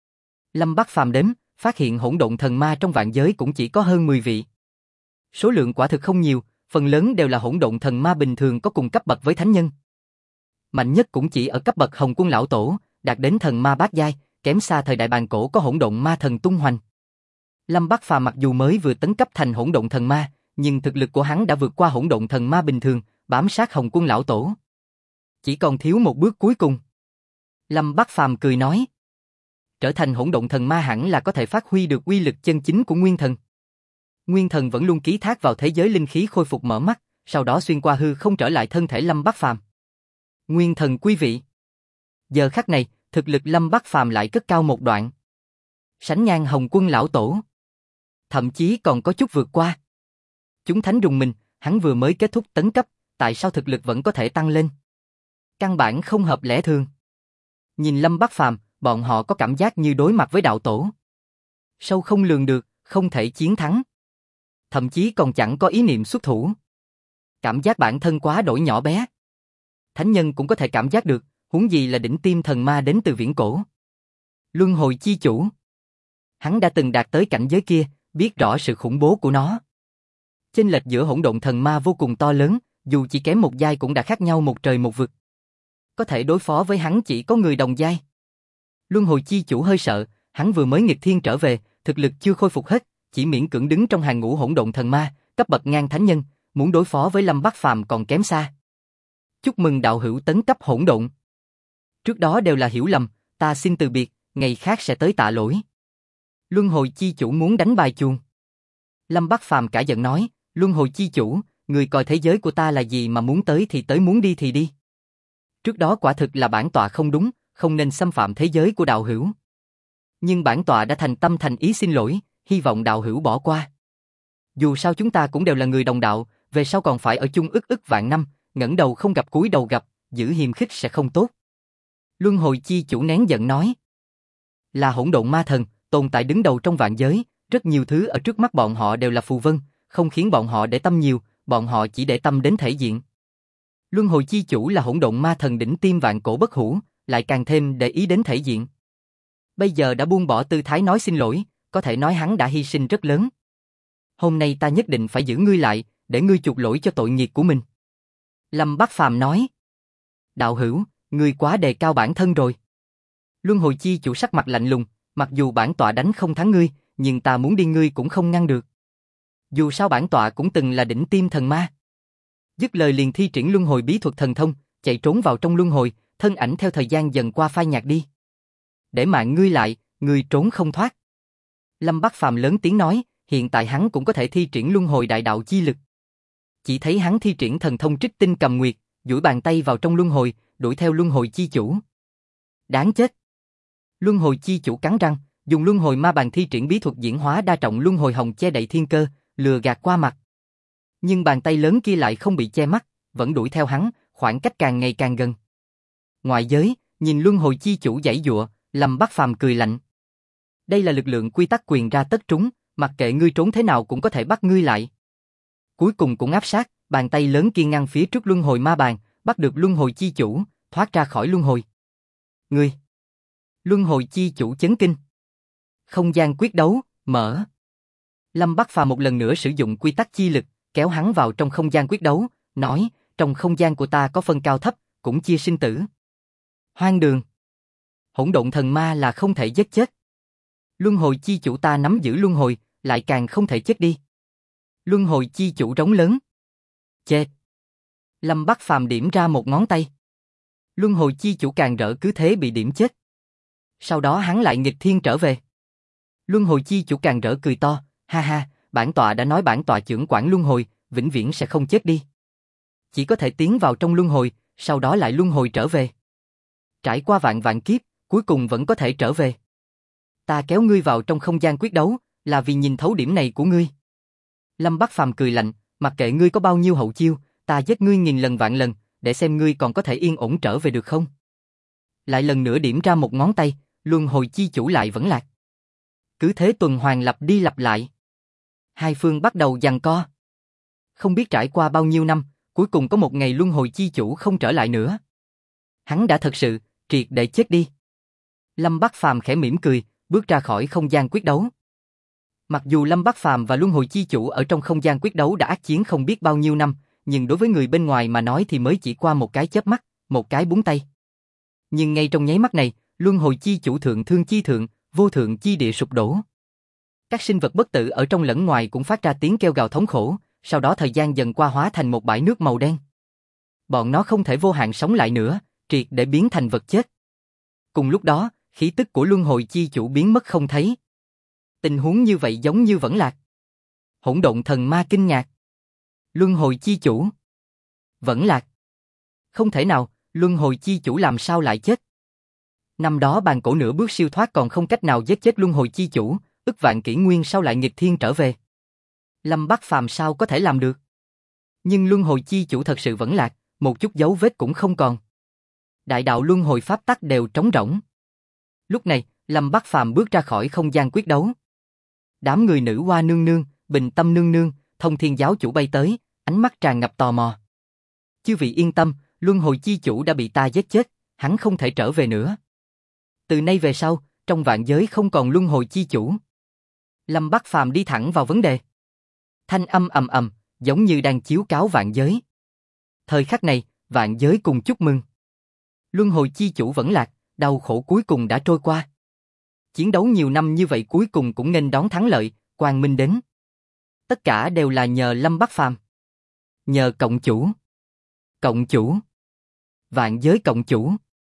Speaker 1: Lâm Bắc Phàm đếm, phát hiện hỗn độn thần ma trong vạn giới cũng chỉ có hơn 10 vị. Số lượng quả thực không nhiều, phần lớn đều là hỗn độn thần ma bình thường có cùng cấp bậc với thánh nhân. Mạnh nhất cũng chỉ ở cấp bậc Hồng Quân lão tổ, đạt đến thần ma bát giai, kém xa thời đại bàn cổ có hỗn độn ma thần tung hoành. Lâm Bắc Phàm mặc dù mới vừa tấn cấp thành hỗn độn thần ma, nhưng thực lực của hắn đã vượt qua hỗn độn thần ma bình thường, bám sát Hồng Quân lão tổ. Chỉ còn thiếu một bước cuối cùng. Lâm Bắc Phàm cười nói, trở thành hỗn độn thần ma hẳn là có thể phát huy được uy lực chân chính của Nguyên Thần. Nguyên Thần vẫn luôn ký thác vào thế giới linh khí khôi phục mở mắt, sau đó xuyên qua hư không trở lại thân thể Lâm Bắc Phàm. Nguyên Thần quý vị. Giờ khắc này, thực lực Lâm Bắc Phàm lại cất cao một đoạn. Sánh ngang Hồng Quân lão tổ. Thậm chí còn có chút vượt qua. Chúng thánh rùng mình, hắn vừa mới kết thúc tấn cấp, tại sao thực lực vẫn có thể tăng lên? Căn bản không hợp lẽ thường. Nhìn Lâm Bắc Phàm, bọn họ có cảm giác như đối mặt với đạo tổ. Sâu không lường được, không thể chiến thắng. Thậm chí còn chẳng có ý niệm xuất thủ. Cảm giác bản thân quá đổi nhỏ bé. Thánh nhân cũng có thể cảm giác được, huống gì là đỉnh tiêm thần ma đến từ viễn cổ. Luân hồi chi chủ. Hắn đã từng đạt tới cảnh giới kia, biết rõ sự khủng bố của nó. Chênh lệch giữa hỗn độn thần ma vô cùng to lớn, dù chỉ kém một giai cũng đã khác nhau một trời một vực. Có thể đối phó với hắn chỉ có người đồng giai. Luân hồi chi chủ hơi sợ, hắn vừa mới nghịch thiên trở về, thực lực chưa khôi phục hết, chỉ miễn cưỡng đứng trong hàng ngũ hỗn độn thần ma, cấp bậc ngang thánh nhân, muốn đối phó với Lâm Bắc Phàm còn kém xa. Chúc mừng đạo hữu tấn cấp hỗn độn. Trước đó đều là hiểu lầm, ta xin từ biệt, ngày khác sẽ tới tạ lỗi. Luân hồi chi chủ muốn đánh bài chuông. Lâm Bắc Phàm cả giận nói, Luân hồi chi chủ, người coi thế giới của ta là gì mà muốn tới thì tới, muốn đi thì đi. Trước đó quả thực là bản tọa không đúng, không nên xâm phạm thế giới của đạo hữu. Nhưng bản tọa đã thành tâm thành ý xin lỗi, hy vọng đạo hữu bỏ qua. Dù sao chúng ta cũng đều là người đồng đạo, về sau còn phải ở chung ức vạn năm, ngẩng đầu không gặp cúi đầu gặp, giữ hiềm khích sẽ không tốt. Luân hồi chi chủ nén giận nói, là hỗn độn ma thần, tồn tại đứng đầu trong vạn giới, rất nhiều thứ ở trước mắt bọn họ đều là phù vân, không khiến bọn họ để tâm nhiều, bọn họ chỉ để tâm đến thể diện. Luân hồi chi chủ là hỗn độn ma thần đỉnh tiêm vạn cổ bất hủ, lại càng thêm để ý đến thể diện. Bây giờ đã buông bỏ tư thái nói xin lỗi, có thể nói hắn đã hy sinh rất lớn. Hôm nay ta nhất định phải giữ ngươi lại, để ngươi chuộc lỗi cho tội nghiệp của mình. Lâm Bắc Phàm nói, đạo hữu, ngươi quá đề cao bản thân rồi. Luân hồi chi chủ sắc mặt lạnh lùng, mặc dù bản tọa đánh không thắng ngươi, nhưng ta muốn đi ngươi cũng không ngăn được. Dù sao bản tọa cũng từng là đỉnh tiêm thần ma. Dứt lời liền thi triển luân hồi bí thuật thần thông, chạy trốn vào trong luân hồi, thân ảnh theo thời gian dần qua phai nhạt đi. Để mạng ngươi lại, ngươi trốn không thoát. Lâm Bắc Phàm lớn tiếng nói, hiện tại hắn cũng có thể thi triển luân hồi đại đạo chi lực. Chỉ thấy hắn thi triển thần thông trích tinh cầm nguyệt, duỗi bàn tay vào trong luân hồi, đuổi theo luân hồi chi chủ. Đáng chết. Luân hồi chi chủ cắn răng, dùng luân hồi ma bàn thi triển bí thuật diễn hóa đa trọng luân hồi hồng che đậy thiên cơ, lừa gạt qua mặt. Nhưng bàn tay lớn kia lại không bị che mắt, vẫn đuổi theo hắn, khoảng cách càng ngày càng gần. Ngoại giới, nhìn luân hồi chi chủ giãy giụa, Lâm Bắc Phàm cười lạnh. Đây là lực lượng quy tắc quyền ra tất trúng, mặc kệ ngươi trốn thế nào cũng có thể bắt ngươi lại. Cuối cùng cũng áp sát, bàn tay lớn kia ngăn phía trước luân hồi ma bàn, bắt được luân hồi chi chủ, thoát ra khỏi luân hồi. Ngươi! Luân hồi chi chủ chấn kinh. Không gian quyết đấu, mở. Lâm Bắc Phàm một lần nữa sử dụng quy tắc chi lực, kéo hắn vào trong không gian quyết đấu, nói, trong không gian của ta có phân cao thấp, cũng chia sinh tử. Hoang đường. Hỗn độn thần ma là không thể giết chết. Luân hồi chi chủ ta nắm giữ luân hồi, lại càng không thể chết đi. Luân hồi chi chủ rống lớn. Chết. Lâm Bắc Phàm điểm ra một ngón tay. Luân hồi chi chủ càng rỡ cứ thế bị điểm chết. Sau đó hắn lại nghịch thiên trở về. Luân hồi chi chủ càng rỡ cười to, ha ha, bản tọa đã nói bản tọa chưởng quản luân hồi, vĩnh viễn sẽ không chết đi. Chỉ có thể tiến vào trong luân hồi, sau đó lại luân hồi trở về. Trải qua vạn vạn kiếp, cuối cùng vẫn có thể trở về. Ta kéo ngươi vào trong không gian quyết đấu, là vì nhìn thấu điểm này của ngươi. Lâm Bắc Phàm cười lạnh, mặc kệ ngươi có bao nhiêu hậu chiêu, ta giết ngươi nghìn lần vạn lần, để xem ngươi còn có thể yên ổn trở về được không. Lại lần nữa điểm ra một ngón tay, luân hồi chi chủ lại vẫn lạc. Cứ thế tuần hoàn lặp đi lặp lại. Hai phương bắt đầu giằng co. Không biết trải qua bao nhiêu năm, cuối cùng có một ngày luân hồi chi chủ không trở lại nữa. Hắn đã thật sự, triệt để chết đi. Lâm Bắc Phàm khẽ mỉm cười, bước ra khỏi không gian quyết đấu. Mặc dù Lâm Bắc Phàm và luân hồi chi chủ ở trong không gian quyết đấu đã ác chiến không biết bao nhiêu năm, nhưng đối với người bên ngoài mà nói thì mới chỉ qua một cái chớp mắt, một cái búng tay. Nhưng ngay trong nháy mắt này, luân hồi chi chủ thượng thương chi thượng, vô thượng chi địa sụp đổ. Các sinh vật bất tử ở trong lẫn ngoài cũng phát ra tiếng kêu gào thống khổ, sau đó thời gian dần qua hóa thành một bãi nước màu đen. Bọn nó không thể vô hạn sống lại nữa, triệt để biến thành vật chết. Cùng lúc đó, khí tức của luân hồi chi chủ biến mất không thấy. Tình huống như vậy giống như vẫn lạc. Hỗn độn thần ma kinh ngạc. Luân hồi chi chủ vẫn lạc. Không thể nào, luân hồi chi chủ làm sao lại chết? Năm đó bàn cổ nửa bước siêu thoát còn không cách nào giết chết luân hồi chi chủ, ức vạn kỷ nguyên sau lại nghịch thiên trở về. Lâm Bắc Phàm sao có thể làm được? Nhưng luân hồi chi chủ thật sự vẫn lạc, một chút dấu vết cũng không còn. Đại đạo luân hồi pháp tắc đều trống rỗng. Lúc này, Lâm Bắc Phàm bước ra khỏi không gian quyết đấu. Đám người nữ hoa nương nương, bình tâm nương nương, thông thiên giáo chủ bay tới, ánh mắt tràn ngập tò mò. Chư vị yên tâm, luân hồi chi chủ đã bị ta giết chết, hắn không thể trở về nữa. Từ nay về sau, trong vạn giới không còn luân hồi chi chủ. Lâm Bắc Phàm đi thẳng vào vấn đề. Thanh âm ầm ầm, giống như đang chiếu cáo vạn giới. Thời khắc này, vạn giới cùng chúc mừng. Luân hồi chi chủ vẫn lạc, đau khổ cuối cùng đã trôi qua. Chiến đấu nhiều năm như vậy cuối cùng cũng nghênh đón thắng lợi, quang minh đến. Tất cả đều là nhờ Lâm Bắc Phàm. Nhờ cộng chủ. Cộng chủ. Vạn giới cộng chủ.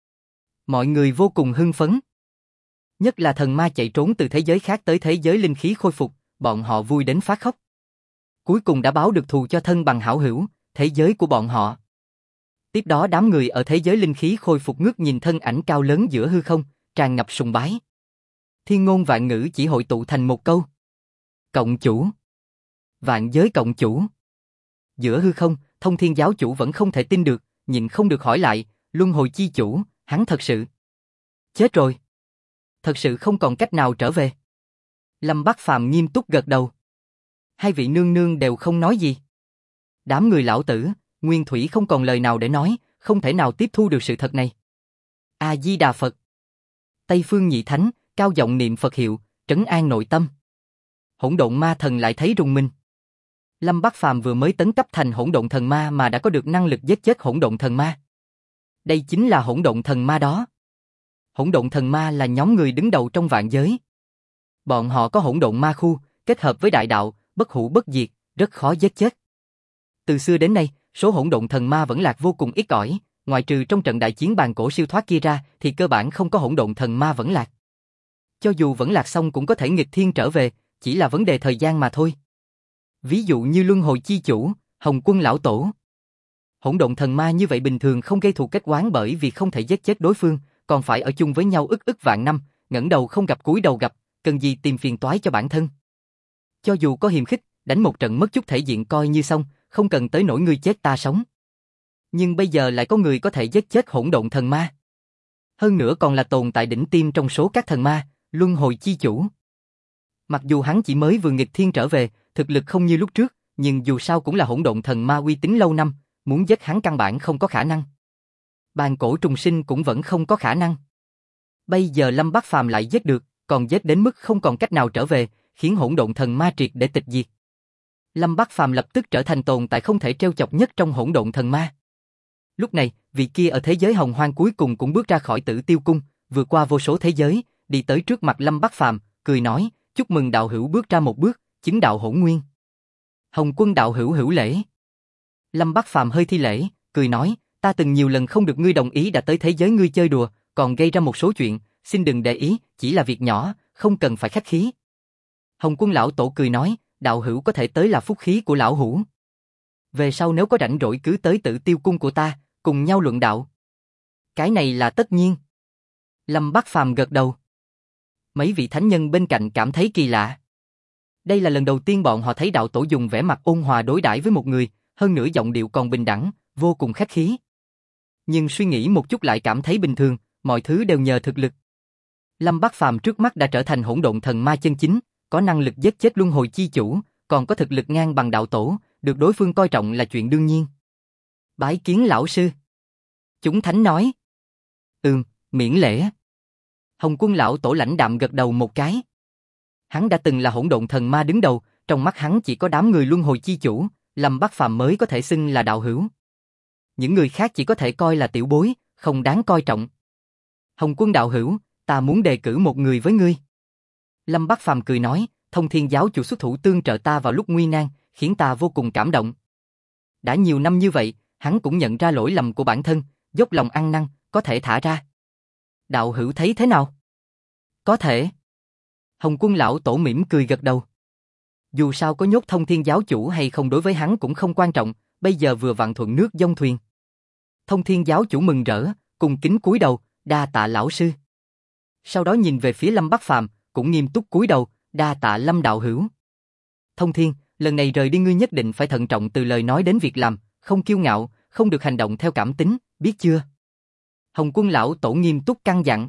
Speaker 1: Mọi người vô cùng hưng phấn. Nhất là thần ma chạy trốn từ thế giới khác tới thế giới linh khí khôi phục, bọn họ vui đến phát khóc. Cuối cùng đã báo được thù cho thân bằng hảo hữu, thế giới của bọn họ. Tiếp đó đám người ở thế giới linh khí khôi phục ngước nhìn thân ảnh cao lớn giữa hư không, tràn ngập sùng bái. Thiên ngôn vạn ngữ chỉ hội tụ thành một câu. Cộng chủ. Vạn giới cộng chủ. Giữa hư không, thông thiên giáo chủ vẫn không thể tin được, nhịn không được hỏi lại, luân hồi chi chủ, hắn thật sự chết rồi. Thật sự không còn cách nào trở về. Lâm Bắc Phàm nghiêm túc gật đầu. Hai vị nương nương đều không nói gì. Đám người lão tử, nguyên thủy không còn lời nào để nói, không thể nào tiếp thu được sự thật này. A Di Đà Phật. Tây Phương Nhị Thánh, cao giọng niệm Phật hiệu, trấn an nội tâm. Hỗn độn ma thần lại thấy rùng mình. Lâm Bắc Phàm vừa mới tấn cấp thành hỗn độn thần ma mà đã có được năng lực giết chết hỗn độn thần ma. Đây chính là hỗn độn thần ma đó. Hỗn độn thần ma là nhóm người đứng đầu trong vạn giới. Bọn họ có hỗn độn ma khu, kết hợp với đại đạo, bất hủ bất diệt, rất khó giết chết. Từ xưa đến nay, số hỗn độn thần ma vẫn lạc vô cùng ít ỏi, ngoại trừ trong trận đại chiến bàn cổ siêu thoát kia ra thì cơ bản không có hỗn độn thần ma vẫn lạc. Cho dù vẫn lạc xong cũng có thể nghịch thiên trở về, chỉ là vấn đề thời gian mà thôi. Ví dụ như luân hồi chi chủ, Hồng Quân lão tổ. Hỗn độn thần ma như vậy bình thường không gây thù kết oán bởi vì không thể giết chết đối phương, còn phải ở chung với nhau ức vạn năm, ngẩng đầu không gặp cúi đầu gặp, cần gì tìm phiền toái cho bản thân. Cho dù có hiềm khích, đánh một trận mất chút thể diện coi như xong, không cần tới nỗi ngươi chết ta sống. Nhưng bây giờ lại có người có thể giết chết hỗn độn thần ma. Hơn nữa còn là tồn tại đỉnh tiêm trong số các thần ma, luân hồi chi chủ. Mặc dù hắn chỉ mới vừa nghịch thiên trở về, thực lực không như lúc trước, nhưng dù sao cũng là hỗn độn thần ma uy tín lâu năm, muốn giết hắn căn bản không có khả năng. Bàn cổ trùng sinh cũng vẫn không có khả năng. Bây giờ Lâm Bắc Phàm lại giết được, còn giết đến mức không còn cách nào trở về, khiến hỗn độn thần ma triệt để tịch diệt. Lâm Bắc Phàm lập tức trở thành tồn tại không thể trêu chọc nhất trong hỗn độn thần ma. Lúc này, vị kia ở thế giới hồng hoang cuối cùng cũng bước ra khỏi Tử Tiêu cung, vượt qua vô số thế giới, đi tới trước mặt Lâm Bắc Phàm, cười nói: "Chúc mừng đạo hữu bước ra một bước, chứng đạo hỗn nguyên." Hồng Quân đạo hữu hữu lễ. Lâm Bắc Phàm hơi thi lễ, cười nói: "Ta từng nhiều lần không được ngươi đồng ý đã tới thế giới ngươi chơi đùa, còn gây ra một số chuyện, xin đừng để ý, chỉ là việc nhỏ, không cần phải khách khí." Hồng Quân lão tổ cười nói: "Đạo hữu có thể tới là phúc khí của lão hữu. Về sau nếu có rảnh rỗi cứ tới Tử Tiêu cung của ta, cùng nhau luận đạo." Cái này là tất nhiên. Lâm Bắc Phàm gật đầu. Mấy vị thánh nhân bên cạnh cảm thấy kỳ lạ. Đây là lần đầu tiên bọn họ thấy đạo tổ dùng vẻ mặt ôn hòa đối đãi với một người, hơn nữa giọng điệu còn bình đẳng, vô cùng khách khí. Nhưng suy nghĩ một chút lại cảm thấy bình thường, mọi thứ đều nhờ thực lực. Lâm Bắc Phàm trước mắt đã trở thành hỗn độn thần ma chân chính, có năng lực giết chết luân hồi chi chủ, còn có thực lực ngang bằng đạo tổ, được đối phương coi trọng là chuyện đương nhiên. Bái kiến lão sư. Chúng thánh nói. Miễn lễ. Hồng Quân lão tổ lãnh đạm gật đầu một cái. Hắn đã từng là hỗn độn thần ma đứng đầu, trong mắt hắn chỉ có đám người luân hồi chi chủ, Lâm Bắc Phàm mới có thể xưng là đạo hữu. Những người khác chỉ có thể coi là tiểu bối, không đáng coi trọng. Hồng Quân đạo hữu, ta muốn đề cử một người với ngươi. Lâm Bắc Phàm cười nói, Thông Thiên giáo chủ xuất thủ tương trợ ta vào lúc nguy nan, khiến ta vô cùng cảm động. Đã nhiều năm như vậy, hắn cũng nhận ra lỗi lầm của bản thân, dốc lòng ăn năn, có thể thả ra. Đạo hữu thấy thế nào? Có thể. Hồng Quân lão tổ mỉm cười gật đầu. Dù sao có nhốt Thông Thiên giáo chủ hay không đối với hắn cũng không quan trọng, bây giờ vừa vặn thuận nước dông thuyền. Thông Thiên giáo chủ mừng rỡ, cung kính cúi đầu, đa tạ lão sư. Sau đó nhìn về phía Lâm Bắc Phàm, cũng nghiêm túc cúi đầu, đa tạ Lâm đạo hữu. Thông Thiên, lần này rời đi ngươi nhất định phải thận trọng từ lời nói đến việc làm, không kiêu ngạo, không được hành động theo cảm tính, biết chưa? Hồng Quân lão tổ nghiêm túc căn dặn.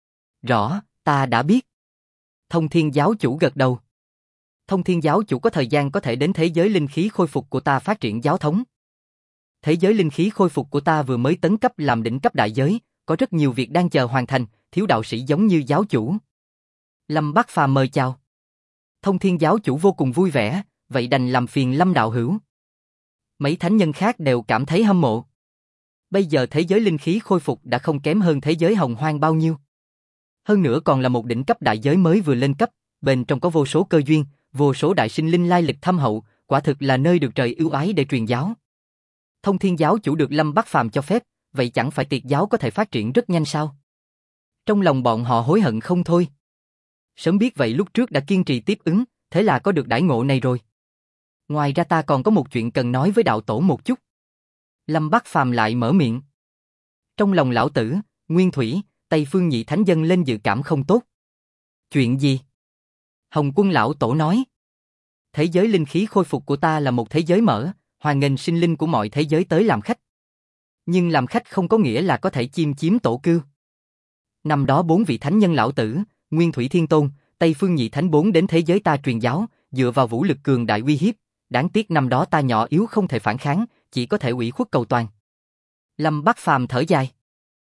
Speaker 1: Rõ, ta đã biết. Thông Thiên giáo chủ gật đầu. Thông Thiên giáo chủ có thời gian có thể đến thế giới linh khí khôi phục của ta phát triển giáo thống. Thế giới linh khí khôi phục của ta vừa mới tấn cấp làm đỉnh cấp đại giới, có rất nhiều việc đang chờ hoàn thành, thiếu đạo sĩ giống như giáo chủ. Lâm Bắc Phàm mời chào. Thông Thiên giáo chủ vô cùng vui vẻ, vậy đành làm phiền Lâm đạo hữu. Mấy thánh nhân khác đều cảm thấy hâm mộ. Bây giờ thế giới linh khí khôi phục đã không kém hơn thế giới hồng hoang bao nhiêu. Hơn nữa còn là một đỉnh cấp đại giới mới vừa lên cấp, bên trong có vô số cơ duyên, vô số đại sinh linh lai lịch thâm hậu, quả thực là nơi được trời ưu ái để truyền giáo. Thông Thiên giáo chủ được Lâm Bắc Phàm cho phép, vậy chẳng phải tiệt giáo có thể phát triển rất nhanh sao? Trong lòng bọn họ hối hận không thôi. Sớm biết vậy lúc trước đã kiên trì tiếp ứng, thế là có được đãi ngộ này rồi. Ngoài ra ta còn có một chuyện cần nói với đạo tổ một chút. Lâm Bắc Phàm lại mở miệng. Trong lòng lão tử, Nguyên Thủy, Tây Phương nhị thánh dâng lên dự cảm không tốt. Chuyện gì? Hồng Quân lão tổ nói. Thế giới linh khí khôi phục của ta là một thế giới mở, hoan nghênh sinh linh của mọi thế giới tới làm khách. Nhưng làm khách không có nghĩa là có thể chiếm tổ cư. Năm đó 4 vị thánh nhân lão tử, Nguyên Thủy Thiên Tôn, Tây Phương nhị thánh 4 đến thế giới ta truyền giáo, dựa vào vũ lực cường đại uy hiếp. Đáng tiếc năm đó ta nhỏ yếu không thể phản kháng, chỉ có thể ủy khuất cầu toàn. Lâm Bắc Phàm thở dài.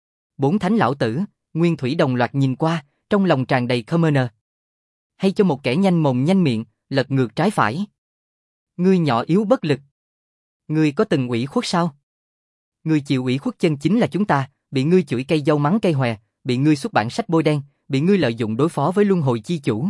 Speaker 1: 4 thánh lão tử, Nguyên Thủy đồng loạt nhìn qua, trong lòng tràn đầy comment. Hay cho một kẻ nhanh mồm nhanh miệng, lật ngược trái phải. Ngươi nhỏ yếu bất lực. Ngươi có từng ủy khuất sao? Ngươi chịu ủy khuất chân chính là chúng ta, bị ngươi chửi cây dâu mắng cây hòe, bị ngươi xuất bản sách bôi đen, bị ngươi lợi dụng đối phó với luân hồi chi chủ.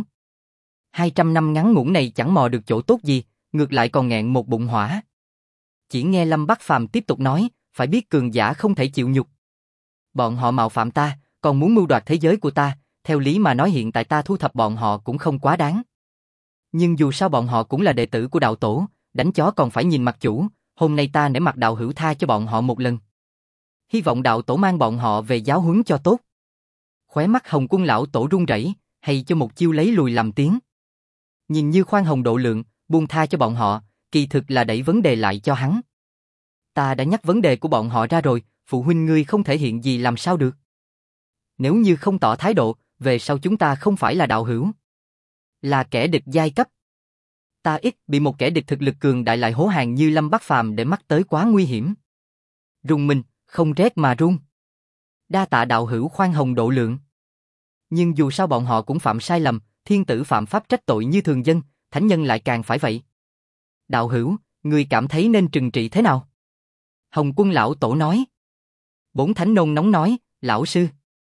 Speaker 1: 200 năm ngắn ngủn này chẳng mò được chỗ tốt gì, ngược lại còn nghẹn một bụng hỏa. Chỉ nghe Lâm Bắc Phàm tiếp tục nói, phải biết cường giả không thể chịu nhục. Bọn họ mạo phạm ta, còn muốn mưu đoạt thế giới của ta, theo lý mà nói hiện tại ta thu thập bọn họ cũng không quá đáng. Nhưng dù sao bọn họ cũng là đệ tử của đạo tổ, đánh chó còn phải nhìn mặt chủ, hôm nay ta nể mặt đạo hữu tha cho bọn họ một lần. Hy vọng đạo tổ mang bọn họ về giáo huấn cho tốt. Khóe mắt Hồng Quân lão tổ run rẩy, hay cho một chiêu lấy lùi làm tiếng. Nhìn như khoan hồng độ lượng, buông tha cho bọn họ, kỳ thực là đẩy vấn đề lại cho hắn. Ta đã nhắc vấn đề của bọn họ ra rồi, phụ huynh ngươi không thể hiện gì làm sao được. Nếu như không tỏ thái độ, về sau chúng ta không phải là đạo hữu. Là kẻ địch giai cấp. Ta ít bị một kẻ địch thực lực cường đại lại hổ hàng như Lâm Bắc Phàm để mắt tới quá nguy hiểm. Rùng mình, không rét mà run. Đa tạ đạo hữu khoan hồng độ lượng. Nhưng dù sao bọn họ cũng phạm sai lầm, thiên tử phạm pháp trách tội như thường dân, thánh nhân lại càng phải vậy. Đạo hữu, người cảm thấy nên trừng trị thế nào? Hồng Quân lão tổ nói. Bổn thánh nôn nóng nói, lão sư.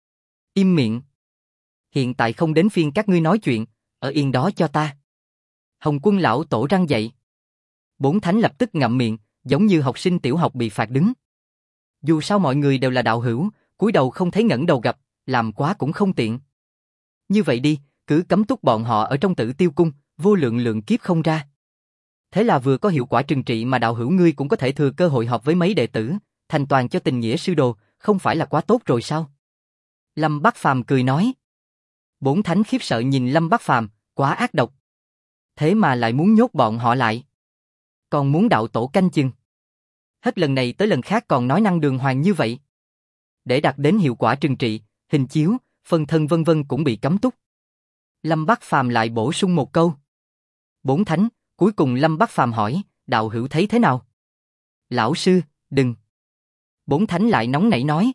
Speaker 1: Im miệng. Hiện tại không đến phiên các ngươi nói chuyện, ở yên đó cho ta. Hồng Quân lão tổ răng dậy. Bổn thánh lập tức ngậm miệng, giống như học sinh tiểu học bị phạt đứng. Dù sao mọi người đều là đạo hữu, cúi đầu không thấy ngẩng đầu gặp, làm quá cũng không tiện. Như vậy đi, cứ cấm túc bọn họ ở trong Tử Tiêu cung, vô lượng lượng kiếp không ra. Thế là vừa có hiệu quả trừng trị mà đạo hữu ngươi cũng có thể thừa cơ hội họp với mấy đệ tử, thành toàn cho tình nghĩa sư đồ, không phải là quá tốt rồi sao? Lâm Bắc Phàm cười nói. Bổn thánh khiếp sợ nhìn Lâm Bắc Phàm, quá ác độc. Thế mà lại muốn nhốt bọn họ lại. Còn muốn đạo tổ canh chừng. Hết lần này tới lần khác còn nói năng đường hoàng như vậy. Để đạt đến hiệu quả trừng trị, hình chiếu, phân thân vân vân cũng bị cấm túc. Lâm Bắc Phàm lại bổ sung một câu. Bổn thánh, cuối cùng Lâm Bắc Phàm hỏi, đạo hữu thấy thế nào? Lão sư, đừng. Bổn thánh lại nóng nảy nói.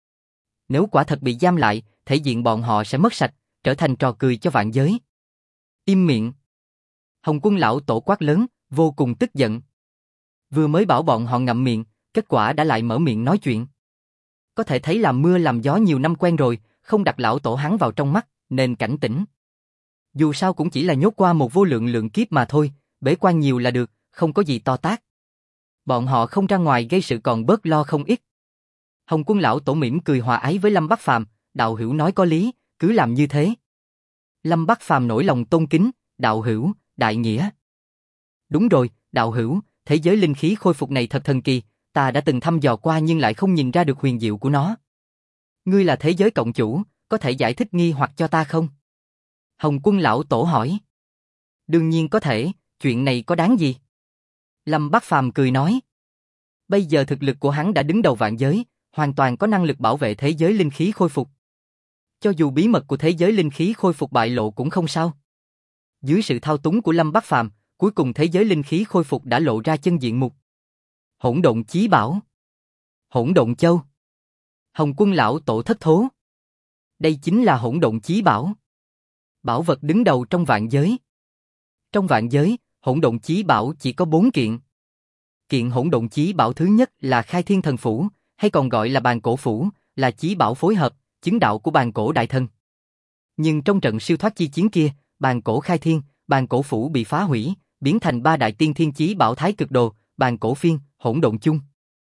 Speaker 1: Nếu quả thật bị giam lại, thể diện bọn họ sẽ mất sạch, trở thành trò cười cho vạn giới. Im miệng. Hồng Quân lão tổ quát lớn, vô cùng tức giận. Vừa mới bảo bọn họ ngậm miệng, kết quả đã lại mở miệng nói chuyện. Có thể thấy làm mưa làm gió nhiều năm quen rồi, không đặt lão tổ hắn vào trong mắt, nên cảnh tỉnh. Dù sao cũng chỉ là nhốt qua một vô lượng lượng kiếp mà thôi, bế quan nhiều là được, không có gì to tát. Bọn họ không ra ngoài gây sự còn bớt lo không ít. Hồng Quân lão tổ mỉm cười hòa ái với Lâm Bắc Phàm, đạo hữu nói có lý, cứ làm như thế. Lâm Bắc Phàm nổi lòng tôn kính, đạo hữu, đại nghĩa. Đúng rồi, đạo hữu, thế giới linh khí khôi phục này thật thần kỳ, ta đã từng thăm dò qua nhưng lại không nhìn ra được huyền diệu của nó. Ngươi là thế giới cộng chủ, có thể giải thích nghi hoặc cho ta không? Hồng Quân lão tổ hỏi. Đương nhiên có thể, chuyện này có đáng gì? Lâm Bắc Phàm cười nói. Bây giờ thực lực của hắn đã đứng đầu vạn giới, hoàn toàn có năng lực bảo vệ thế giới linh khí khôi phục. Cho dù bí mật của thế giới linh khí khôi phục bại lộ cũng không sao. Dưới sự thao túng của Lâm Bắc Phàm, cuối cùng thế giới linh khí khôi phục đã lộ ra chân diện mục. Hỗn độn chí bảo. Hỗn độn châu. Hồng Quân lão tổ thất thố. Đây chính là hỗn độn chí bảo. Bảo vật đứng đầu trong vạn giới. Trong vạn giới, hỗn độn chí bảo chỉ có 4 kiện. Kiện hỗn độn chí bảo thứ nhất là Khai Thiên Thần Phủ, hay còn gọi là Bàn Cổ Phủ, là chí bảo phối hợp, chứng đạo của Bàn Cổ Đại Thần. Nhưng trong trận siêu thoát chi chiến kia, Bàn Cổ Khai Thiên, Bàn Cổ Phủ bị phá hủy, biến thành 3 đại tiên thiên chí bảo Thái Cực Đồ, Bàn Cổ Phiên, Hỗn Độn Chung.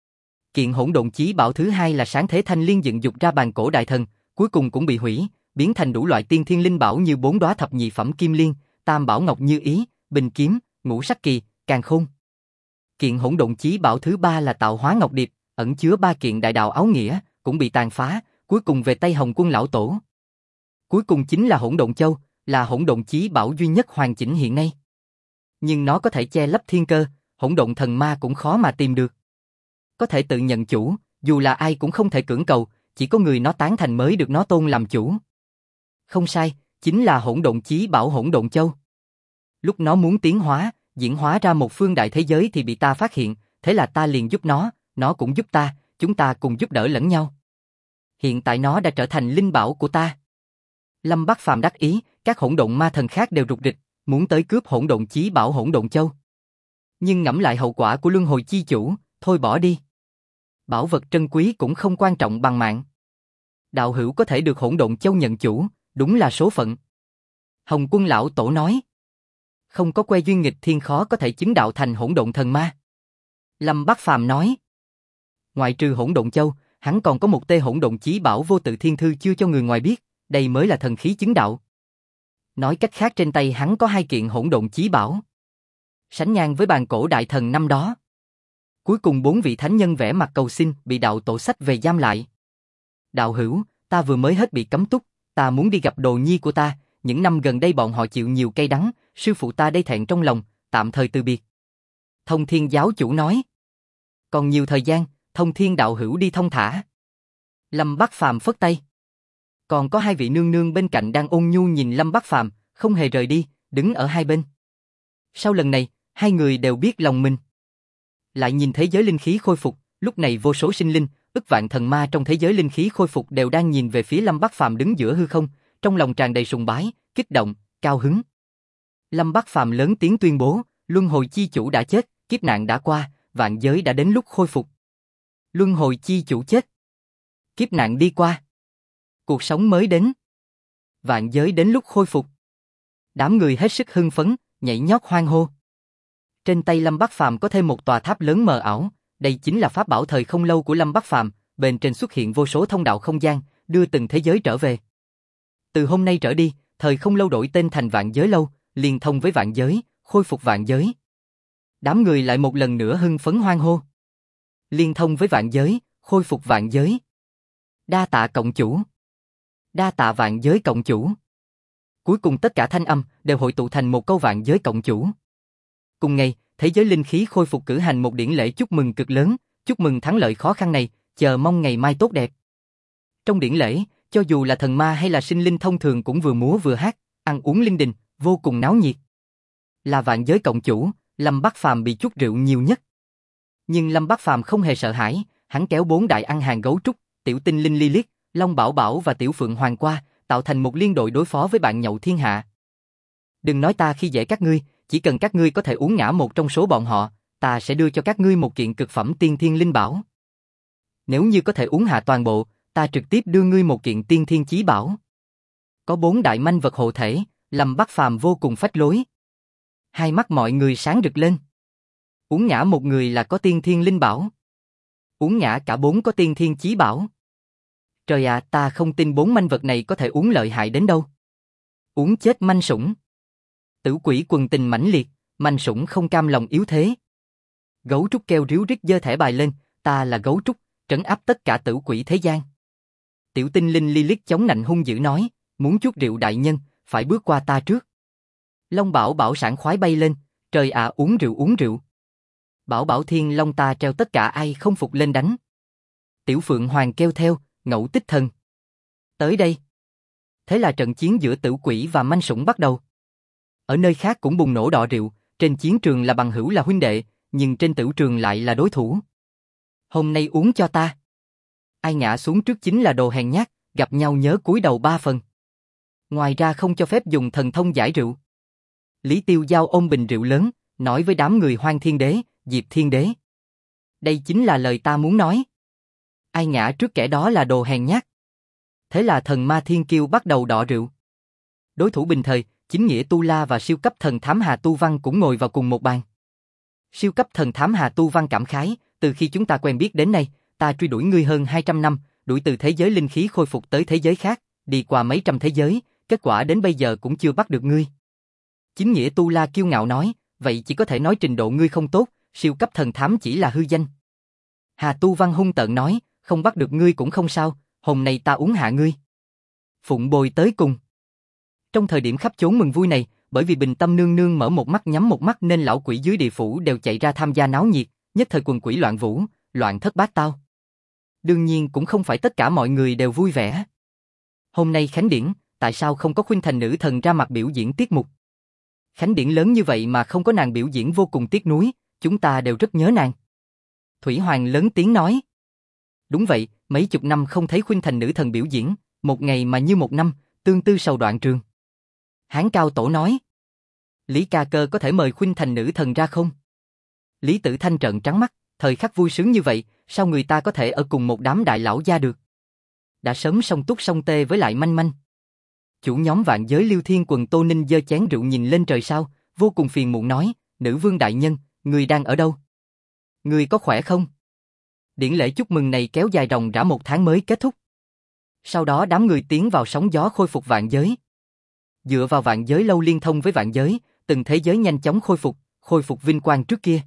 Speaker 1: Kiện hỗn độn chí bảo thứ hai là Sáng Thế Thanh Liên dựng dục ra Bàn Cổ Đại Thần, cuối cùng cũng bị hủy, biến thành đủ loại tiên thiên linh bảo như 4 đóa thập nhị phẩm kim liên, Tam Bảo Ngọc Như Ý, Bình Kiếm, Ngũ Sắc Kỳ, Càn Khôn. Kiện hỗn độn chí bảo thứ ba là Tạo Hóa Ngọc Điệp, ẩn chứa 3 kiện đại đạo áo nghĩa, cũng bị tàn phá, cuối cùng về tay Hồng Quân lão tổ. Cuối cùng chính là Hỗn Độn Châu, là hỗn độn chí bảo duy nhất hoàn chỉnh hiện nay. Nhưng nó có thể che lấp thiên cơ, hỗn độn thần ma cũng khó mà tìm được. Có thể tự nhận chủ, dù là ai cũng không thể cưỡng cầu, chỉ có người nó tán thành mới được nó tôn làm chủ. Không sai, chính là hỗn độn chí bảo Hỗn Độn Châu. Lúc nó muốn tiến hóa, diễn hóa ra một phương đại thế giới thì bị ta phát hiện, thế là ta liền giúp nó cũng giúp ta, chúng ta cùng giúp đỡ lẫn nhau. Hiện tại nó đã trở thành linh bảo của ta. Lâm Bắc Phàm đắc ý, các hỗn độn ma thần khác đều rục rịch, muốn tới cướp hỗn độn chí bảo Hỗn Độn Châu. Nhưng ngẫm lại hậu quả của luân hồi chi chủ, thôi bỏ đi. Bảo vật trân quý cũng không quan trọng bằng mạng. Đạo hữu có thể được Hỗn Độn Châu nhận chủ, đúng là số phận. Hồng Quân lão tổ nói. Không có que duyên nghịch thiên khó có thể chứng đạo thành hỗn độn thần ma. Lâm Bắc Phàm nói. Ngoại trừ Hỗn Độn Châu, hắn còn có một tê hỗn độn chí bảo vô tự thiên thư chưa cho người ngoài biết, đây mới là thần khí chứng đạo. Nói cách khác trên tay hắn có 2 kiện hỗn độn chí bảo. Sánh ngang với Bàn Cổ Đại Thần năm đó. Cuối cùng 4 vị thánh nhân vẽ mặt cầu xin bị đạo tổ sách về giam lại. Đạo hữu, ta vừa mới hết bị cấm túc, ta muốn đi gặp đồ nhi của ta, những năm gần đây bọn họ chịu nhiều cay đắng, sư phụ ta đây thẹn trong lòng, tạm thời từ biệt. Thông Thiên giáo chủ nói. Còn nhiều thời gian, Thông Thiên đạo hữu đi thông thả. Lâm Bắc Phàm phất tay. Còn có 2 vị nương nương bên cạnh đang ôn nhu nhìn Lâm Bắc Phàm, không hề rời đi, đứng ở hai bên. Sau lần này, hai người đều biết lòng mình. Lại nhìn thế giới linh khí khôi phục, lúc này vô số sinh linh, ức vạn thần ma trong thế giới linh khí khôi phục đều đang nhìn về phía Lâm Bắc Phàm đứng giữa hư không, trong lòng tràn đầy sùng bái, kích động, cao hứng. Lâm Bắc Phàm lớn tiếng tuyên bố, Luân Hồi Chi Chủ đã chết, kiếp nạn đã qua, vạn giới đã đến lúc khôi phục. Luân Hồi Chi Chủ chết. Kiếp nạn đi qua. Cuộc sống mới đến. Vạn giới đến lúc khôi phục. Đám người hết sức hưng phấn, nhảy nhót hoan hô. Trên tay Lâm Bắc Phàm có thêm một tòa tháp lớn mờ ảo, đây chính là pháp bảo thời không lâu của Lâm Bắc Phàm, bên trên xuất hiện vô số thông đạo không gian, đưa từng thế giới trở về. Từ hôm nay trở đi, thời không lâu đổi tên thành Vạn Giới Lâu, liên thông với vạn giới, khôi phục vạn giới. Đám người lại một lần nữa hưng phấn hoan hô. Liên thông với vạn giới, khôi phục vạn giới. Đa tạ cộng chủ. Đa tạ vạn giới cộng chủ. Cuối cùng tất cả thanh âm đều hội tụ thành một câu vạn giới cộng chủ. Cùng ngày, thế giới linh khí khôi phục cử hành một điển lễ chúc mừng cực lớn, chúc mừng thắng lợi khó khăn này, chờ mong ngày mai tốt đẹp. Trong điển lễ, cho dù là thần ma hay là sinh linh thông thường cũng vừa múa vừa hát, ăn uống linh đình, vô cùng náo nhiệt. Là vạn giới cộng chủ, Lâm Bắc Phàm bị chút rượu nhiều nhất. Nhưng Lâm Bắc Phàm không hề sợ hãi, hắn kéo 4 đại ăn hàng gấu trúc, tiểu tinh linh Lilith, Long Bảo Bảo và tiểu phượng hoàng qua, tạo thành một liên đội đối phó với bạn nhậu thiên hạ. Đừng nói ta khi dễ các ngươi, chỉ cần các ngươi có thể uống ngã một trong số bọn họ, ta sẽ đưa cho các ngươi một kiện cực phẩm tiên thiên linh bảo. Nếu như có thể uống hạ toàn bộ, ta trực tiếp đưa ngươi một kiện tiên thiên chí bảo. Có 4 đại manh vật hộ thể, Lâm Bắc Phàm vô cùng phách lối. Hai mắt mọi người sáng rực lên. Uống ngã một người là có tiên thiên linh bảo. Uống ngã cả 4 có tiên thiên chí bảo. Trời ạ, ta không tin 4 manh vật này có thể uống lợi hại đến đâu. Uống chết manh sủng. Tử quỷ quần tình mãnh liệt, manh sủng không cam lòng yếu thế. Gấu trúc kêu ríu rít giơ thẻ bài lên, ta là gấu trúc, trấn áp tất cả tử quỷ thế gian. Tiểu tinh linh Lilith chống nạnh hung dữ nói, muốn chút rượu đại nhân, phải bước qua ta trước. Long Bảo Bảo sảng khoái bay lên, trời ạ, uống rượu uống rượu. Bảo Bảo Thiên Long ta treo tất cả ai không phục lên đánh. Tiểu Phượng Hoàng kêu theo, Ngẫu Tích Thần. Tới đây. Thế là trận chiến giữa tử quỷ và manh sủng bắt đầu. Ở nơi khác cũng bùng nổ đọ rượu, trên chiến trường là bằng hữu là huynh đệ, nhưng trên tửu trường lại là đối thủ. Hôm nay uống cho ta. Ai ngã xuống trước chính là đồ hèn nhát, gặp nhau nhớ cúi đầu 3 phần. Ngoài ra không cho phép dùng thần thông giải rượu. Lý Tiêu Giao ôm bình rượu lớn, nói với đám người Hoang Thiên Đế, Diệp Thiên Đế. Đây chính là lời ta muốn nói. Ai ngã trước kẻ đó là đồ hèn nhát. Thế là thần ma thiên kiêu bắt đầu đọ rượu. Đối thủ bình thời, chính nghĩa Tu La và siêu cấp thần thám Hà Tu Văn cũng ngồi vào cùng một bàn. Siêu cấp thần thám Hà Tu Văn cảm khái, từ khi chúng ta quen biết đến nay, ta truy đuổi ngươi hơn 200 năm, đuổi từ thế giới linh khí khôi phục tới thế giới khác, đi qua mấy trăm thế giới, kết quả đến bây giờ cũng chưa bắt được ngươi. Chính nghĩa Tu La kiêu ngạo nói, vậy chỉ có thể nói trình độ ngươi không tốt, siêu cấp thần thám chỉ là hư danh. Hà Tu Văn hung tợn nói, không bắt được ngươi cũng không sao, hôm nay ta uống hạ ngươi. Phụng bồi tới cùng. Trong thời điểm khắp chốn mừng vui này, bởi vì Bình Tâm nương nương mở một mắt nhắm một mắt nên lão quỷ dưới địa phủ đều chạy ra tham gia náo nhiệt, nhất thời quần quỷ loạn vũ, loạn thất bát tao. Đương nhiên cũng không phải tất cả mọi người đều vui vẻ. Hôm nay khánh điển, tại sao không có Khuynh Thành nữ thần ra mặt biểu diễn tiết mục? Khánh điển lớn như vậy mà không có nàng biểu diễn vô cùng tiếc nuối, chúng ta đều rất nhớ nàng. Thủy Hoàng lớn tiếng nói. Đúng vậy, mấy chục năm không thấy Khuynh Thành nữ thần biểu diễn, một ngày mà như một năm, tương tư sầu đoạn trường. Hán Cao Tổ nói. Lý Ca Cơ có thể mời Khuynh Thành nữ thần ra không? Lý Tử Thanh trợn trắng mắt, thời khắc vui sướng như vậy, sao người ta có thể ở cùng một đám đại lão gia được? Đã sớm song túc song tê với lại manh manh. Chủ nhóm Vạn Giới Liêu Thiên Quần Tô Ninh giơ chén rượu nhìn lên trời sao, vô cùng phiền muộn nói, nữ vương đại nhân, người đang ở đâu? Người có khỏe không? Điển lễ chúc mừng này kéo dài ròng rã 1 tháng mới kết thúc. Sau đó đám người tiến vào sóng gió khôi phục vạn giới. Dựa vào Vạn Giới Lâu liên thông với vạn giới, từng thế giới nhanh chóng khôi phục vinh quang trước kia.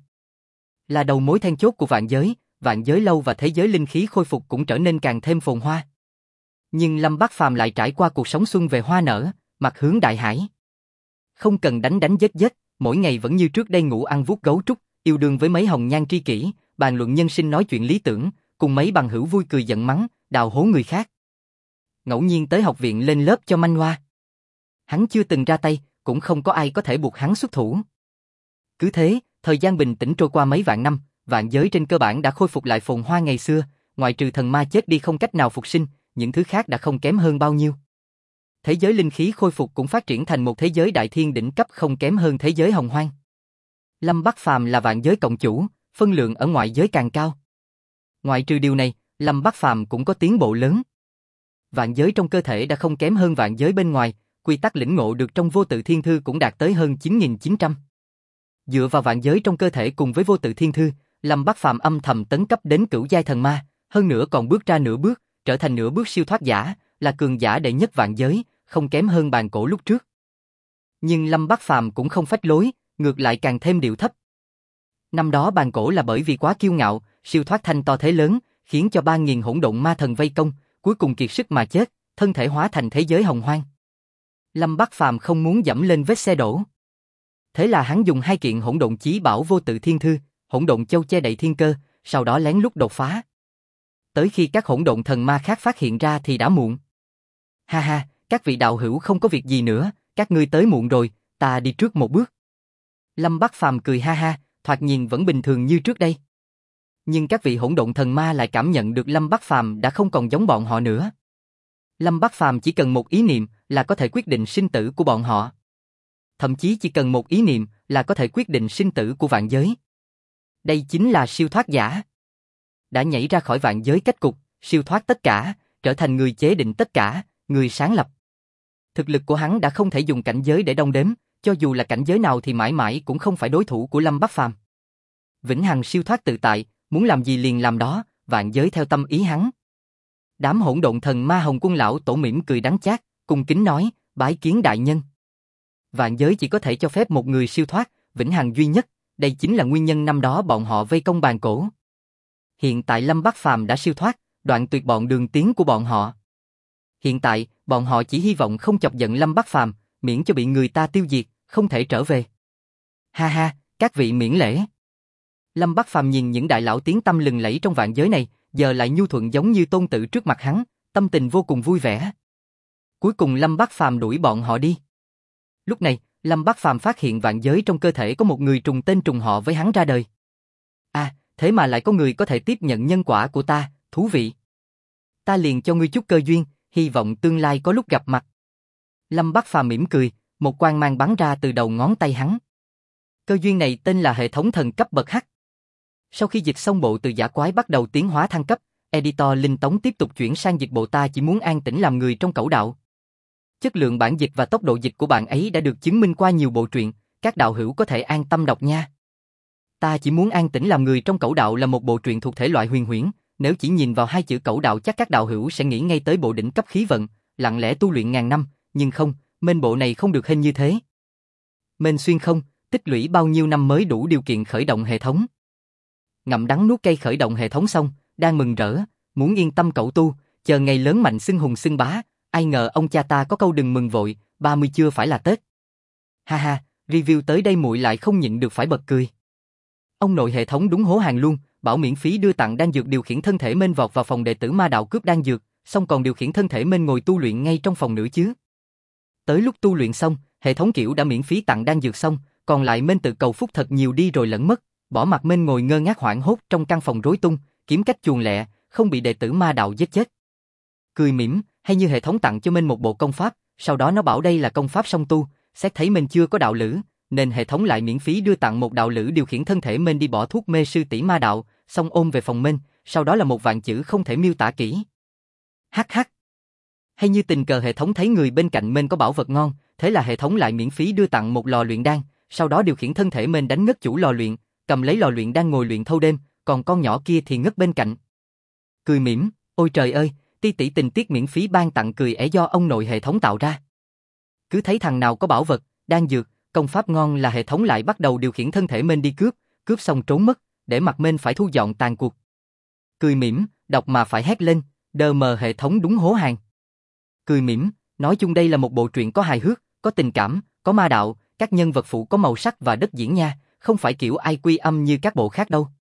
Speaker 1: Là đầu mối then chốt của Vạn Giới Lâu và thế giới linh khí khôi phục cũng trở nên càng thêm phồn hoa. Nhưng Lâm Bắc Phàm lại trải qua cuộc sống xuân về hoa nở, mặt hướng đại hải. Không cần đánh đánh giết, mỗi ngày vẫn như trước đây ngủ ăn vuốt gấu trúc, yêu đương với mấy hồng nhan tri kỷ, bàn luận nhân sinh nói chuyện lý tưởng, cùng mấy bằng hữu vui cười giận mắng, đào hố người khác. Ngẫu nhiên tới học viện lên lớp cho manh hoa. Hắn chưa từng ra tay, cũng không có ai có thể buộc hắn xuất thủ. Cứ thế, thời gian bình tĩnh trôi qua mấy vạn năm, vạn giới trên cơ bản đã khôi phục lại phồn hoa ngày xưa, ngoại trừ thần ma chết đi không cách nào phục sinh, những thứ khác đã không kém hơn bao nhiêu. Thế giới linh khí khôi phục cũng phát triển thành một thế giới đại thiên đỉnh cấp không kém hơn thế giới hồng hoang. Lâm Bắc Phàm là vạn giới cộng chủ, phân lượng ở ngoại giới càng cao. Ngoại trừ điều này, Lâm Bắc Phàm cũng có tiến bộ lớn. Vạn giới trong cơ thể đã không kém hơn vạn giới bên ngoài, quy tắc lĩnh ngộ được trong vô tự thiên thư cũng đạt tới hơn 9.900. Dựa vào vạn giới trong cơ thể cùng với vô tự thiên thư, Lâm Bắc Phàm âm thầm tấn cấp đến cửu giai thần ma, hơn nữa còn bước ra nửa bước, trở thành nửa bước siêu thoát giả, là cường giả đệ nhất vạn giới, không kém hơn bàn cổ lúc trước. Nhưng Lâm Bắc Phàm cũng không phách lối, ngược lại càng thêm điệu thấp. Năm đó bàn cổ là bởi vì quá kiêu ngạo, siêu thoát thanh to thế lớn, khiến cho 3.000 hỗn độn ma thần vây công, cuối cùng kiệt sức mà chết, thân thể hóa thành thế giới hồng hoang. Lâm Bắc Phàm không muốn dẫm lên vết xe đổ. Thế là hắn dùng 2 kiện hỗn độn chí bảo vô tự thiên thư, hỗn độn châu che đậy thiên cơ, sau đó lén lút đột phá. Tới khi các hỗn độn thần ma khác phát hiện ra thì đã muộn. Ha ha, các vị đạo hữu không có việc gì nữa, các ngươi tới muộn rồi, ta đi trước một bước. Lâm Bắc Phàm cười ha ha, thoạt nhìn vẫn bình thường như trước đây. Nhưng các vị hỗn độn thần ma lại cảm nhận được Lâm Bắc Phàm đã không còn giống bọn họ nữa. Lâm Bắc Phàm chỉ cần một ý niệm là có thể quyết định sinh tử của bọn họ. Thậm chí chỉ cần một ý niệm là có thể quyết định sinh tử của vạn giới. Đây chính là siêu thoát giả. Đã nhảy ra khỏi vạn giới kết cục, siêu thoát tất cả, trở thành người chế định tất cả, người sáng lập. Thực lực của hắn đã không thể dùng cảnh giới để đong đếm, cho dù là cảnh giới nào thì mãi mãi cũng không phải đối thủ của Lâm Bắc Phàm. Vĩnh hằng siêu thoát tự tại, muốn làm gì liền làm đó, vạn giới theo tâm ý hắn. Đám hỗn độn thần ma Hồng Quân lão tổ mỉm cười đắng chát, cung kính nói, bái kiến đại nhân. Vạn giới chỉ có thể cho phép một người siêu thoát, vĩnh hằng duy nhất, đây chính là nguyên nhân năm đó bọn họ vây công bàn cổ. Hiện tại Lâm Bắc Phàm đã siêu thoát, đoạn tuyệt bọn đường tiến của bọn họ. Hiện tại, bọn họ chỉ hy vọng không chọc giận Lâm Bắc Phàm, miễn cho bị người ta tiêu diệt, không thể trở về. Ha ha, các vị miễn lễ. Lâm Bắc Phàm nhìn những đại lão tiếng tăm lừng lẫy trong vạn giới này, giờ lại nhu thuận giống như tôn tử trước mặt hắn, tâm tình vô cùng vui vẻ. Cuối cùng Lâm Bắc Phàm đuổi bọn họ đi. Lúc này, Lâm Bắc Phàm phát hiện vạn giới trong cơ thể có một người trùng tên trùng họ với hắn ra đời. À, thế mà lại có người có thể tiếp nhận nhân quả của ta, thú vị. Ta liền cho ngươi chút cơ duyên, hy vọng tương lai có lúc gặp mặt. Lâm Bắc Phàm mỉm cười, một quang mang bắn ra từ đầu ngón tay hắn. Cơ duyên này tên là hệ thống thần cấp bậc H. Sau khi dịch xong bộ từ giả quái bắt đầu tiến hóa thăng cấp, editor Linh Tống tiếp tục chuyển sang dịch bộ ta chỉ muốn an tĩnh làm người trong cẩu đạo. Chất lượng bản dịch và tốc độ dịch của bạn ấy đã được chứng minh qua nhiều bộ truyện, các đạo hữu có thể an tâm đọc nha. Ta chỉ muốn an tĩnh làm người trong cẩu đạo là một bộ truyện thuộc thể loại huyền huyễn, nếu chỉ nhìn vào 2 chữ cẩu đạo chắc các đạo hữu sẽ nghĩ ngay tới bộ đỉnh cấp khí vận, lặng lẽ tu luyện ngàn năm, nhưng không, mên bộ này không được hình như thế. Mên xuyên không, tích lũy bao nhiêu năm mới đủ điều kiện khởi động hệ thống. Ngậm đắng nuốt cay khởi động hệ thống xong, đang mừng rỡ, muốn yên tâm cẩu tu, chờ ngày lớn mạnh xưng hùng xưng bá, ai ngờ ông cha ta có câu đừng mừng vội, 30 chưa phải là Tết. Ha ha, review tới đây muội lại không nhịn được phải bật cười. Ông nội hệ thống đúng hố hàng luôn, bảo miễn phí đưa tặng đan dược điều khiển thân thể Mên vọt vào phòng đệ tử ma đạo cướp đan dược, xong còn điều khiển thân thể Mên ngồi tu luyện ngay trong phòng nữa chứ. Tới lúc tu luyện xong, hệ thống kiểu đã miễn phí tặng đan dược xong, còn lại Mên tự cầu phúc thật nhiều đi rồi lẫn mất, bỏ mặc Mên ngồi ngơ ngác hoảng hốt trong căn phòng rối tung, kiếm cách chuồn lẹ, không bị đệ tử ma đạo giết chết. Cười mỉm, hay như hệ thống tặng cho Mên một bộ công pháp, sau đó nó bảo đây là công pháp song tu, xét thấy Mên chưa có đạo lữ, nên hệ thống lại miễn phí đưa tặng một đạo lữ điều khiển thân thể Mên đi bỏ thuốc mê sư tỷ ma đạo, xong ôm về phòng Mên, sau đó là một vạn chữ không thể miêu tả kỹ. Hắc hắc. Hay như tình cờ hệ thống thấy người bên cạnh Mên có bảo vật ngon, thế là hệ thống lại miễn phí đưa tặng một lò luyện đan, sau đó điều khiển thân thể Mên đánh ngất chủ lò luyện, cầm lấy lò luyện đan ngồi luyện thâu đêm, còn con nhỏ kia thì ngất bên cạnh. Cười mỉm, ôi trời ơi, ti tỷ tình tiết miễn phí ban tặng cười ẻ do ông nội hệ thống tạo ra. Cứ thấy thằng nào có bảo vật, đan dược, công pháp ngon là hệ thống lại bắt đầu điều khiển thân thể Mên đi cướp, cướp xong trốn mất, để mặt Mên phải thu dọn tàn cuộc. Cười mỉm, đọc mà phải hét lên, đờ mờ hệ thống đúng hố hàng. Cười mỉm, nói chung đây là một bộ truyện có hài hước, có tình cảm, có ma đạo, các nhân vật phụ có màu sắc và đất diễn nha, không phải kiểu ai quy âm như các bộ khác đâu.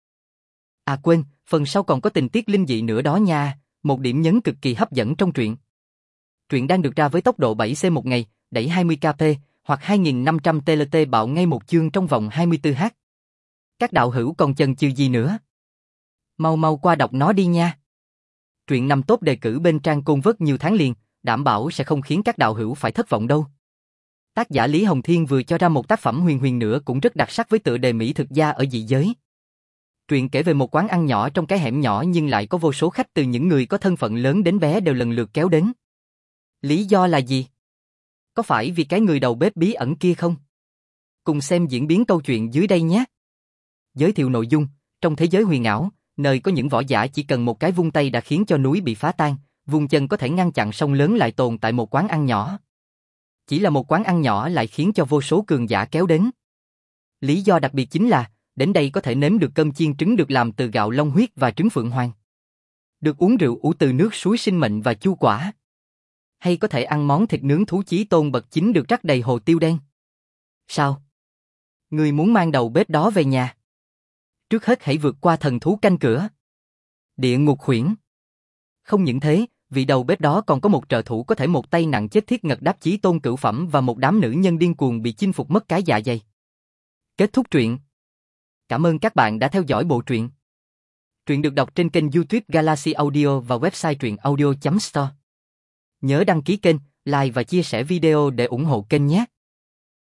Speaker 1: À quên, phần sau còn có tình tiết linh dị nữa đó nha, một điểm nhấn cực kỳ hấp dẫn trong truyện. Truyện đang được ra với tốc độ 7C một ngày, đẩy 20kp, hoặc 2.500 TLT bạo ngay một chương trong vòng 24h. Các đạo hữu còn chần chừ gì nữa? Mau mau qua đọc nó đi nha. Truyện 5 top đề cử bên trang Côn Vớt nhiều tháng liền, đảm bảo sẽ không khiến các đạo hữu phải thất vọng đâu. Tác giả Lý Hồng Thiên vừa cho ra một tác phẩm huyền huyền nữa cũng rất đặc sắc với tựa đề mỹ thực gia ở dị giới. Truyện kể về một quán ăn nhỏ trong cái hẻm nhỏ nhưng lại có vô số khách từ những người có thân phận lớn đến bé đều lần lượt kéo đến. Lý do là gì? Có phải vì cái người đầu bếp bí ẩn kia không? Cùng xem diễn biến câu chuyện dưới đây nhé. Giới thiệu nội dung, trong thế giới huyền ảo, nơi có những võ giả chỉ cần một cái vung tay đã khiến cho núi bị phá tan, vung chân có thể ngăn chặn sông lớn lại tồn tại một quán ăn nhỏ. Chỉ là một quán ăn nhỏ lại khiến cho vô số cường giả kéo đến. Lý do đặc biệt chính là, đến đây có thể nếm được cơm chiên trứng được làm từ gạo long huyết và trứng phượng hoàng. Được uống rượu ủ từ nước suối sinh mệnh và chu quả. Hay có thể ăn món thịt nướng thú chí tôn bậc chính được rắc đầy hồ tiêu đen. Sao? Người muốn mang đầu bếp đó về nhà? Trước hết hãy vượt qua thần thú canh cửa. Địa ngục huyễn. Không những thế, vị đầu bếp đó còn có một trợ thủ có thể một tay nặng chết thiết ngật đáp chí tôn cửu phẩm và một đám nữ nhân điên cuồng bị chinh phục mất cái dạ dày. Kết thúc truyện. Cảm ơn các bạn đã theo dõi bộ truyện. Truyện được đọc trên kênh YouTube Galaxy Audio và website truyệnaudio.store. Nhớ đăng ký kênh, like và chia sẻ video để ủng hộ kênh nhé.